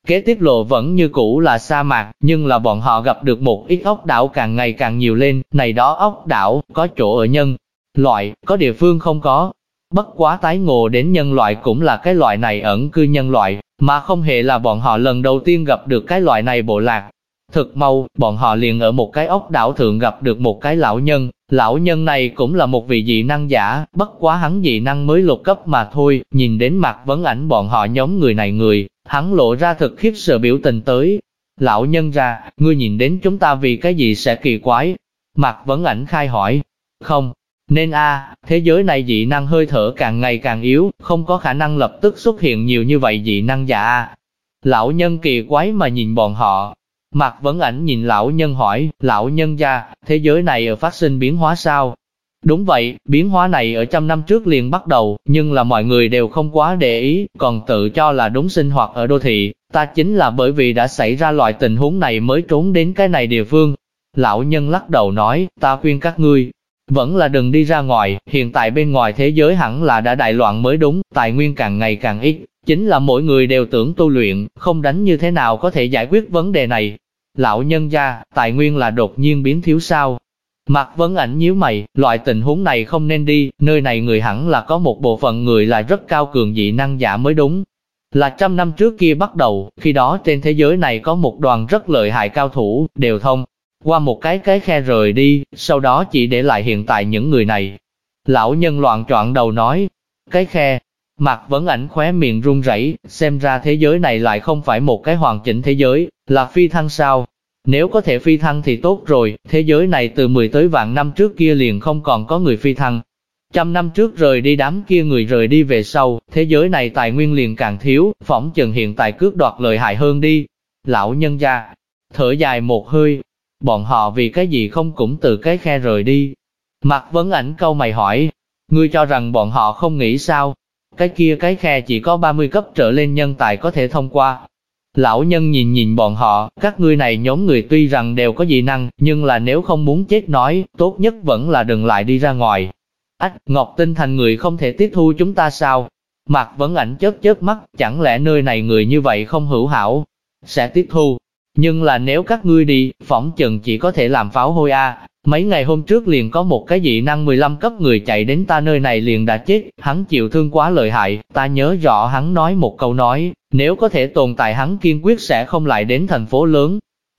A: Kế tiếp lộ vẫn như cũ là sa mạc, nhưng là bọn họ gặp được một ít ốc đảo càng ngày càng nhiều lên, này đó ốc đảo, có chỗ ở nhân loại, có địa phương không có. Bất quá tái ngộ đến nhân loại cũng là cái loại này ẩn cư nhân loại, mà không hề là bọn họ lần đầu tiên gặp được cái loại này bộ lạc. Thực mau, bọn họ liền ở một cái ốc đảo thượng gặp được một cái lão nhân này cũng là một vị dị năng giả, bất quá hắn dị năng mới lục cấp mà thôi, nhìn đến Mạc Vấn Ảnh bọn họ nhóm người này hắn lộ ra thực khiếp sợ biểu tình tới. Lão nhân ra, ngươi nhìn đến chúng ta vì cái gì sẽ kỳ quái? Mạc Vấn Ảnh khai hỏi. Không, nên thế giới này dị năng hơi thở càng ngày càng yếu, không có khả năng lập tức xuất hiện nhiều như vậy dị năng giả. Lão nhân kỳ quái mà nhìn bọn họ. Mạc Vấn Ảnh nhìn lão nhân hỏi, lão nhân gia, thế giới này ở phát sinh biến hóa sao? Đúng vậy, biến hóa này ở 100 năm trước liền bắt đầu, nhưng là mọi người đều không quá để ý, còn tự cho là đúng sinh hoạt ở đô thị. Ta chính là bởi vì đã xảy ra loại tình huống này mới trốn đến cái này địa phương. Lão nhân lắc đầu nói, ta khuyên các ngươi, vẫn là đừng đi ra ngoài, hiện tại bên ngoài thế giới hẳn là đã đại loạn mới đúng, tài nguyên càng ngày càng ít, chính là mỗi người đều tưởng tu luyện, không đánh như thế nào có thể giải quyết vấn đề này. Lão nhân gia, tài nguyên là đột nhiên biến thiếu sao? Mạc Vấn Ảnh nhíu mày, loại tình huống này không nên đi, nơi này người hẳn là có một bộ phận người là rất cao cường dị năng giả mới đúng. Là 100 năm trước kia bắt đầu, khi đó trên thế giới này có một đoàn rất lợi hại cao thủ, đều thông qua một cái khe rời đi, sau đó chỉ để lại hiện tại những người này. Lão nhân loạn choạng đầu nói, cái khe. Mạc Vấn Ảnh khóe miệng run rẩy, xem ra thế giới này lại không phải một cái hoàn chỉnh thế giới, là phi thăng sao? Nếu có thể phi thăng thì tốt rồi, thế giới này từ 10 tới vạn năm trước kia liền không còn có người phi thăng. 100 năm trước rời đi đám kia người rời đi về sau, thế giới này tài nguyên liền càng thiếu, phỏng chừng hiện tại cướp đoạt lợi hại hơn đi. Lão nhân gia, thở dài một hơi, bọn họ vì cái gì không cũng từ cái khe rời đi? Mạc Vấn Ảnh câu mày hỏi, ngươi cho rằng bọn họ không nghĩ sao? Cái khe chỉ có 30 cấp trở lên nhân tài có thể thông qua. Lão nhân nhìn bọn họ, các ngươi này nhóm người tuy rằng đều có dị năng, nhưng là nếu không muốn chết nói, tốt nhất vẫn là đừng lại đi ra ngoài. Ngọc Tinh Thành người không thể tiếp thu chúng ta sao? Mạc Vấn Ảnh chớp mắt, chẳng lẽ nơi này người như vậy không hữu hảo? Sẽ tiếp thu. Nhưng là nếu các ngươi đi, phỏng chừng chỉ có thể làm pháo hôi Mấy ngày hôm trước liền có một cái dị năng 15 cấp người chạy đến ta nơi này liền đã chết, hắn chịu thương quá lợi hại, ta nhớ rõ hắn nói một câu nói, nếu có thể tồn tại hắn kiên quyết sẽ không lại đến thành phố lớn.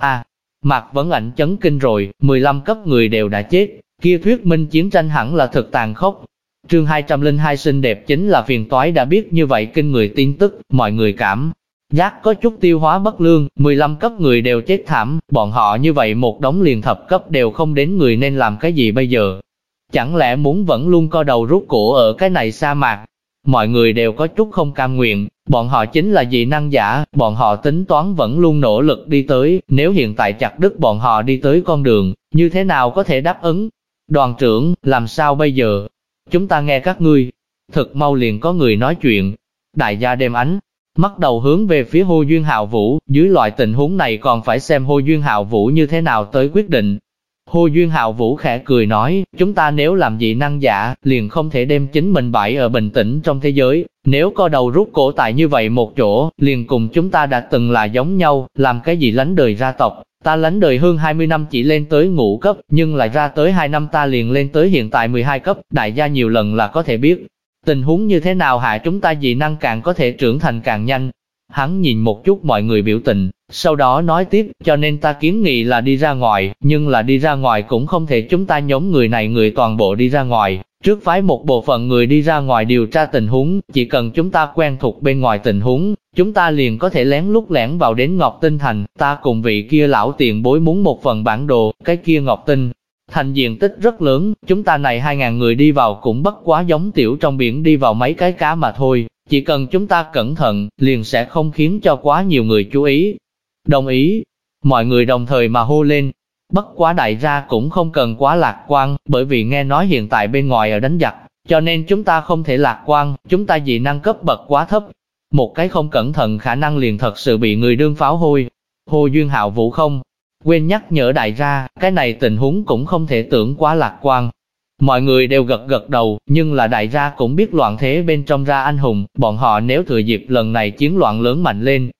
A: Mạc Vấn Ảnh chấn kinh rồi, 15 cấp người đều đã chết, kia thuyết minh chiến tranh hẳn là thực tàn khốc. Chương 202 xinh đẹp chính là phiền toái đã biết như vậy kinh người tin tức, mọi người cảm giác có chút tiêu hóa bất lương, 15 cấp người đều chết thảm, bọn họ như vậy một đống liền thập cấp đều không đến người nên làm cái gì bây giờ? Chẳng lẽ muốn vẫn luôn co đầu rút cổ ở cái này sa mạc? Mọi người đều có chút không cam nguyện, bọn họ chính là dị năng giả, bọn họ tính toán vẫn luôn nỗ lực đi tới, nếu hiện tại chặt đứt bọn họ đi tới con đường, như thế nào có thể đáp ứng? Đoàn trưởng, làm sao bây giờ? Chúng ta nghe các ngươi. Thực mau liền có người nói chuyện. Đại gia đem ánh mắt đầu hướng về phía Hồ Duyên Hạo Vũ, dưới loại tình huống này còn phải xem Hồ Duyên Hạo Vũ như thế nào tới quyết định. Hồ Duyên Hạo Vũ khẽ cười nói, chúng ta nếu làm dị năng giả, liền không thể đem chính mình bãi ở bình tĩnh trong thế giới, nếu co đầu rút cổ tại như vậy một chỗ, liền cùng chúng ta đã từng là giống nhau, làm cái gì lánh đời ra tộc. Ta lánh đời hơn 20 năm chỉ lên tới ngũ cấp, nhưng lại ra tới 2 năm ta liền lên tới hiện tại 12 cấp, đại gia nhiều lần là có thể biết. Tình huống như thế nào hạ chúng ta dị năng càng có thể trưởng thành càng nhanh. Hắn nhìn một chút mọi người biểu tình, sau đó nói tiếp, cho nên ta kiến nghị là đi ra ngoài, nhưng là đi ra ngoài cũng không thể chúng ta nhóm người này người toàn bộ đi ra ngoài. Trước phái một bộ phận người đi ra ngoài điều tra tình huống, chỉ cần chúng ta quen thuộc bên ngoài tình huống, chúng ta liền có thể lén lút lẻn vào đến Ngọc Tinh Thành. Ta cùng vị kia lão tiền bối muốn một phần bản đồ, cái kia Ngọc Tinh Thành diện tích rất lớn, chúng ta này 2.000 người đi vào cũng bất quá giống tiểu trong biển đi vào mấy cái cá mà thôi. Chỉ cần chúng ta cẩn thận, liền sẽ không khiến cho quá nhiều người chú ý. Đồng ý. Mọi người đồng thời mà hô lên. Bất quá đại gia cũng không cần quá lạc quan, bởi vì nghe nói hiện tại bên ngoài ở đánh giặc, cho nên chúng ta không thể lạc quan, chúng ta dị năng cấp bậc quá thấp. Một cái không cẩn thận khả năng liền thật sự bị người đương pháo hôi. Hồ Duyên Hạo Vũ không quên nhắc nhở đại gia, cái này tình huống cũng không thể tưởng quá lạc quan. Mọi người đều gật đầu, nhưng là đại gia cũng biết loạn thế bên trong ra anh hùng, bọn họ nếu thừa dịp lần này chiến loạn lớn mạnh lên,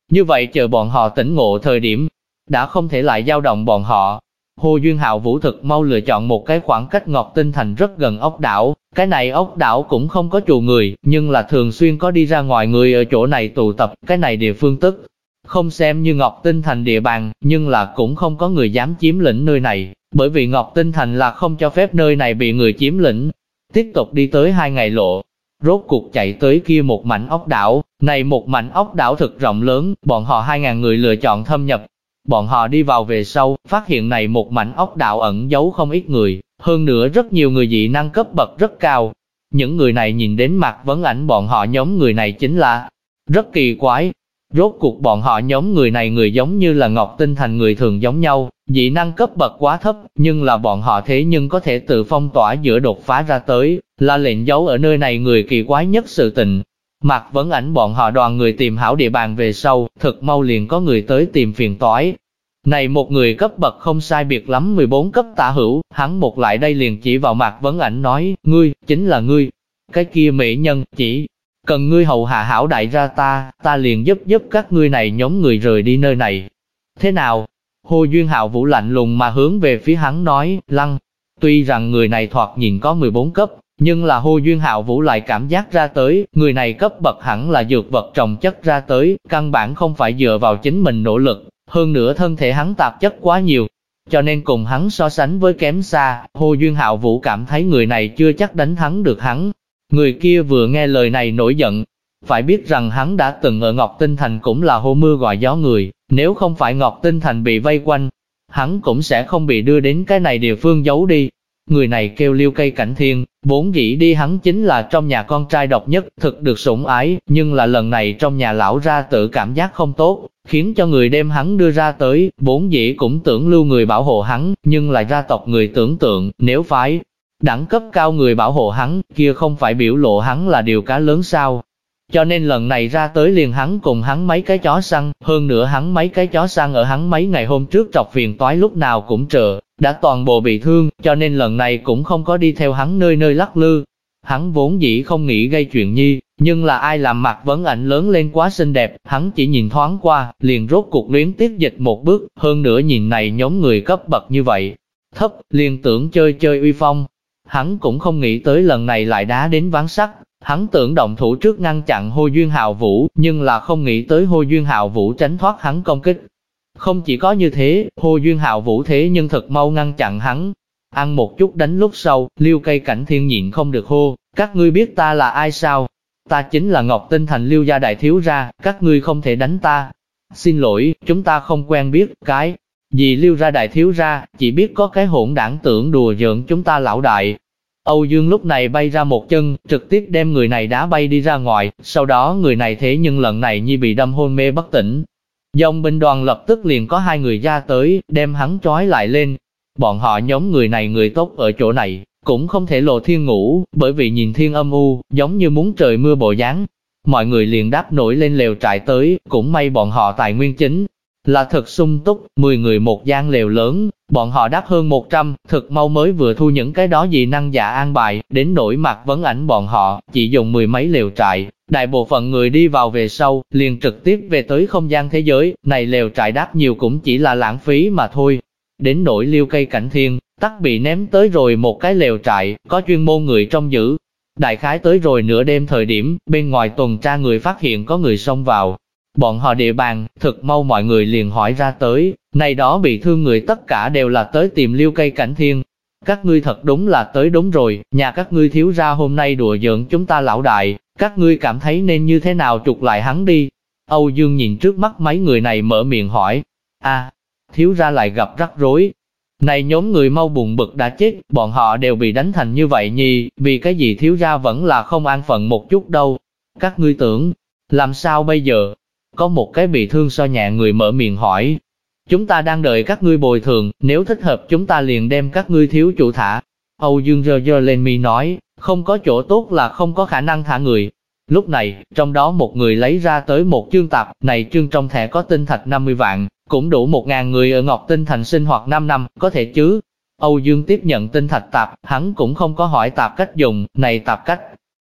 A: Như vậy chờ bọn họ tỉnh ngộ thời điểm, đã không thể lại dao động bọn họ. Hồ Duyên Hạo Vũ thực mau lựa chọn một cái khoảng cách Ngọc Tinh Thành rất gần ốc đảo, cái này ốc đảo cũng không có trụ người, nhưng là thường xuyên có đi ra ngoài người ở chỗ này tụ tập, cái này địa phương tức không xem như Ngọc Tinh Thành địa bàn, nhưng là cũng không có người dám chiếm lĩnh nơi này, bởi vì Ngọc Tinh Thành là không cho phép nơi này bị người chiếm lĩnh. Tiếp tục đi tới 2 ngày lộ, rốt cuộc chạy tới kia một mảnh ốc đảo, này một mảnh ốc đảo thực rộng lớn, bọn họ 2.000 người lựa chọn thâm nhập. Bọn họ đi vào về sau, phát hiện này một mảnh ốc đảo ẩn giấu không ít người, hơn nữa rất nhiều người dị năng cấp bậc rất cao. Những người này nhìn đến Mạc Vấn Ảnh bọn họ nhóm người này chính là rất kỳ quái. Rốt cuộc bọn họ nhóm người này người giống như là Ngọc Tinh Thành người thường giống nhau, dị năng cấp bậc quá thấp, nhưng là bọn họ thế nhưng có thể tự phong tỏa giữa đột phá ra tới, là lệnh giấu ở nơi này người kỳ quái nhất sự tình. Mạc Vấn Ảnh bọn họ đoàn người tìm hảo địa bàn về sau, thực mau liền có người tới tìm phiền toái. Này một người cấp bậc không sai biệt lắm 14 cấp tả hữu, hắn một lại đây liền chỉ vào Mạc Vấn Ảnh nói, ngươi, chính là ngươi. Cái kia mỹ nhân, chỉ cần ngươi hầu hạ hảo đại ra ta liền giúp các ngươi này nhóm người rời đi nơi này. Thế nào? Hồ Duyên Hạo Vũ lạnh lùng mà hướng về phía hắn nói, lăng. Tuy rằng người này thoạt nhìn có 14 cấp, nhưng là Hồ Duyên Hạo Vũ lại cảm giác ra tới, người này cấp bậc hẳn là dược vật trồng chất ra tới, căn bản không phải dựa vào chính mình nỗ lực, hơn nữa thân thể hắn tạp chất quá nhiều, cho nên cùng hắn so sánh với kém xa, Hồ Duyên Hạo Vũ cảm thấy người này chưa chắc đánh thắng được hắn. Người kia vừa nghe lời này nổi giận, phải biết rằng hắn đã từng ở Ngọc Tinh Thành cũng là hô mưa gọi gió người, nếu không phải Ngọc Tinh Thành bị vây quanh, hắn cũng sẽ không bị đưa đến cái này địa phương giấu đi. Người này kêu Liêu Cây Cảnh Thiên, vốn dĩ đi hắn chính là trong nhà con trai độc nhất, thực được sủng ái, nhưng là lần này trong nhà lão ra tự cảm giác không tốt, khiến cho người đem hắn đưa ra tới, vốn dĩ cũng tưởng lưu người bảo hộ hắn, nhưng lại ra tộc người tưởng tượng, nếu phải đẳng cấp cao người bảo hộ hắn, kia không phải biểu lộ hắn là điều cá lớn sao. Cho nên lần này ra tới liền hắn cùng hắn mấy cái chó săn, hơn nữa hắn mấy cái chó săn ở hắn mấy ngày hôm trước trọc phiền toái lúc nào cũng chờ, đã toàn bộ bị thương, cho nên lần này cũng không có đi theo hắn nơi nơi lắc lư. Hắn vốn dĩ không nghĩ gây chuyện nhi, nhưng là ai làm Mạc Vấn Ảnh lớn lên quá xinh đẹp, hắn chỉ nhìn thoáng qua, liền rốt cuộc luyến tiếc dịch một bước, hơn nữa nhìn này nhóm người cấp bậc như vậy, thấp, liền tưởng chơi chơi uy phong. Hắn cũng không nghĩ tới lần này lại đá đến ván sắt, hắn tưởng động thủ trước ngăn chặn Hồ Duyên Hạo Vũ, nhưng là không nghĩ tới Hồ Duyên Hạo Vũ tránh thoát hắn công kích. Không chỉ có như thế, Hồ Duyên Hạo Vũ thế nhưng thật mau ngăn chặn hắn. Ăn một chút đánh lúc sau, Liêu Cây Cảnh Thiên nhịn không được hô, các ngươi biết ta là ai sao? Ta chính là Ngọc Tinh Thành Liêu gia đại thiếu gia, các ngươi không thể đánh ta. Xin lỗi, chúng ta không quen biết, cái gì Liêu gia đại thiếu gia, chỉ biết có cái hỗn đảng tưởng đùa giỡn chúng ta lão đại. Âu Dương lúc này bay ra một chân, trực tiếp đem người này đá bay đi ra ngoài, sau đó người này thế nhưng lần này như bị đâm hôn mê bất tỉnh. Dòng binh đoàn lập tức liền có 2 người ra tới, đem hắn trói lại lên. Bọn họ nhóm người này người tốt ở chỗ này, cũng không thể lộ thiên ngủ, bởi vì nhìn thiên âm u, giống như muốn trời mưa bộ dáng. Mọi người liền đáp nổi lên lều trại tới, cũng may bọn họ tài nguyên chính là thật sung túc, 10 người một gian lều lớn, bọn họ đáp hơn 100, thực mau mới vừa thu những cái đó dị năng giả an bài, đến nỗi Mạc Vấn Ảnh bọn họ, chỉ dùng 10 mấy lều trại, đại bộ phận người đi vào về sau, liền trực tiếp về tới không gian thế giới, này lều trại đáp nhiều cũng chỉ là lãng phí mà thôi. Đến nỗi Liêu Cây Cảnh Thiên, tắc bị ném tới rồi một cái lều trại, có chuyên môn người trong giữ. Đại khái tới rồi nửa đêm thời điểm, bên ngoài tuần tra người phát hiện có người xông vào bọn họ địa bàn, thực mau mọi người liền hỏi ra tới, này đó bị thương người tất cả đều là tới tìm Liêu Cây Cảnh Thiên. Các ngươi thật đúng là tới đúng rồi, nhà các ngươi thiếu gia hôm nay đùa giỡn chúng ta lão đại, các ngươi cảm thấy nên như thế nào trục lại hắn đi. Âu Dương nhìn trước mắt mấy người này mở miệng hỏi, thiếu gia lại gặp rắc rối. Này nhóm người mau buồn bực đã chết, bọn họ đều bị đánh thành như vậy nhì, vì cái gì thiếu gia vẫn là không an phận một chút đâu. Các ngươi tưởng, làm sao bây giờ? Có một cái bị thương so nhẹ người mở miệng hỏi. Chúng ta đang đợi các ngươi bồi thường, nếu thích hợp chúng ta liền đem các ngươi thiếu chủ thả. Âu Dương giơ lên mi nói, không có chỗ tốt là không có khả năng thả người. Lúc này, trong đó một người lấy ra tới một chương tạp, này chương trong thẻ có tinh thạch 50 vạn, cũng đủ 1.000 người ở Ngọc Tinh Thành sinh hoạt 5 năm, có thể chứ. Âu Dương tiếp nhận tinh thạch tạp, hắn cũng không có hỏi tạp cách dùng, này tạp cách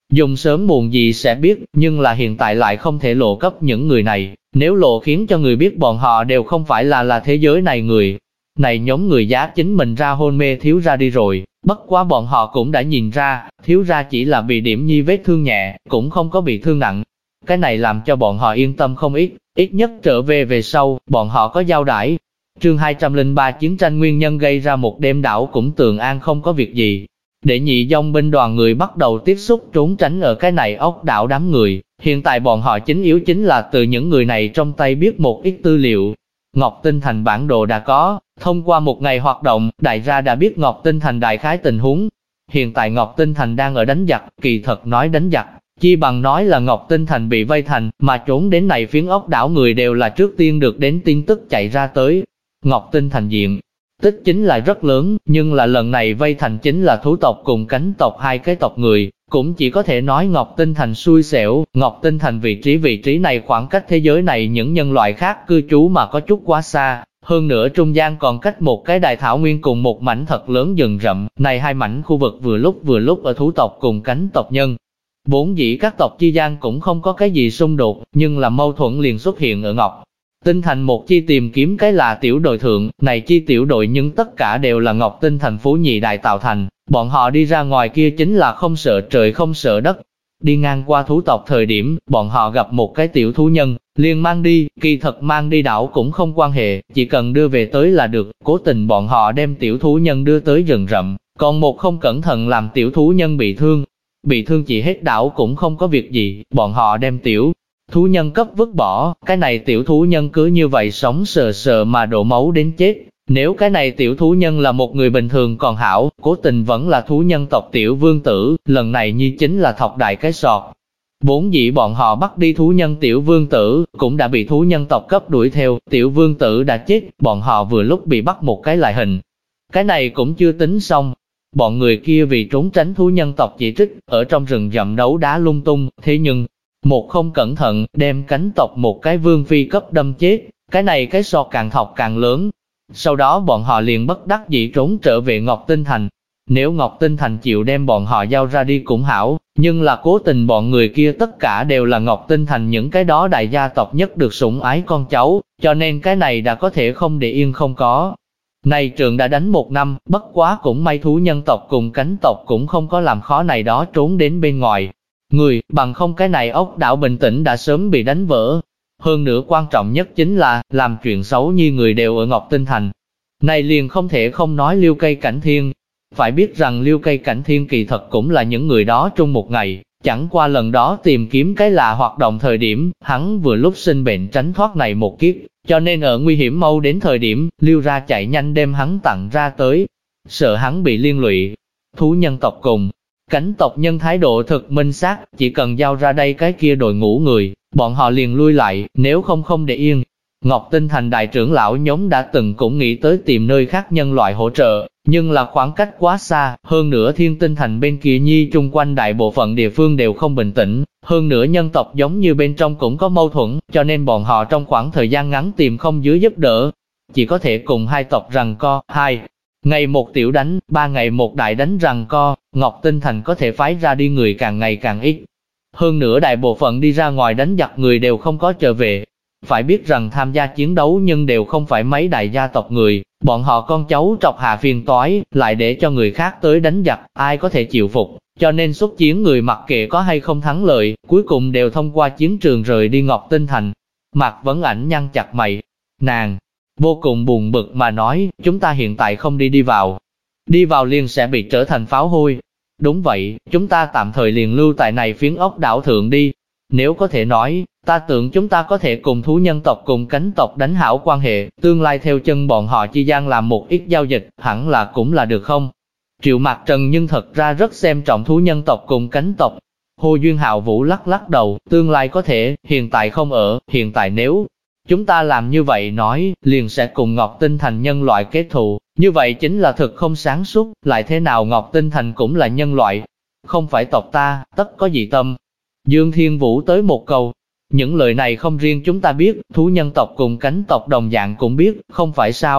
A: dùng sớm muộn gì sẽ biết, nhưng là hiện tại lại không thể lộ cấp những người này, nếu lộ khiến cho người biết bọn họ đều không phải là thế giới này người. Này nhóm người giá chính mình ra hôn mê thiếu ra đi rồi, bất quá bọn họ cũng đã nhìn ra, thiếu ra chỉ là bị điểm nhi vết thương nhẹ, cũng không có bị thương nặng. Cái này làm cho bọn họ yên tâm không ít nhất trở về sau, bọn họ có giao đãi. Chương 203 chiến tranh nguyên nhân gây ra một đêm đảo cũng tường an không có việc gì. Để nhị dòng binh đoàn người bắt đầu tiếp xúc trốn tránh ở cái này ốc đảo đám người, hiện tại bọn họ chính yếu chính là từ những người này trong tay biết một ít tư liệu. Ngọc Tinh Thành bản đồ đã có, thông qua một ngày hoạt động, đại gia đã biết Ngọc Tinh Thành đại khái tình huống. Hiện tại Ngọc Tinh Thành đang ở đánh giặc, kỳ thật nói đánh giặc, chi bằng nói là Ngọc Tinh Thành bị vây thành, mà trốn đến này phiến ốc đảo người đều là trước tiên được đến tin tức chạy ra tới. Ngọc Tinh Thành diện tích chính là rất lớn, nhưng là lần này vây thành chính là thú tộc cùng cánh tộc hai cái tộc người, cũng chỉ có thể nói Ngọc Tinh Thành xui xẻo. Ngọc Tinh Thành vị trí này khoảng cách thế giới này những nhân loại khác cư trú mà có chút quá xa, hơn nữa trung gian còn cách một cái đại thảo nguyên cùng một mảnh thật lớn rừng rậm, này hai mảnh khu vực vừa lúc ở thú tộc cùng cánh tộc nhân. Vốn dĩ các tộc chi gian cũng không có cái gì xung đột, nhưng là mâu thuẫn liền xuất hiện ở Ngọc Tinh Thành một chi tìm kiếm cái là tiểu đội thượng, này chi tiểu đội nhưng tất cả đều là Ngọc Tinh Thành phú nhị đại tạo thành, bọn họ đi ra ngoài kia chính là không sợ trời không sợ đất. Đi ngang qua thú tộc thời điểm, bọn họ gặp một cái tiểu thú nhân, liền mang đi, kỳ thật mang đi đảo cũng không quan hệ, chỉ cần đưa về tới là được. Cố tình bọn họ đem tiểu thú nhân đưa tới rừng rậm, còn một không cẩn thận làm tiểu thú nhân bị thương chỉ hết đảo cũng không có việc gì, bọn họ đem tiểu thú nhân cấp vứt bỏ, cái này tiểu thú nhân cứ như vậy sống sờ sờ mà đổ máu đến chết. Nếu cái này tiểu thú nhân là một người bình thường còn hảo, cố tình vẫn là thú nhân tộc tiểu vương tử, lần này như chính là thọc đại cái sọt. Vốn dĩ bọn họ bắt đi thú nhân tiểu vương tử, cũng đã bị thú nhân tộc cấp đuổi theo, tiểu vương tử đã chết, bọn họ vừa lúc bị bắt một cái lại hình. Cái này cũng chưa tính xong. Bọn người kia vì trốn tránh thú nhân tộc chỉ trích, ở trong rừng rậm đấu đá lung tung, thế nhưng, một không cẩn thận, đem cánh tộc một cái vương phi cấp đâm chết, cái này cái sọt càng thọc càng lớn. Sau đó bọn họ liền bất đắc dĩ trốn trở về Ngọc Tinh Thành. Nếu Ngọc Tinh Thành chịu đem bọn họ giao ra đi cũng hảo, nhưng là cố tình bọn người kia tất cả đều là Ngọc Tinh Thành những cái đó đại gia tộc nhất được sủng ái con cháu, cho nên cái này đã có thể không để yên không có. Này trường đã đánh 1 năm, bất quá cũng may thú nhân tộc cùng cánh tộc cũng không có làm khó này đó trốn đến bên ngoài. Người, bằng không cái này ốc đảo bình tĩnh đã sớm bị đánh vỡ. Hơn nữa quan trọng nhất chính là, làm chuyện xấu như người đều ở Ngọc Tinh Thành. Này liền không thể không nói Liêu Cây Cảnh Thiên. Phải biết rằng Liêu Cây Cảnh Thiên kỳ thật cũng là những người đó trong một ngày, chẳng qua lần đó tìm kiếm cái lạ hoạt động thời điểm, hắn vừa lúc sinh bệnh tránh thoát này một kiếp, cho nên ở nguy hiểm mau đến thời điểm, Liêu ra chạy nhanh đem hắn tặng ra tới, sợ hắn bị liên lụy. Thú nhân tộc cùng cánh tộc nhân thái độ thực minh xác, chỉ cần giao ra đây cái kia đội ngũ người, bọn họ liền lui lại, nếu không để yên. Ngọc Tinh Thành đại trưởng lão nhóm đã từng cũng nghĩ tới tìm nơi khác nhân loại hỗ trợ, nhưng là khoảng cách quá xa, hơn nữa Thiên Tinh Thành bên kia nhi chung quanh đại bộ phận địa phương đều không bình tĩnh, hơn nữa nhân tộc giống như bên trong cũng có mâu thuẫn, cho nên bọn họ trong khoảng thời gian ngắn tìm không dưới giúp đỡ, chỉ có thể cùng hai tộc rằng co, 2 ngày một tiểu đánh, 3 ngày một đại đánh rằng co. Ngọc Tinh Thành có thể phái ra đi người càng ngày càng ít. Hơn nữa đại bộ phận đi ra ngoài đánh giặc người đều không có trở về. Phải biết rằng tham gia chiến đấu nhưng đều không phải mấy đại gia tộc người, bọn họ con cháu trọc hạ phiền toái, lại để cho người khác tới đánh giặc, ai có thể chịu phục. Cho nên xuất chiến người mặc kệ có hay không thắng lợi, cuối cùng đều thông qua chiến trường rời đi Ngọc Tinh Thành. Mạc Vấn Ảnh nhăn chặt mày, nàng vô cùng buồn bực mà nói, chúng ta hiện tại không đi vào. Đi vào liền sẽ bị trở thành pháo hôi. Đúng vậy, chúng ta tạm thời liền lưu tại này phiến ốc đảo thượng đi. Nếu có thể nói, ta tưởng chúng ta có thể cùng thú nhân tộc cùng cánh tộc đánh hảo quan hệ, tương lai theo chân bọn họ chi gian làm một ít giao dịch, hẳn là cũng là được không? Triệu Mạc Trần nhưng thật ra rất xem trọng thú nhân tộc cùng cánh tộc. Hồ Duyên Hạo Vũ lắc lắc đầu, tương lai có thể, hiện tại không ở, hiện tại nếu chúng ta làm như vậy nói, liền sẽ cùng Ngọc Tinh Thành nhân loại kết thù, như vậy chính là thực không sáng suốt, lại thế nào Ngọc Tinh Thành cũng là nhân loại, không phải tộc ta, tất có dị tâm. Dương Thiên Vũ tới một câu, những lời này không riêng chúng ta biết, thú nhân tộc cùng cánh tộc đồng dạng cũng biết, không phải sao?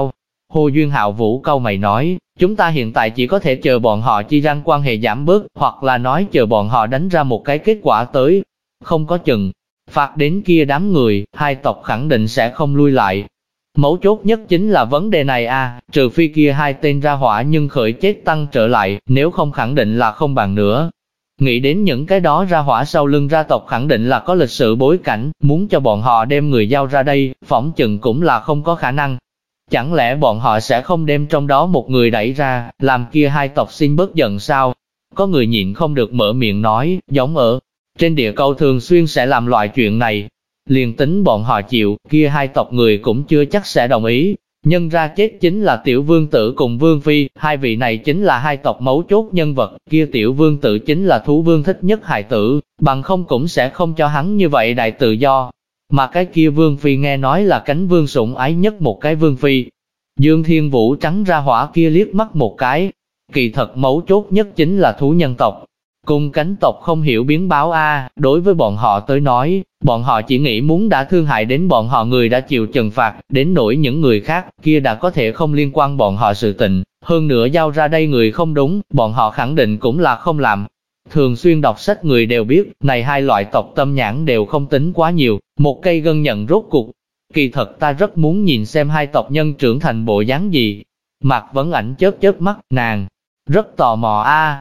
A: Hồ Duyên Hạo Vũ cau mày nói, chúng ta hiện tại chỉ có thể chờ bọn họ chi răng quan hệ giảm bớt, hoặc là nói chờ bọn họ đánh ra một cái kết quả tới. Không có chừng, phạt đến kia đám người, hai tộc khẳng định sẽ không lui lại. Mấu chốt nhất chính là vấn đề này trừ phi kia hai tên ra hỏa nhưng khởi chết tăng trở lại, nếu không khẳng định là không bàn nữa. Nghĩ đến những cái đó ra hỏa sau lưng ra tộc khẳng định là có lịch sử bối cảnh, muốn cho bọn họ đem người giao ra đây, phỏng chừng cũng là không có khả năng. Chẳng lẽ bọn họ sẽ không đem trong đó một người đẩy ra, làm kia hai tộc xin bớt giận sao? Có người nhịn không được mở miệng nói, giống ở trên địa cầu thường xuyên sẽ làm loại chuyện này. Liền tính bọn họ chịu, kia hai tộc người cũng chưa chắc sẽ đồng ý. Nhân ra chết chính là tiểu vương tử cùng vương phi, hai vị này chính là hai tộc mấu chốt nhân vật, kia tiểu vương tử chính là thú vương thích nhất hài tử, bằng không cũng sẽ không cho hắn như vậy đại tự do. Mà cái kia vương phi nghe nói là cánh vương sủng ái nhất một cái vương phi. Dương Thiên Vũ trắng ra hỏa kia liếc mắt một cái. Kỳ thật mấu chốt nhất chính là thú nhân tộc. Cùng cánh tộc không hiểu biến báo đối với bọn họ tới nói, bọn họ chỉ nghĩ muốn đã thương hại đến bọn họ người đã chịu trừng phạt, đến nỗi những người khác, kia đã có thể không liên quan bọn họ sự tình, hơn nữa giao ra đây người không đúng, bọn họ khẳng định cũng là không làm. Thường xuyên đọc sách người đều biết, này hai loại tộc tâm nhãn đều không tính quá nhiều, một cây gân nhận rốt cuộc. Kỳ thật ta rất muốn nhìn xem hai tộc nhân trưởng thành bộ dáng gì. Mạc Vấn Ảnh chớp chớp mắt, nàng rất tò mò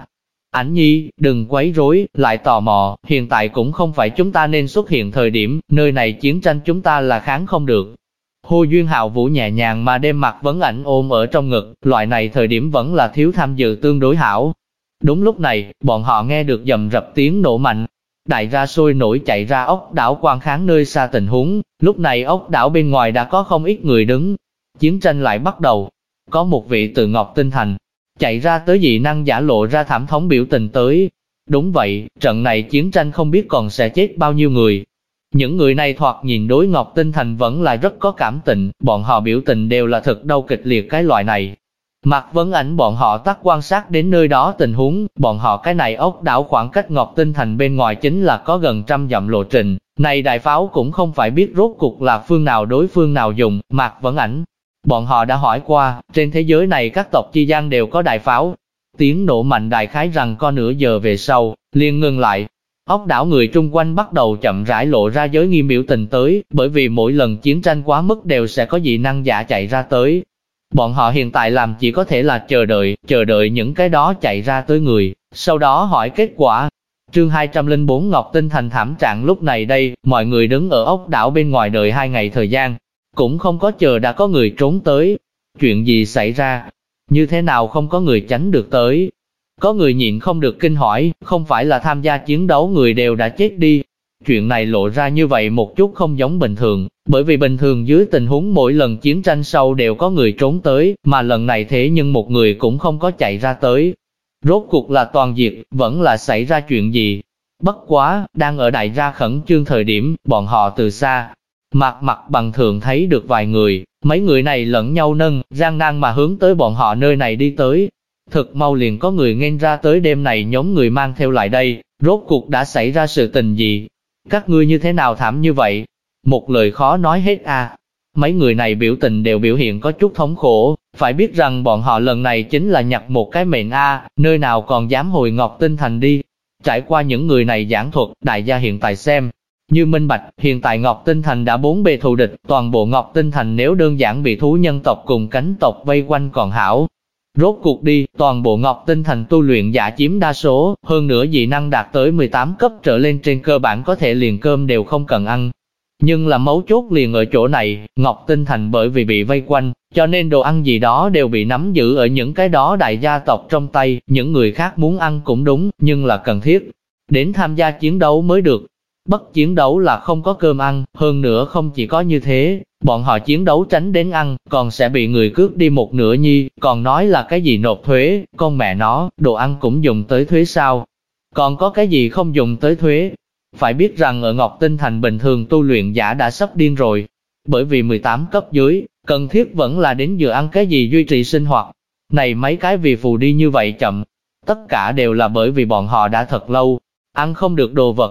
A: Ảnh nhi, đừng quấy rối, lại tò mò, hiện tại cũng không phải chúng ta nên xuất hiện thời điểm, nơi này chiến tranh chúng ta là kháng không được. Hồ Duyên Hạo Vũ nhẹ nhàng mà đem Mạc Vấn Ảnh ôm ở trong ngực, loại này thời điểm vẫn là thiếu tham dự tương đối hảo. Đúng lúc này, bọn họ nghe được dầm rập tiếng nổ mạnh. Đại ra sôi nổi chạy ra ốc đảo quan kháng nơi xa tình huống, lúc này ốc đảo bên ngoài đã có không ít người đứng. Chiến tranh lại bắt đầu. Có một vị từ Ngọc Tinh Thành chạy ra tới dị năng giả lộ ra thảm thống biểu tình tới. Đúng vậy, trận này chiến tranh không biết còn sẽ chết bao nhiêu người. Những người này thoạt nhìn đối Ngọc Tinh Thành vẫn là rất có cảm tình, bọn họ biểu tình đều là thật đau kịch liệt cái loại này. Mạc Vấn Ảnh bọn họ tắt quan sát đến nơi đó tình huống, bọn họ cái này ốc đảo khoảng cách Ngọc Tinh Thành bên ngoài chính là có gần 100 dặm lộ trình. Này đại pháo cũng không phải biết rốt cuộc là phương nào đối phương nào dùng, Mạc Vấn Ảnh. Bọn họ đã hỏi qua, trên thế giới này các tộc chi gian đều có đại pháo. Tiếng nổ mạnh đại khái rằng có nửa giờ về sau, liền ngừng lại. Ốc đảo người trung quanh bắt đầu chậm rãi lộ ra giới nghiêm biểu tình tới, bởi vì mỗi lần chiến tranh quá mức đều sẽ có dị năng giả chạy ra tới. Bọn họ hiện tại làm chỉ có thể là chờ đợi những cái đó chạy ra tới người, sau đó hỏi kết quả. Chương 204 Ngọc Tinh Thành thảm trạng lúc này đây, mọi người đứng ở ốc đảo bên ngoài đợi 2 ngày thời gian, cũng không có chờ đã có người trốn tới. Chuyện gì xảy ra? Như thế nào không có người tránh được tới? Có người nhịn không được kinh hỏi, không phải là tham gia chiến đấu người đều đã chết đi. Chuyện này lộ ra như vậy một chút không giống bình thường, bởi vì bình thường dưới tình huống mỗi lần chiến tranh sau đều có người trốn tới, mà lần này thế nhưng một người cũng không có chạy ra tới. Rốt cuộc là toàn diệt, vẫn là xảy ra chuyện gì? Bất quá, đang ở đại gia khẩn trương thời điểm, bọn họ từ xa, mặt bằng thường thấy được vài người, mấy người này lẫn nhau nâng, gian nan mà hướng tới bọn họ nơi này đi tới. Thực mau liền có người nghênh ra tới đêm này nhóm người mang theo lại đây, rốt cuộc đã xảy ra sự tình gì? Các ngươi như thế nào thảm như vậy? Một lời khó nói hết Mấy người này biểu tình đều biểu hiện có chút thống khổ, phải biết rằng bọn họ lần này chính là nhặt một cái mệnh nơi nào còn dám hồi Ngọc Tinh Thành đi. Trải qua những người này giảng thuật, đại gia hiện tại xem như minh bạch, hiện tại Ngọc Tinh Thành đã 4 bề thù địch, toàn bộ Ngọc Tinh Thành nếu đơn giản bị thú nhân tộc cùng cánh tộc vây quanh còn hảo. Rốt cuộc đi, toàn bộ Ngọc Tinh Thành tu luyện giả chiếm đa số, hơn nữa dị năng đạt tới 18 cấp trở lên trên cơ bản có thể liền cơm đều không cần ăn. Nhưng là mấu chốt liền ở chỗ này, Ngọc Tinh Thành bởi vì bị vây quanh, cho nên đồ ăn gì đó đều bị nắm giữ ở những cái đó đại gia tộc trong tay, những người khác muốn ăn cũng đúng, nhưng là cần thiết đến tham gia chiến đấu mới được. Bất chiến đấu là không có cơm ăn, hơn nữa không chỉ có như thế, bọn họ chiến đấu tránh đến ăn, còn sẽ bị người cướp đi một nửa nhi, còn nói là cái gì nộp thuế, con mẹ nó, đồ ăn cũng dùng tới thuế sao? Còn có cái gì không dùng tới thuế? Phải biết rằng ở Ngọc Tinh Thành bình thường tu luyện giả đã sắp điên rồi, bởi vì 18 cấp dưới, cần thiết vẫn là đến giờ ăn cái gì duy trì sinh hoạt. Này mấy cái vì phù đi như vậy chậm, tất cả đều là bởi vì bọn họ đã thật lâu ăn không được đồ vật.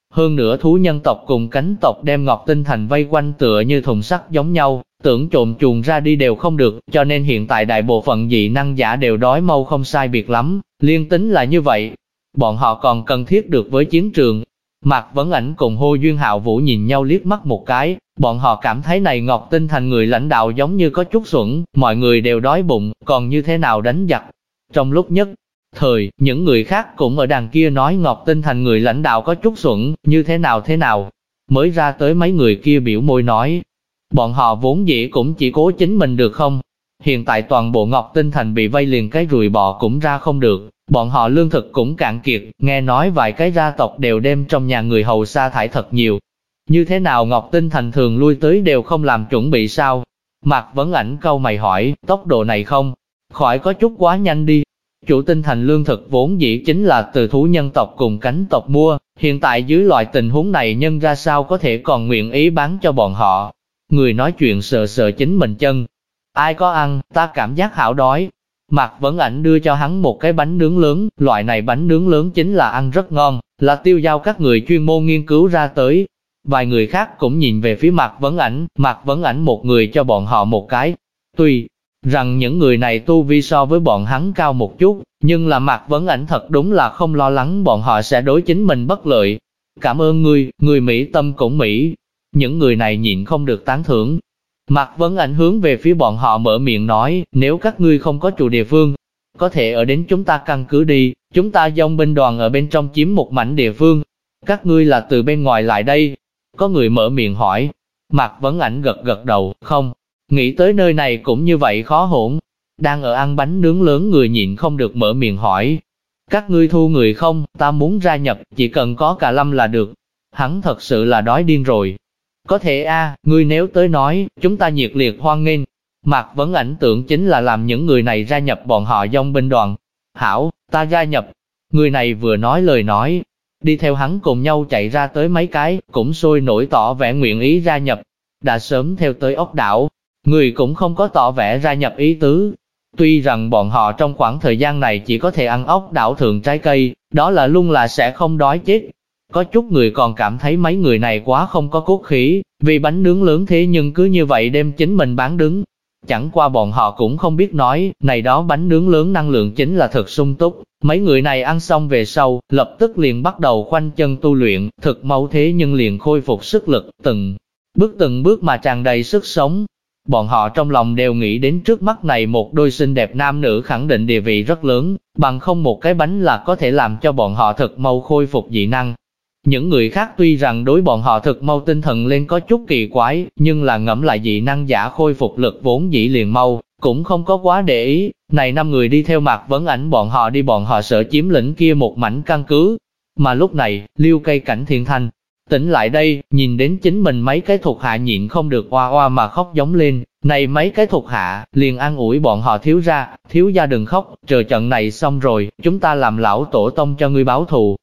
A: Hơn nữa thú nhân tộc cùng cánh tộc đem Ngọc Tinh Thành vây quanh tựa như thùng sắt giống nhau, tưởng trộm chuồn ra đi đều không được, cho nên hiện tại đại bộ phận dị năng giả đều đói mau không sai biệt lắm, liên tính là như vậy. Bọn họ còn cần thiết được với chiến trường. Mạc Vấn Ảnh cùng Hồ Duyên Hạo Vũ nhìn nhau liếc mắt một cái, bọn họ cảm thấy này Ngọc Tinh Thành người lãnh đạo giống như có chút xuẩn, mọi người đều đói bụng, còn như thế nào đánh giặc. Trong lúc nhất thời, những người khác cũng ở đằng kia nói Ngọc Tinh Thành người lãnh đạo có chút xuẩn, như thế nào. Mới ra tới mấy người kia biểu môi nói, bọn họ vốn dĩ cũng chỉ cố chính mình được không? Hiện tại toàn bộ Ngọc Tinh Thành bị vây liền cái ruồi bò cũng ra không được, bọn họ lương thực cũng cạn kiệt, nghe nói vài cái gia tộc đều đem trong nhà người hầu sa thải thật nhiều. Như thế nào Ngọc Tinh Thành thường lui tới đều không làm chuẩn bị sao? Mạc Vấn Ảnh cau mày hỏi, tốc độ này không? Khỏi có chút quá nhanh đi. Chủ Tinh Thành lương thực vốn dĩ chính là từ thú nhân tộc cùng cánh tộc mua, hiện tại dưới loại tình huống này nhân ra sao có thể còn nguyện ý bán cho bọn họ. Người nói chuyện sờ sờ chính mình chân. Ai có ăn, ta cảm giác hảo đói. Mạc Vấn Ảnh đưa cho hắn một cái bánh nướng lớn, loại này bánh nướng lớn chính là ăn rất ngon, là Tiêu Giao các người chuyên môn nghiên cứu ra tới. Vài người khác cũng nhìn về phía Mạc Vấn Ảnh một người cho bọn họ một cái. Tuy rằng những người này tu vi so với bọn hắn cao một chút, nhưng là Mạc Vấn Ảnh thật đúng là không lo lắng bọn họ sẽ đối chính mình bất lợi. Cảm ơn ngươi, người Mỹ tâm cũng Mỹ. Những người này nhịn không được tán thưởng. Mạc Vấn Ảnh hướng về phía bọn họ mở miệng nói, nếu các ngươi không có trụ địa phương, có thể ở đến chúng ta căn cứ đi, chúng ta dòng binh đoàn ở bên trong chiếm một mảnh địa phương. Các ngươi là từ bên ngoài lại đây. Có người mở miệng hỏi. Mạc Vấn Ảnh gật đầu, không. Nghĩ tới nơi này cũng như vậy khó hỗn. Đang ở ăn bánh nướng lớn người nhịn không được mở miệng hỏi. Các ngươi thu người không, ta muốn gia nhập, chỉ cần có cả lâm là được. Hắn thật sự là đói điên rồi. Có thể ngươi nếu tới nói, chúng ta nhiệt liệt hoan nghênh. Mạc Vấn Ảnh tưởng chính là làm những người này gia nhập bọn họ dòng binh đoàn. Hảo, ta gia nhập. Người này vừa nói lời nói, đi theo hắn cùng nhau chạy ra tới mấy cái, cũng sôi nổi tỏ vẻ nguyện ý gia nhập. Đã sớm theo tới ốc đảo, người cũng không có tỏ vẻ gia nhập ý tứ. Tuy rằng bọn họ trong khoảng thời gian này chỉ có thể ăn ốc đảo thượng trái cây, đó là luôn là sẽ không đói chết. Có chút người còn cảm thấy mấy người này quá không có cốt khí, vì bánh nướng lớn thế nhưng cứ như vậy đem chính mình bán đứng. Chẳng qua bọn họ cũng không biết nói, này đó bánh nướng lớn năng lượng chính là thật sung túc. Mấy người này ăn xong về sau, lập tức liền bắt đầu khoanh chân tu luyện, thực mau thế nhưng liền khôi phục sức lực, từng bước mà tràn đầy sức sống. Bọn họ trong lòng đều nghĩ đến trước mắt này một đôi xinh đẹp nam nữ khẳng định địa vị rất lớn, bằng không một cái bánh là có thể làm cho bọn họ thực mau khôi phục dị năng. Những người khác tuy rằng đối bọn họ thực mau tinh thần lên có chút kỳ quái, nhưng là ngẫm lại dị năng giả khôi phục lực vốn dĩ liền mau, cũng không có quá để ý. Này 5 người đi theo Mạc Vấn Ảnh bọn họ sợ chiếm lĩnh kia một mảnh căn cứ. Mà lúc này, Liêu Cây Cảnh Thiên Thanh tỉnh lại đây, nhìn đến chính mình mấy cái thuộc hạ nhịn không được oa oa mà khóc giống lên. Này mấy cái thuộc hạ, liền an ủi bọn họ thiếu gia đừng khóc, chờ trận này xong rồi, chúng ta làm lão tổ tông cho ngươi báo thù.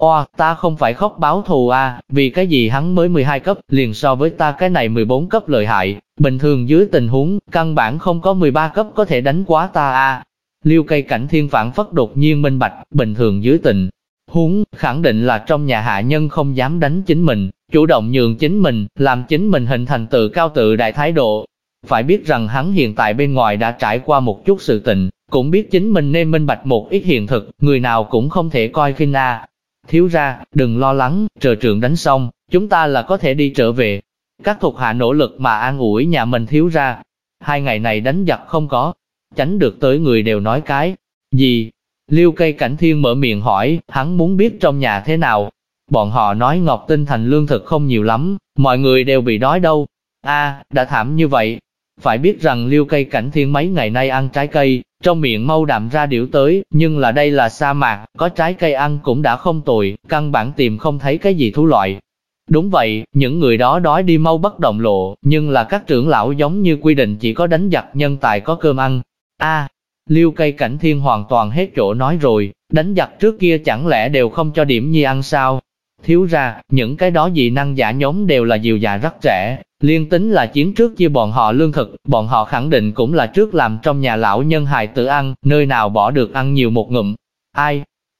A: Ta không phải khóc báo thù vì cái gì hắn mới 12 cấp, liền so với ta cái này 14 cấp lợi hại, bình thường dưới tình huống, căn bản không có 13 cấp có thể đánh quá ta Liêu Cây Cảnh Thiên phản phất đột nhiên minh bạch, bình thường dưới tình huống, khẳng định là trong nhà hạ nhân không dám đánh chính mình, chủ động nhường chính mình, làm chính mình hình thành tự cao tự đại thái độ. Phải biết rằng hắn hiện tại bên ngoài đã trải qua một chút sự tình, cũng biết chính mình nên minh bạch một ít hiện thực, người nào cũng không thể coi khinh Thiếu ra, đừng lo lắng, chờ trường đánh xong, chúng ta là có thể đi trở về. Các thuộc hạ nỗ lực mà an ủi nhà mình thiếu ra. 2 ngày này đánh giặc không có, tránh được tới người đều nói cái gì. Liêu Cây Cảnh Thiên mở miệng hỏi, hắn muốn biết trong nhà thế nào. Bọn họ nói Ngọc Tinh Thành lương thực không nhiều lắm, mọi người đều bị đói đâu. Đã thảm như vậy. Phải biết rằng Liêu Cây Cảnh Thiên mấy ngày nay ăn trái cây, trong miệng mau đạm ra điểu tới, nhưng là đây là sa mạc, có trái cây ăn cũng đã không tồi, căn bản tìm không thấy cái gì thú loại. Đúng vậy, những người đó đói đi mau bất động lộ, nhưng là các trưởng lão giống như quy định chỉ có đánh giặc nhân tài có cơm ăn. Liêu Cây Cảnh Thiên hoàn toàn hết chỗ nói rồi, đánh giặc trước kia chẳng lẽ đều không cho điểm nhi ăn sao? Thiếu ra, những cái đó dị năng giả nhóm đều là dịu dạ rất trẻ, liên tính là chiến trước chia bọn họ lương thực, bọn họ khẳng định cũng là trước làm trong nhà lão nhân hài tử ăn, nơi nào bỏ được ăn nhiều một ngụm.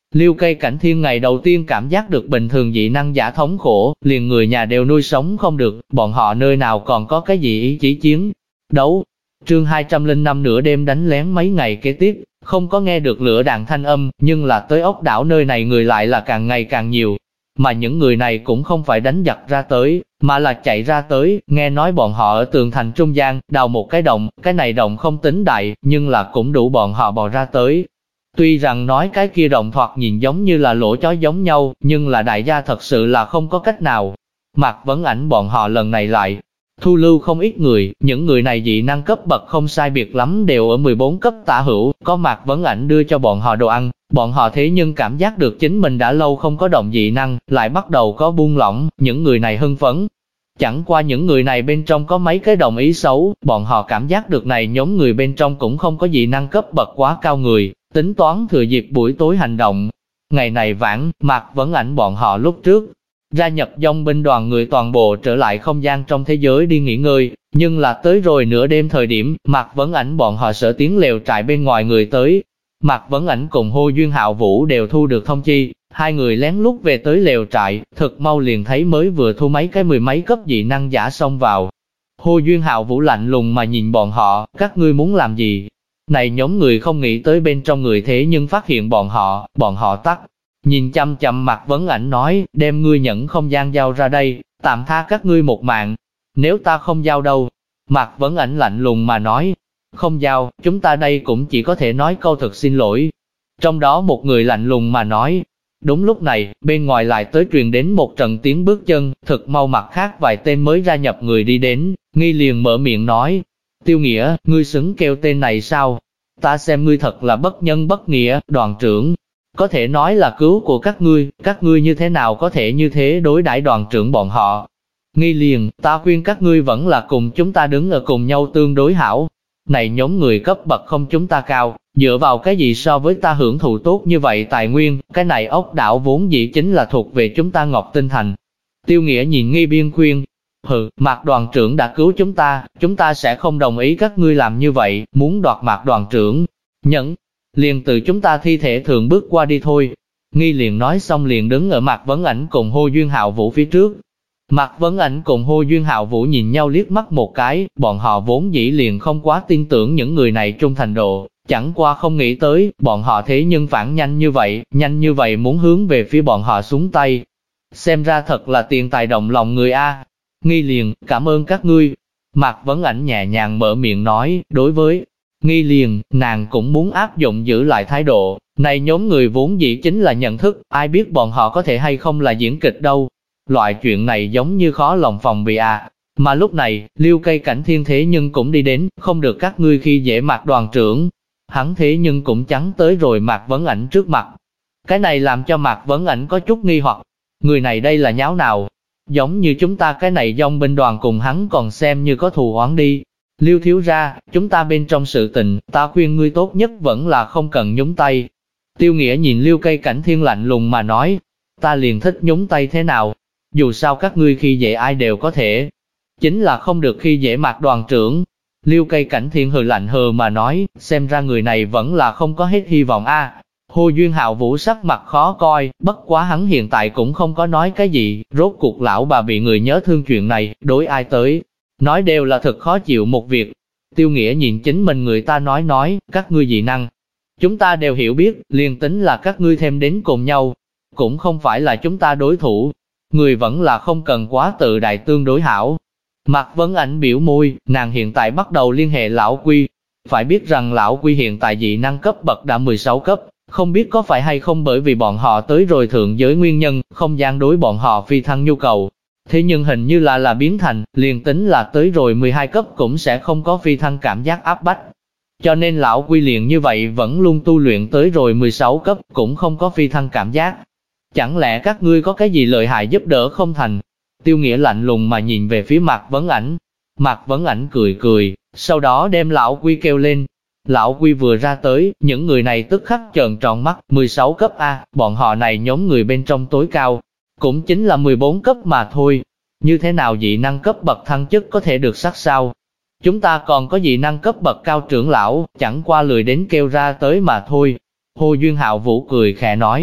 A: Liêu Cây Cảnh Thiên ngày đầu tiên cảm giác được bình thường dị năng giả thống khổ, liền người nhà đều nuôi sống không được, bọn họ nơi nào còn có cái gì ý chí chiến đấu. Chương 205 nửa đêm đánh lén mấy ngày kế tiếp, không có nghe được lửa đạn thanh âm, nhưng là tới ốc đảo nơi này người lại là càng ngày càng nhiều. Mà những người này cũng không phải đánh giặc ra tới, mà là chạy ra tới, nghe nói bọn họ ở tường thành trung gian, đào một cái động, cái này động không tính đại, nhưng là cũng đủ bọn họ bò ra tới. Tuy rằng nói cái kia động thoạt nhìn giống như là lỗ chó giống nhau, nhưng là đại gia thật sự là không có cách nào. Mạc Vấn Ảnh bọn họ lần này lại thu lưu không ít người, những người này dị năng cấp bậc không sai biệt lắm đều ở 14 cấp tả hữu, có Mạc Vấn Ảnh đưa cho bọn họ đồ ăn, bọn họ thế nhưng cảm giác được chính mình đã lâu không có động dị năng, lại bắt đầu có buông lỏng, những người này hưng phấn. Chẳng qua những người này bên trong có mấy cái đồng ý xấu, bọn họ cảm giác được này nhóm người bên trong cũng không có dị năng cấp bậc quá cao người, tính toán thừa dịp buổi tối hành động. Ngày này vãn, Mạc Vấn Ảnh bọn họ lúc trước gia nhập dòng binh đoàn người toàn bộ trở lại không gian trong thế giới đi nghỉ ngơi, nhưng là tới rồi nửa đêm thời điểm, Mạc Vấn Ảnh bọn họ sợ tiếng lều trại bên ngoài người tới. Mạc Vấn Ảnh cùng Hồ Duyên Hạo Vũ đều thu được thông chi, hai người lén lút về tới lều trại, thực mau liền thấy mới vừa thu mấy cái mười mấy cấp dị năng giả xông vào. Hồ Duyên Hạo Vũ lạnh lùng mà nhìn bọn họ, các ngươi muốn làm gì? Này nhóm người không nghĩ tới bên trong người thế nhưng phát hiện bọn họ tắt. Nhìn chăm chăm Mạc Vấn Ảnh nói, đem ngươi nhẫn không gian giao ra đây, tạm tha các ngươi một mạng. Nếu ta không giao đâu? Mạc Vấn Ảnh lạnh lùng mà nói, không giao, chúng ta đây cũng chỉ có thể nói câu thật xin lỗi. Trong đó một người lạnh lùng mà nói. Đúng lúc này, bên ngoài lại tới truyền đến một trận tiếng bước chân, thực mau mặt khác vài tên mới gia nhập người đi đến, Nghi liền mở miệng nói, Tiêu Nghĩa, ngươi xứng kêu tên này sao? Ta xem ngươi thật là bất nhân bất nghĩa, đoàn trưởng. Có thể nói là cứu của các ngươi như thế nào có thể như thế đối đãi đoàn trưởng bọn họ. Nghi liền, ta khuyên các ngươi vẫn là cùng chúng ta đứng ở cùng nhau tương đối hảo. Này nhóm người cấp bậc không chúng ta cao, dựa vào cái gì so với ta hưởng thụ tốt như vậy tài nguyên, cái này ốc đảo vốn dĩ chính là thuộc về chúng ta Ngọc Tinh Thành. Tiêu Nghĩa nhìn Nghi biên khuyên, Mạc đoàn trưởng đã cứu chúng ta sẽ không đồng ý các ngươi làm như vậy, muốn đoạt Mạc đoàn trưởng. Nhẫn, liền từ chúng ta thi thể thường bước qua đi thôi. Nghi liền nói xong liền đứng ở Mạc Vấn Ảnh cùng Hồ Duyên Hạo Vũ phía trước. Mạc Vấn Ảnh cùng Hồ Duyên Hạo Vũ nhìn nhau liếc mắt một cái, bọn họ vốn dĩ liền không quá tin tưởng những người này trung thành độ, chẳng qua không nghĩ tới, bọn họ thế nhưng phản nhanh như vậy muốn hướng về phía bọn họ xuống tay. Xem ra thật là tiền tài động lòng người a. Nghi liền, cảm ơn các ngươi. Mạc Vấn Ảnh nhẹ nhàng mở miệng nói, đối với Nghi liền, nàng cũng muốn áp dụng giữ lại thái độ, này nhóm người vốn dĩ chính là nhận thức, ai biết bọn họ có thể hay không là diễn kịch đâu. Loại chuyện này giống như khó lòng phòng bị à. Mà lúc này, Liêu Cây Cảnh Thiên thế nhưng cũng đi đến, không được các ngươi khi dễ Mạc đoàn trưởng. Hắn thế nhưng cũng chắn tới rồi Mạc Vấn Ảnh trước mặt. Cái này làm cho Mạc Vấn Ảnh có chút nghi hoặc, người này đây là nháo nào? Giống như chúng ta cái này dòng binh đoàn cùng hắn còn xem như có thù oán đi. Liêu thiếu ra, chúng ta bên trong sự tình, ta khuyên ngươi tốt nhất vẫn là không cần nhúng tay. Tiêu Nghĩa nhìn Liêu Cây Cảnh Thiên lạnh lùng mà nói, ta liền thích nhúng tay thế nào? Dù sao các ngươi khi dễ ai đều có thể, chính là không được khi dễ Mạc đoàn trưởng. Liêu Cây Cảnh Thiên hừ lạnh hừ mà nói, xem ra người này vẫn là không có hết hy vọng a. Hồ Duyên Hạo Vũ sắc mặt khó coi, bất quá hắn hiện tại cũng không có nói cái gì, rốt cuộc lão bà bị người nhớ thương chuyện này, đối ai tới, nói đều là thật khó chịu một việc. Tiêu Nghĩa nhìn chính mình người ta nói, các ngươi dị năng, chúng ta đều hiểu biết, liền tính là các ngươi thêm đến cùng nhau, cũng không phải là chúng ta đối thủ. Người vẫn là không cần quá tự đại tương đối hảo. Mạc Vấn Ảnh biểu môi, nàng hiện tại bắt đầu liên hệ Lão Quy. Phải biết rằng Lão Quy hiện tại dị năng cấp bậc đã 16 cấp, không biết có phải hay không bởi vì bọn họ tới rồi thượng giới nguyên nhân, không gian đối bọn họ phi thăng nhu cầu. Thế nhưng hình như là biến thành, liền tính là tới rồi 12 cấp cũng sẽ không có phi thăng cảm giác áp bách. Cho nên Lão Quy liền như vậy vẫn luôn tu luyện tới rồi 16 cấp, cũng không có phi thăng cảm giác. Chẳng lẽ các ngươi có cái gì lợi hại giúp đỡ không thành? Tiêu Nghĩa lạnh lùng mà nhìn về phía Mạc Vấn Ảnh. Mạc Vấn Ảnh cười, sau đó đem Lão Quy kêu lên. Lão Quy vừa ra tới, những người này tức khắc trợn tròn mắt, 16 cấp A, bọn họ này nhóm người bên trong tối cao, cũng chính là 14 cấp mà thôi. Như thế nào dị năng cấp bậc thăng chức có thể được sắc sao? Chúng ta còn có dị năng cấp bậc cao trưởng lão, chẳng qua lười đến kêu ra tới mà thôi. Hồ Duyên Hạo Vũ cười khẽ nói,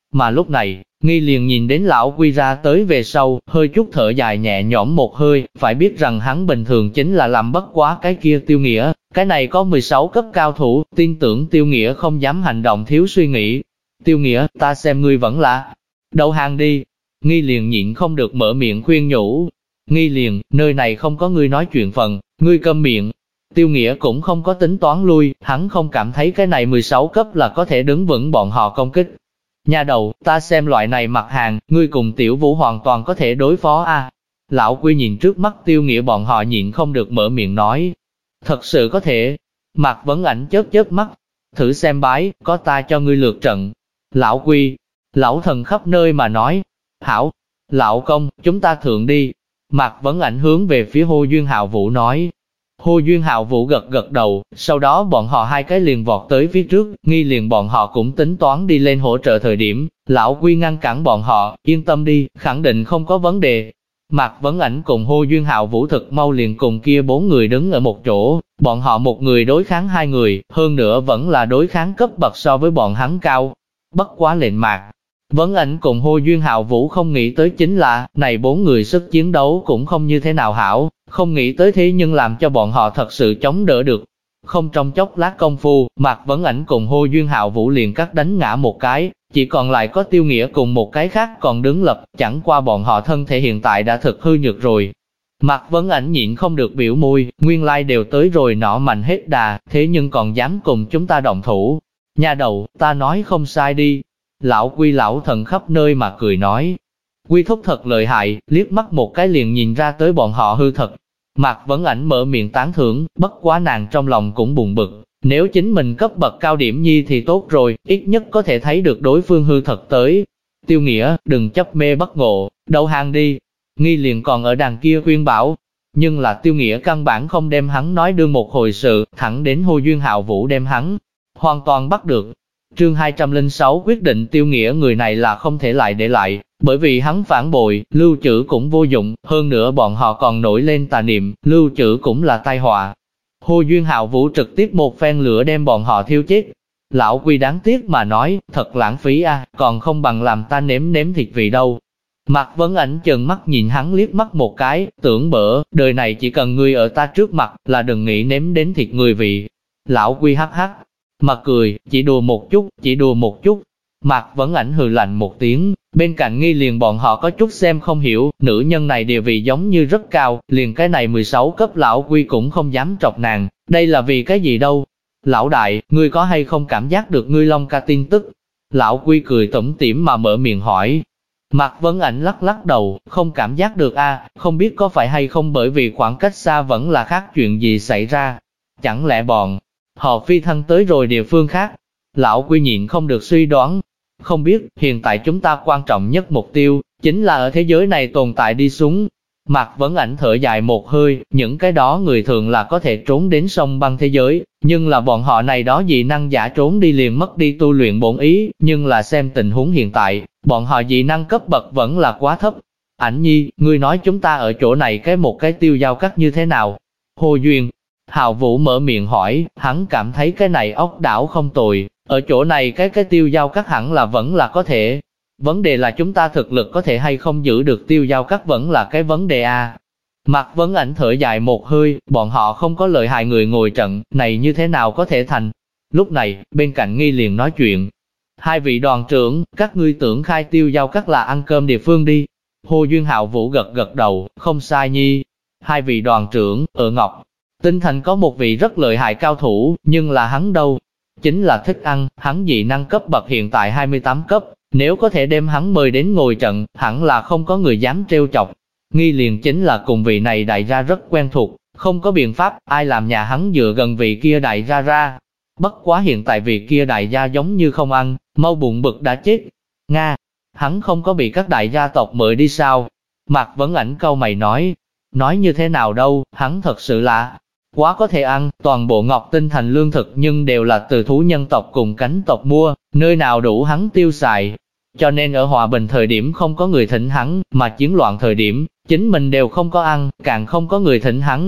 A: Mà lúc này, Nghi liền nhìn đến lão Quy ra tới về sau, hơi chút thở dài nhẹ nhõm một hơi, phải biết rằng hắn bình thường chính là làm bất quá cái kia Tiêu Nghĩa, cái này có 16 cấp cao thủ, tin tưởng Tiêu Nghĩa không dám hành động thiếu suy nghĩ. Tiêu Nghĩa, ta xem ngươi vẫn là đầu hàng đi. Nghi liền nhịn không được mở miệng khuyên nhủ. Nghi liền, nơi này không có ngươi nói chuyện phần, ngươi câm miệng. Tiêu Nghĩa cũng không có tính toán lui, hắn không cảm thấy cái này 16 cấp là có thể đứng vững bọn họ công kích. Nhà đầu, ta xem loại này mặt hàng, ngươi cùng Tiểu Vũ hoàn toàn có thể đối phó a. Lão Quy nhìn trước mắt Tiêu Nghĩa bọn họ nhịn không được mở miệng nói. Thật sự có thể. Mạc Vấn Ảnh chớp chớp mắt. Thử xem bái, có ta cho ngươi lượt trận. Lão Quy, lão thần khắp nơi mà nói. Hảo, lão công, chúng ta thượng đi. Mạc Vấn Ảnh hướng về phía Hồ Duyên Hạo Vũ nói. Hồ Duyên Hạo Vũ gật gật đầu, sau đó bọn họ hai cái liền vọt tới phía trước, Nghi liền bọn họ cũng tính toán đi lên hỗ trợ thời điểm, lão Quy ngăn cản bọn họ, yên tâm đi, khẳng định không có vấn đề. Mạc Vấn Ảnh cùng Hồ Duyên Hạo Vũ thực mau liền cùng kia 4 người đứng ở một chỗ, bọn họ một người đối kháng 2 người, hơn nữa vẫn là đối kháng cấp bậc so với bọn hắn cao. Bất quá lệnh Mạc Vấn Ảnh cùng Hồ Duyên Hạo Vũ không nghĩ tới chính là, này 4 người sức chiến đấu cũng không như thế nào hảo, không nghĩ tới thế nhưng làm cho bọn họ thật sự chống đỡ được. Không trong chốc lát công phu, Mạc Vấn Ảnh cùng Hồ Duyên Hạo Vũ liền cắt đánh ngã một cái, chỉ còn lại có Tiêu Nghĩa cùng một cái khác còn đứng lập, chẳng qua bọn họ thân thể hiện tại đã thực hư nhược rồi. Mạc Vấn Ảnh nhịn không được biểu môi, nguyên lai đều tới rồi nọ mạnh hết đà, thế nhưng còn dám cùng chúng ta động thủ. Nhà đầu, ta nói không sai đi. Lão Quy lão thần khắp nơi mà cười nói. Quy thúc thật lợi hại, liếc mắt một cái liền nhìn ra tới bọn họ hư thật. Mạc Vấn Ảnh mở miệng tán thưởng, bất quá nàng trong lòng cũng buồn bực. Nếu chính mình cấp bậc cao điểm nhi thì tốt rồi, ít nhất có thể thấy được đối phương hư thật tới. Tiêu Nghĩa, đừng chấp mê bất ngộ, đầu hàng đi. Nghi liền còn ở đằng kia khuyên bảo. Nhưng là Tiêu Nghĩa căn bản không đem hắn nói đương một hồi sự, thẳng đến Hồ Duyên Hạo Vũ đem hắn hoàn toàn bắt được. Chương 206 quyết định Tiêu Nghĩa người này là không thể lại để lại, bởi vì hắn phản bội, lưu trữ cũng vô dụng, hơn nữa bọn họ còn nổi lên tà niệm, lưu trữ cũng là tai họa. Hồ Duyên Hạo Vũ trực tiếp một phen lửa đem bọn họ thiêu chết. Lão Quy đáng tiếc mà nói, thật lãng phí a, còn không bằng làm ta nếm nếm thịt vị đâu. Mạc Vấn Ảnh trừng mắt nhìn hắn liếc mắt một cái, tưởng bở, đời này chỉ cần ngươi ở ta trước mặt, là đừng nghĩ nếm đến thịt người vị. Lão Quy hắc hắc mà cười, chỉ đùa một chút, chỉ đùa một chút. Mạc Vấn Ảnh hừ lạnh một tiếng, bên cạnh Nghi liền bọn họ có chút xem không hiểu, nữ nhân này địa vị giống như rất cao, liền cái này 16 cấp lão Quy cũng không dám trọc nàng, đây là vì cái gì đâu. Lão đại, ngươi có hay không cảm giác được ngươi Long ca tin tức? Lão Quy cười tủm tỉm mà mở miệng hỏi. Mạc Vấn Ảnh lắc lắc đầu, không cảm giác được a, không biết có phải hay không bởi vì khoảng cách xa vẫn là khác chuyện gì xảy ra. Chẳng lẽ bọn họ phi thăng tới rồi địa phương khác? Lão Quy nhịn không được suy đoán. Không biết, hiện tại chúng ta quan trọng nhất mục tiêu, chính là ở thế giới này tồn tại đi xuống. Mạc Vấn Ảnh thở dài một hơi, những cái đó người thường là có thể trốn đến sông băng thế giới, nhưng là bọn họ này đó dị năng giả trốn đi liền mất đi tu luyện bổn ý, nhưng là xem tình huống hiện tại, bọn họ dị năng cấp bậc vẫn là quá thấp. Ảnh nhi, ngươi nói chúng ta ở chỗ này một cái tiêu giao cắt như thế nào? Hồ Duyên Hạo Vũ mở miệng hỏi, hắn cảm thấy cái này ốc đảo không tồi, ở chỗ này cái tiêu giao cắt hẳn là vẫn là có thể. Vấn đề là chúng ta thực lực có thể hay không giữ được tiêu giao cắt vẫn là cái vấn đề a. Mạc Vấn Ảnh thở dài một hơi, bọn họ không có lợi hại người ngồi trận, này như thế nào có thể thành. Lúc này, bên cạnh Nghi liền nói chuyện. Hai vị đoàn trưởng, các ngươi tưởng khai tiêu giao cắt là ăn cơm địa phương đi. Hồ Duyên Hạo Vũ gật gật đầu, không sai nhi. Hai vị đoàn trưởng, ở Ngọc Tinh Thành có một vị rất lợi hại cao thủ, nhưng là hắn đâu? Chính là thích ăn, hắn dị năng cấp bậc hiện tại 28 cấp, nếu có thể đem hắn mời đến ngồi trận, hẳn là không có người dám trêu chọc. Nghi liền chính là cùng vị này đại gia rất quen thuộc, không có biện pháp, ai làm nhà hắn dựa gần vị kia đại gia ra. Bất quá hiện tại vị kia đại gia giống như không ăn, mau bụng bực đã chết. Nga, hắn không có bị các đại gia tộc mời đi sao? Mạc Vấn Ảnh cau mày nói như thế nào đâu, hắn thật sự là quá có thể ăn, toàn bộ Ngọc Tinh Thành lương thực nhưng đều là từ thú nhân tộc cùng cánh tộc mua, nơi nào đủ hắn tiêu xài. Cho nên ở hòa bình thời điểm không có người thỉnh hắn, mà chiến loạn thời điểm, chính mình đều không có ăn, càng không có người thỉnh hắn.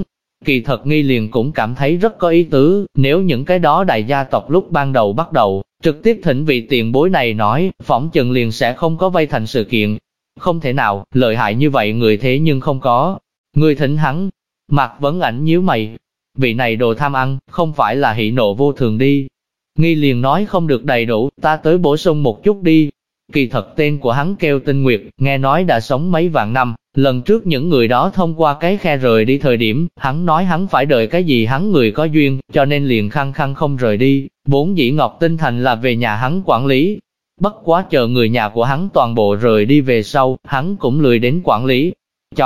A: Kỳ thật Nghi liền cũng cảm thấy rất có ý tứ, nếu những cái đó đại gia tộc lúc ban đầu bắt đầu, trực tiếp thỉnh vị tiền bối này nói, phỏng chừng liền sẽ không có vây thành sự kiện. Không thể nào, lợi hại như vậy người thế nhưng không có. Người thỉnh hắn, Mạc Vấn Ảnh nhíu mày, vị này đồ tham ăn, không phải là hỉ nộ vô thường đi. Nghi liền nói không được đầy đủ, ta tới bổ sung một chút đi. Kỳ thật tên của hắn kêu Tinh Nguyệt, nghe nói đã sống mấy vạn năm. Lần trước những người đó thông qua cái khe rời đi thời điểm, hắn nói hắn phải đợi cái gì hắn người có duyên, cho nên liền khăng khăng không rời đi. Vốn dĩ Ngọc Tinh Thành là về nhà hắn quản lý. Bất quá chờ người nhà của hắn toàn bộ rời đi về sau, hắn cũng lười đến quản lý.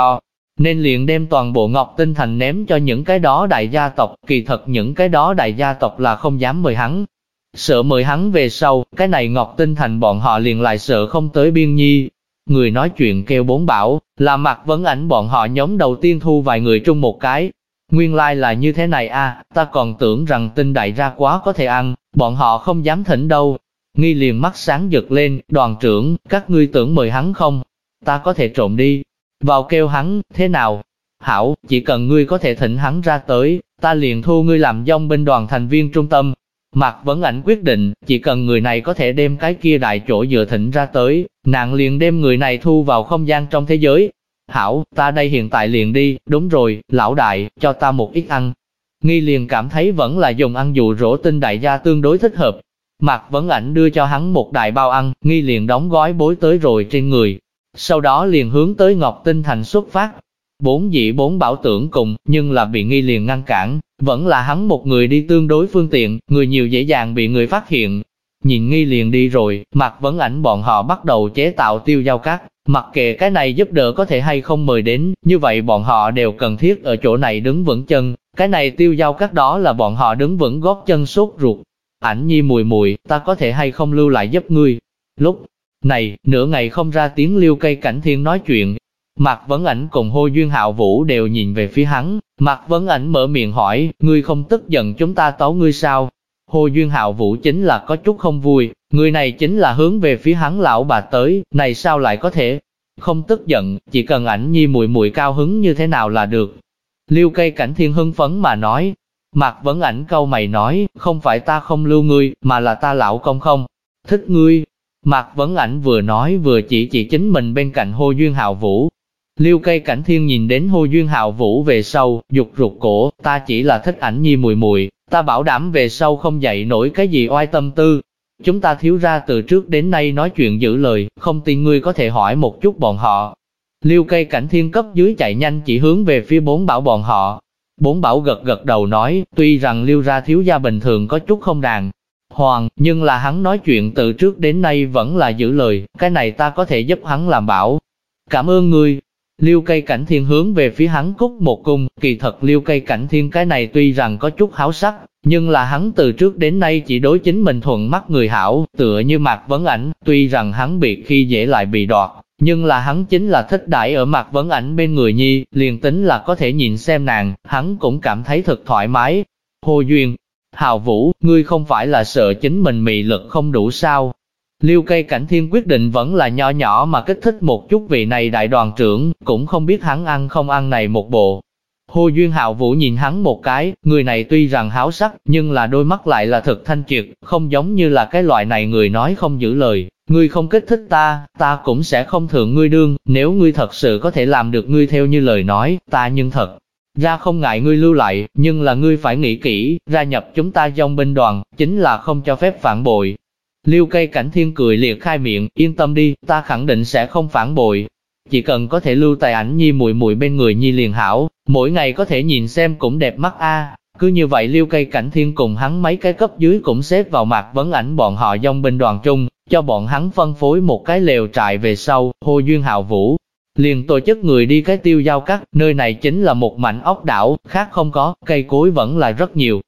A: Nên liền đem toàn bộ Ngọc Tinh Thành ném cho những cái đó đại gia tộc, kỳ thật những cái đó đại gia tộc là không dám mời hắn. Sợ mời hắn về sau, cái này Ngọc Tinh Thành bọn họ liền lại sợ không tới biên nhi. Người nói chuyện kêu Bốn Bảo, là Mạc Vấn Ảnh bọn họ nhóm đầu tiên thu vài người chung một cái. Nguyên lai là như thế này a, ta còn tưởng rằng Tinh đại ra quá có thể ăn, bọn họ không dám thỉnh đâu. Nghi liền mắt sáng giật lên, đoàn trưởng, các ngươi tưởng mời hắn không? Ta có thể trộm đi. Vào kêu hắn, thế nào? Hảo, chỉ cần ngươi có thể thỉnh hắn ra tới, ta liền thu ngươi làm dòng binh đoàn thành viên trung tâm. Mạc Vấn Ảnh quyết định, chỉ cần người này có thể đem cái kia đại chỗ dựa thỉnh ra tới, nàng liền đem người này thu vào không gian trong thế giới. Hảo, ta đây hiện tại liền đi, đúng rồi, lão đại, cho ta một ít ăn. Nghi liền cảm thấy vẫn là dùng ăn dụ dỗ Tinh đại gia tương đối thích hợp. Mạc Vấn Ảnh đưa cho hắn một đại bao ăn, Nghi liền đóng gói bối tới rồi trên người. Sau đó liền hướng tới Ngọc Tinh Thành xuất phát. Bốn Bảo tưởng cùng, nhưng là bị Nghi liền ngăn cản, vẫn là hắn một người đi tương đối phương tiện, người nhiều dễ dàng bị người phát hiện. Nhìn Nghi liền đi rồi, Mạc Vấn Ảnh bọn họ bắt đầu chế tạo tiêu dao cát, mặc kệ cái này giúp đỡ có thể hay không mời đến, như vậy bọn họ đều cần thiết ở chỗ này đứng vững chân, cái này tiêu dao cát đó là bọn họ đứng vững gót chân sốt ruột. Ảnh Nhi mùi mùi, ta có thể hay không lưu lại giúp ngươi. Lúc này, nửa ngày không ra tiếng Liêu Cây Cảnh Thiên nói chuyện. Mạc Vấn Ảnh cùng Hồ Duyên Hạo Vũ đều nhìn về phía hắn. Mạc Vấn Ảnh mở miệng hỏi, ngươi không tức giận chúng ta tấu ngươi sao? Hồ Duyên Hạo Vũ chính là có chút không vui, người này chính là hướng về phía hắn lão bà tới, này sao lại có thể không tức giận, chỉ cần Ảnh Nhi mùi mùi cao hứng như thế nào là được. Liêu Cây Cảnh Thiên hưng phấn mà nói. Mạc Vấn Ảnh câu mày nói, không phải ta không lưu ngươi, mà là ta lão công không thích ngươi. Mạc Vấn Ảnh vừa nói vừa chỉ chính mình bên cạnh Hồ Duyên Hạo Vũ. Liêu Cây Cảnh Thiên nhìn đến Hồ Duyên Hạo Vũ về sau, giục ruột cổ, ta chỉ là thích Ảnh Nhi mùi mùi, ta bảo đảm về sau không dậy nổi cái gì oai tâm tư. Chúng ta thiếu ra từ trước đến nay nói chuyện giữ lời, không tin ngươi có thể hỏi một chút bọn họ. Liêu Cây Cảnh Thiên cấp dưới chạy nhanh chỉ hướng về phía Bốn Bảo bọn họ. Bốn Bảo gật đầu nói, tuy rằng Liêu ra thiếu gia bình thường có chút không đàng hoàng, nhưng là hắn nói chuyện từ trước đến nay vẫn là giữ lời, cái này ta có thể giúp hắn làm bảo. Cảm ơn ngươi. Liêu Cây Cảnh Thiên hướng về phía hắn cúc một cung, kỳ thật Liêu Cây Cảnh Thiên cái này tuy rằng có chút háo sắc, nhưng là hắn từ trước đến nay chỉ đối chính mình thuận mắt người hảo, tựa như Mạc Vấn Ảnh, tuy rằng hắn bị khi dễ lại bị đoạt, nhưng là hắn chính là thích đãi ở Mạc Vấn Ảnh bên người nhi, liền tính là có thể nhìn xem nàng, hắn cũng cảm thấy thật thoải mái. Hồ Duyên Hạo Vũ, ngươi không phải là sợ chính mình mị lực không đủ sao? Liêu Cây Cảnh Thiên quyết định vẫn là nho nhỏ mà kích thích một chút vị này đại đoàn trưởng, cũng không biết hắn ăn không ăn này một bộ. Hồ Duyên Hạo Vũ nhìn hắn một cái, người này tuy rằng háo sắc, nhưng là đôi mắt lại là thật thanh triệt, không giống như là cái loại này người nói không giữ lời. Ngươi không kích thích ta, ta cũng sẽ không thượng ngươi đương, nếu ngươi thật sự có thể làm được ngươi theo như lời nói, ta nhưng thật ra không ngại ngươi lưu lại, nhưng là ngươi phải nghĩ kỹ, gia nhập chúng ta dòng binh đoàn, chính là không cho phép phản bội. Liêu Cây Cảnh Thiên cười liệt khai miệng, yên tâm đi, ta khẳng định sẽ không phản bội. Chỉ cần có thể lưu tại Ảnh Nhi mùi mùi bên người Nhi liền hảo, mỗi ngày có thể nhìn xem cũng đẹp mắt a. Cứ như vậy Liêu Cây Cảnh Thiên cùng hắn mấy cái cấp dưới cũng xếp vào Mạc Vấn Ảnh bọn họ dòng binh đoàn chung, cho bọn hắn phân phối một cái lều trại về sau. Hồ Duyên Hạo Vũ liền tổ chức người đi cái tiêu giao cắt, nơi này chính là một mảnh ốc đảo, khác không có, cây cối vẫn là rất nhiều,